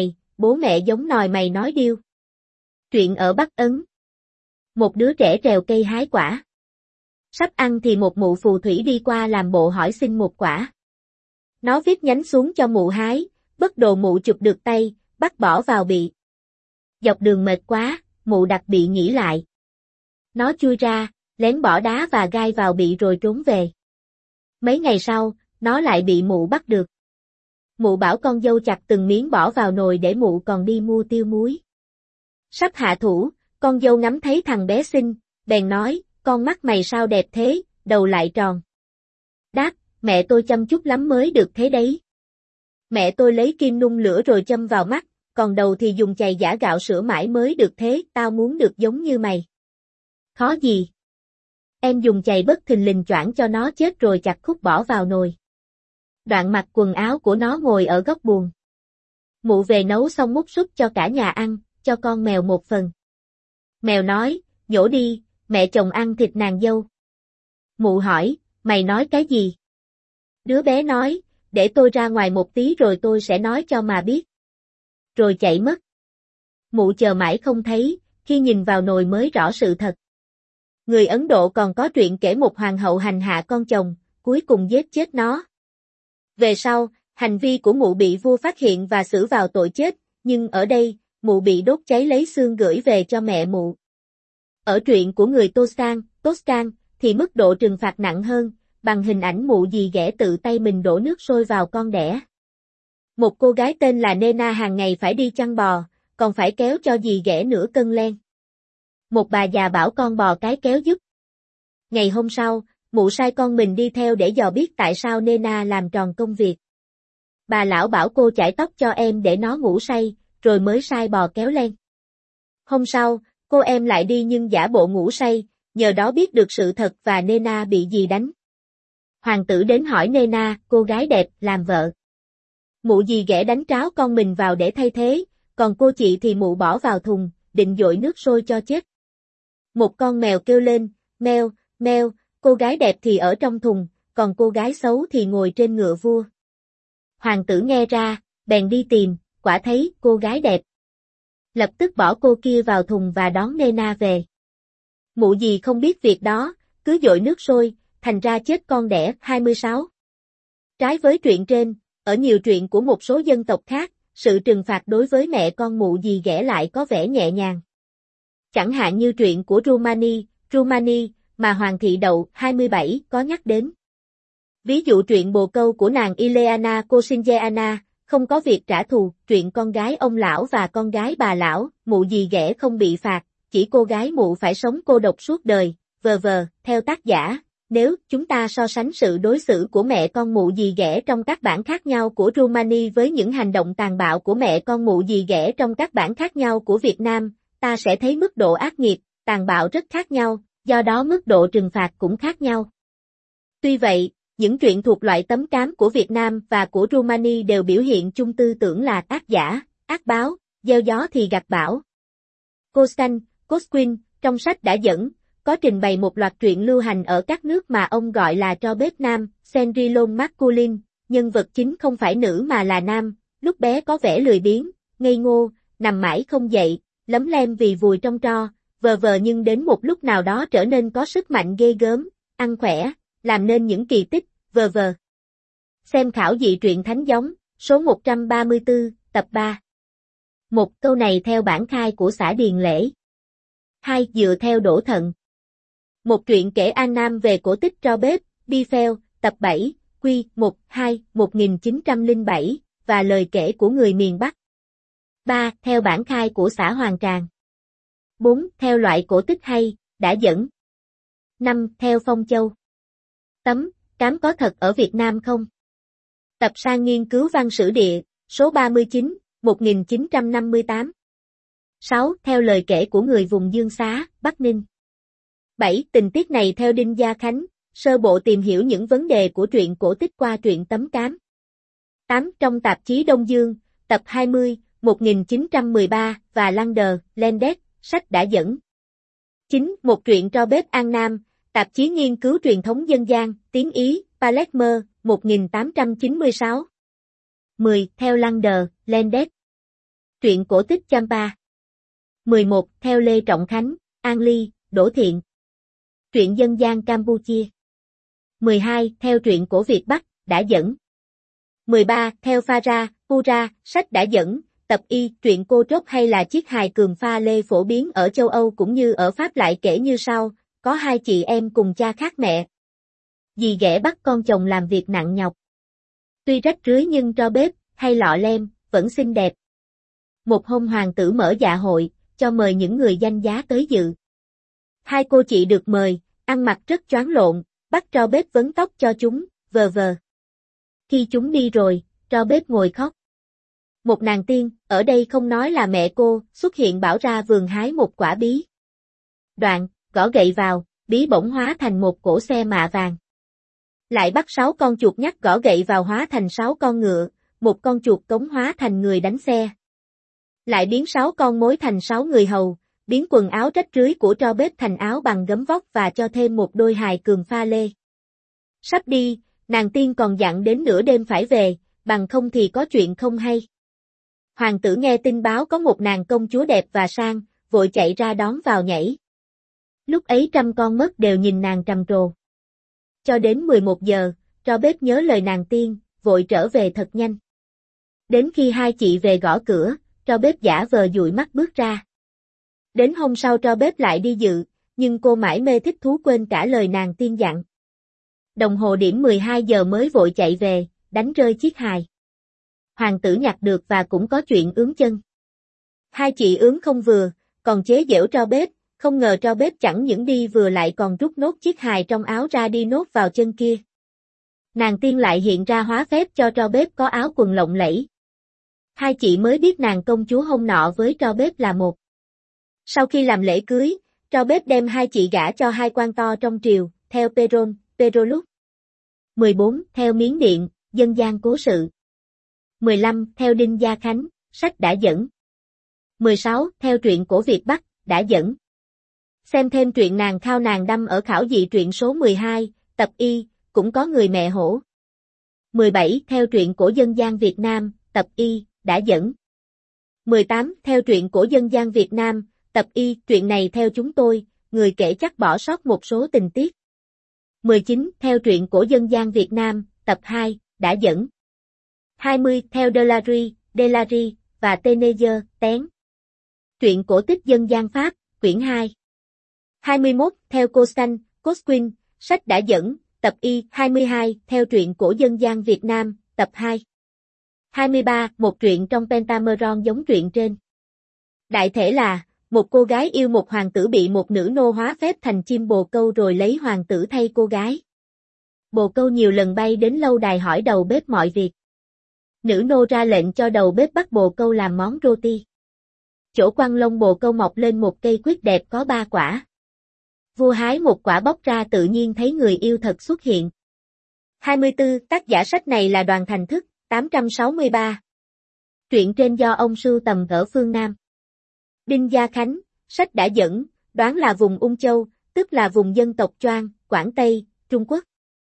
mẹ giống nòi mày nói điêu. Truyện ở Bắc Ấn. Một đứa trẻ trèo cây hái quả. Sắp ăn thì một mụ phù thủy đi qua làm bộ hỏi xin một quả. Nó viết nhánh xuống cho mụ hái, bất đồ mụ chụp được tay, bắt bỏ vào bị. Dọc đường mệt quá, mụ đặt bị nghỉ lại. Nó chui ra, lén bỏ đá và gai vào bị rồi trốn về. Mấy ngày sau, nó lại bị mụ bắt được. Mụ bảo con dâu chặt từng miếng bỏ vào nồi để mụ còn đi mua tiêu muối. Sắp hạ thủ, con dâu ngắm thấy thằng bé xinh, bèn nói, con mắt mày sao đẹp thế, đầu lại tròn. Đáp, mẹ tôi chăm chút lắm mới được thế đấy. Mẹ tôi lấy kim nung lửa rồi châm vào mắt, còn đầu thì dùng chày giã gạo sữa mãi mới được thế, tao muốn được giống như mày. Khó gì? Em dùng chày bất thình lình choảng cho nó chết rồi chặt khúc bỏ vào nồi. Đoạn mặc quần áo của nó ngồi ở góc buồng. Mụ về nấu xong múc súp cho cả nhà ăn, cho con mèo một phần. Mèo nói, nhổ đi, mẹ chồng ăn thịt nàng dâu. Mụ hỏi, mày nói cái gì? Đứa bé nói, để tôi ra ngoài một tí rồi tôi sẽ nói cho mà biết. Rồi chạy mất. Mụ chờ mãi không thấy, khi nhìn vào nồi mới rõ sự thật. Người Ấn Độ còn có truyện kể một hoàng hậu hành hạ con chồng, cuối cùng giết chết nó. Về sau, hành vi của mụ bị vua phát hiện và xử vào tội chết, nhưng ở đây, mụ bị đốt cháy lấy xương gửi về cho mẹ mụ. Ở truyện của người Toscan, thì mức độ trừng phạt nặng hơn, bằng hình ảnh mụ dì ghẻ tự tay mình đổ nước sôi vào con đẻ. Một cô gái tên là Nena hàng ngày phải đi chăn bò, còn phải kéo cho dì ghẻ nửa cân len. Một bà già bảo con bò cái kéo giúp. Ngày hôm sau, mụ sai con mình đi theo để dò biết tại sao Nena làm tròn công việc. Bà lão bảo cô chải tóc cho em để nó ngủ say, rồi mới sai bò kéo len. Hôm sau, cô em lại đi nhưng giả bộ ngủ say, nhờ đó biết được sự thật và Nena bị dì đánh. Hoàng tử đến hỏi Nena, cô gái đẹp, làm vợ. Mụ dì ghẻ đánh tráo con mình vào để thay thế, còn cô chị thì mụ bỏ vào thùng, định dội nước sôi cho chết. Một con mèo kêu lên, meo, meo, cô gái đẹp thì ở trong thùng, còn cô gái xấu thì ngồi trên ngựa vua. Hoàng tử nghe ra, bèn đi tìm, quả thấy cô gái đẹp. Lập tức bỏ cô kia vào thùng và đón Nena về. Mụ dì không biết việc đó, cứ dội nước sôi, thành ra chết con đẻ. 26. Trái với truyện trên, ở nhiều truyện của một số dân tộc khác, sự trừng phạt đối với mẹ con mụ dì ghẻ lại có vẻ nhẹ nhàng. Chẳng hạn như truyện của Rumani, mà Hoàng thị Đậu 27 có nhắc đến. Ví dụ truyện bồ câu của nàng Ileana Kosingeana, không có việc trả thù, truyện con gái ông lão và con gái bà lão, mụ dì ghẻ không bị phạt, chỉ cô gái mụ phải sống cô độc suốt đời, theo tác giả. Nếu chúng ta so sánh sự đối xử của mẹ con mụ dì ghẻ trong các bản khác nhau của Rumani với những hành động tàn bạo của mẹ con mụ dì ghẻ trong các bản khác nhau của Việt Nam, ta sẽ thấy mức độ ác nghiệt, tàn bạo rất khác nhau, do đó mức độ trừng phạt cũng khác nhau. Tuy vậy, những truyện thuộc loại tấm cám của Việt Nam và của Rumani đều biểu hiện chung tư tưởng là ác giả, ác báo, gieo gió thì gặt bão. Cosquin, trong sách đã dẫn, có trình bày một loạt truyện lưu hành ở các nước mà ông gọi là tro bếp nam, Cendrillon masculine, nhân vật chính không phải nữ mà là nam, lúc bé có vẻ lười biếng, ngây ngô, nằm mãi không dậy, lấm lem vì vùi trong tro, nhưng đến một lúc nào đó trở nên có sức mạnh ghê gớm, ăn khỏe, làm nên những kỳ tích, v.v. Xem khảo dị truyện thánh giống, số 134, tập 3. Một câu này theo bản khai của xã Điền Lễ. 2. Dựa theo Đỗ Thận. Một truyện kể An Nam về cổ tích tro bếp, Biphel, tập 7, Quy 1-2, 1907, và lời kể của người miền Bắc. 3. Theo bản khai của xã Hoàng Tràng. 4. Theo loại cổ tích hay, đã dẫn. 5. Theo Phong Châu. Tấm, cám có thật ở Việt Nam không? Tập sang nghiên cứu văn sử địa, số 39, 1958. 6. Theo lời kể của người vùng Dương Xá, Bắc Ninh. 7. Tình tiết này theo Đinh Gia Khánh, sơ bộ tìm hiểu những vấn đề của truyện cổ tích qua truyện Tấm Cám. 8. Trong tạp chí Đông Dương, tập 20, 1913 và Lander, Lendet, sách đã dẫn. 9. Một truyện tro bếp An Nam, tạp chí nghiên cứu truyền thống dân gian, tiếng Ý, Palermo, 1896. 10. Theo Lander, Lendet. Truyện cổ tích Champa. 11. Theo Lê Trọng Khánh, An Ly, Đỗ Thiện. Truyện dân gian Campuchia. 12. Theo truyện cổ Việt Bắc, đã dẫn. 13. Theo Phara, Pura, sách đã dẫn, tập Y, truyện cô trốt hay là chiếc hài cường pha lê phổ biến ở châu Âu cũng như ở Pháp lại kể như sau, có hai chị em cùng cha khác mẹ. Dì ghẻ bắt con chồng làm việc nặng nhọc. Tuy rách rưới nhưng tro bếp, hay lọ lem, vẫn xinh đẹp. Một hôm hoàng tử mở dạ hội, cho mời những người danh giá tới dự. Hai cô chị được mời, ăn mặc rất choáng lộn, bắt tro bếp vấn tóc cho chúng, v.v. Khi chúng đi rồi, tro bếp ngồi khóc. Một nàng tiên, ở đây không nói là mẹ cô, xuất hiện bảo ra vườn hái một quả bí. Đoạn, gõ gậy vào, bí bỗng hóa thành một cỗ xe mạ vàng. Lại bắt 6 con chuột nhắt gõ gậy vào hóa thành 6 con ngựa, một con chuột cống hóa thành người đánh xe. Lại biến 6 con mối thành 6 người hầu, biến quần áo rách rưới của tro bếp thành áo bằng gấm vóc và cho thêm một đôi hài cường pha lê. Sắp đi, nàng tiên còn dặn đến nửa đêm phải về, bằng không thì có chuyện không hay. Hoàng tử nghe tin báo có một nàng công chúa đẹp và sang, vội chạy ra đón vào nhảy. Lúc ấy trăm con mất đều nhìn nàng trầm trồ. Cho đến 11 giờ, tro bếp nhớ lời nàng tiên, vội trở về thật nhanh. Đến khi hai chị về gõ cửa, tro bếp giả vờ dụi mắt bước ra. Đến hôm sau tro bếp lại đi dự, nhưng cô mãi mê thích thú quên cả lời nàng tiên dặn. Đồng hồ điểm 12 giờ mới vội chạy về, đánh rơi chiếc hài. Hoàng tử nhặt được và cũng có chuyện ướm chân. Hai chị ướm không vừa, còn chế giễu tro bếp, không ngờ tro bếp chẳng những đi vừa lại còn rút nốt chiếc hài trong áo ra đi nốt vào chân kia. Nàng tiên lại hiện ra hóa phép cho tro bếp có áo quần lộng lẫy. Hai chị mới biết nàng công chúa hôm nọ với tro bếp là một. Sau khi làm lễ cưới, tro bếp đem hai chị gả cho hai quan to trong triều, theo Peroluk. 14. Theo Miến Điện, dân gian cố sự. 15. Theo Đinh Gia Khánh, sách đã dẫn. 16. Theo truyện cổ Việt Bắc, đã dẫn. Xem thêm truyện nàng khao nàng đâm ở khảo dị truyện số 12, tập Y, cũng có người mẹ hổ. 17. Theo truyện cổ dân gian Việt Nam, tập Y, đã dẫn. 18. Theo truyện cổ dân gian Việt Nam, tập Y, truyện này theo chúng tôi, người kể chắc bỏ sót một số tình tiết. 19. Theo truyện cổ dân gian Việt Nam, tập 2, đã dẫn. 20. Theo Delary, và Tenezer, Tén. Truyện cổ tích dân gian Pháp, quyển 2. 21. Theo Cosquin, sách đã dẫn, tập Y. 22. Theo truyện cổ dân gian Việt Nam, tập 2. 23. Một truyện trong Pentameron giống truyện trên. Đại thể là, một cô gái yêu một hoàng tử bị một nữ nô hóa phép thành chim bồ câu rồi lấy hoàng tử thay cô gái. Bồ câu nhiều lần bay đến lâu đài hỏi đầu bếp mọi việc. Nữ nô ra lệnh cho đầu bếp bắt bồ câu làm món roti. Chỗ quăng lông bồ câu mọc lên một cây quyết đẹp có 3 quả. Vua hái một quả bóc ra tự nhiên thấy người yêu thật xuất hiện. 24. Tác giả sách này là Đoàn Thành Thức, 863. Truyện trên do ông sưu tầm ở phương Nam. Đinh Gia Khánh, sách đã dẫn, đoán là vùng Ung Châu, tức là vùng dân tộc Choang, Quảng Tây, Trung Quốc.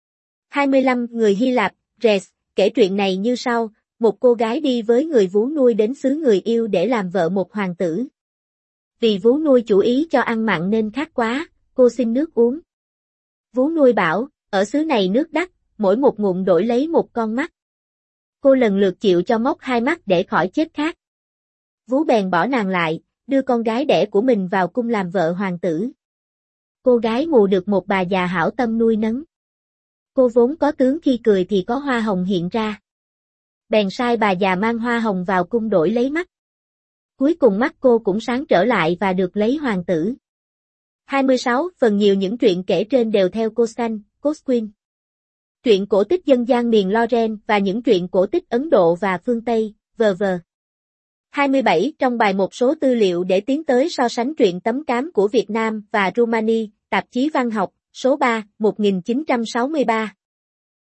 25. Người Hy Lạp, Res, kể truyện này như sau, một cô gái đi với người vú nuôi đến xứ người yêu để làm vợ một hoàng tử. Vì vú nuôi chủ ý cho ăn mặn nên khát quá, cô xin nước uống. Vú nuôi bảo, ở xứ này nước đắt, mỗi một ngụm đổi lấy một con mắt. Cô lần lượt chịu cho móc hai mắt để khỏi chết khát. Vú bèn bỏ nàng lại, đưa con gái đẻ của mình vào cung làm vợ hoàng tử. Cô gái mù được một bà già hảo tâm nuôi nấng. Cô vốn có tướng khi cười thì có hoa hồng hiện ra. Bèn sai bà già mang hoa hồng vào cung đổi lấy mắt. Cuối cùng mắt cô cũng sáng trở lại và được lấy hoàng tử. 26. Phần nhiều những truyện kể trên đều theo Costan, Cosquin. Truyện cổ tích dân gian miền Loren và những truyện cổ tích Ấn Độ và phương Tây, v.v. 27. Trong bài một số tư liệu để tiến tới so sánh truyện tấm cám của Việt Nam và Rumani, tạp chí Văn học, số 3, 1963.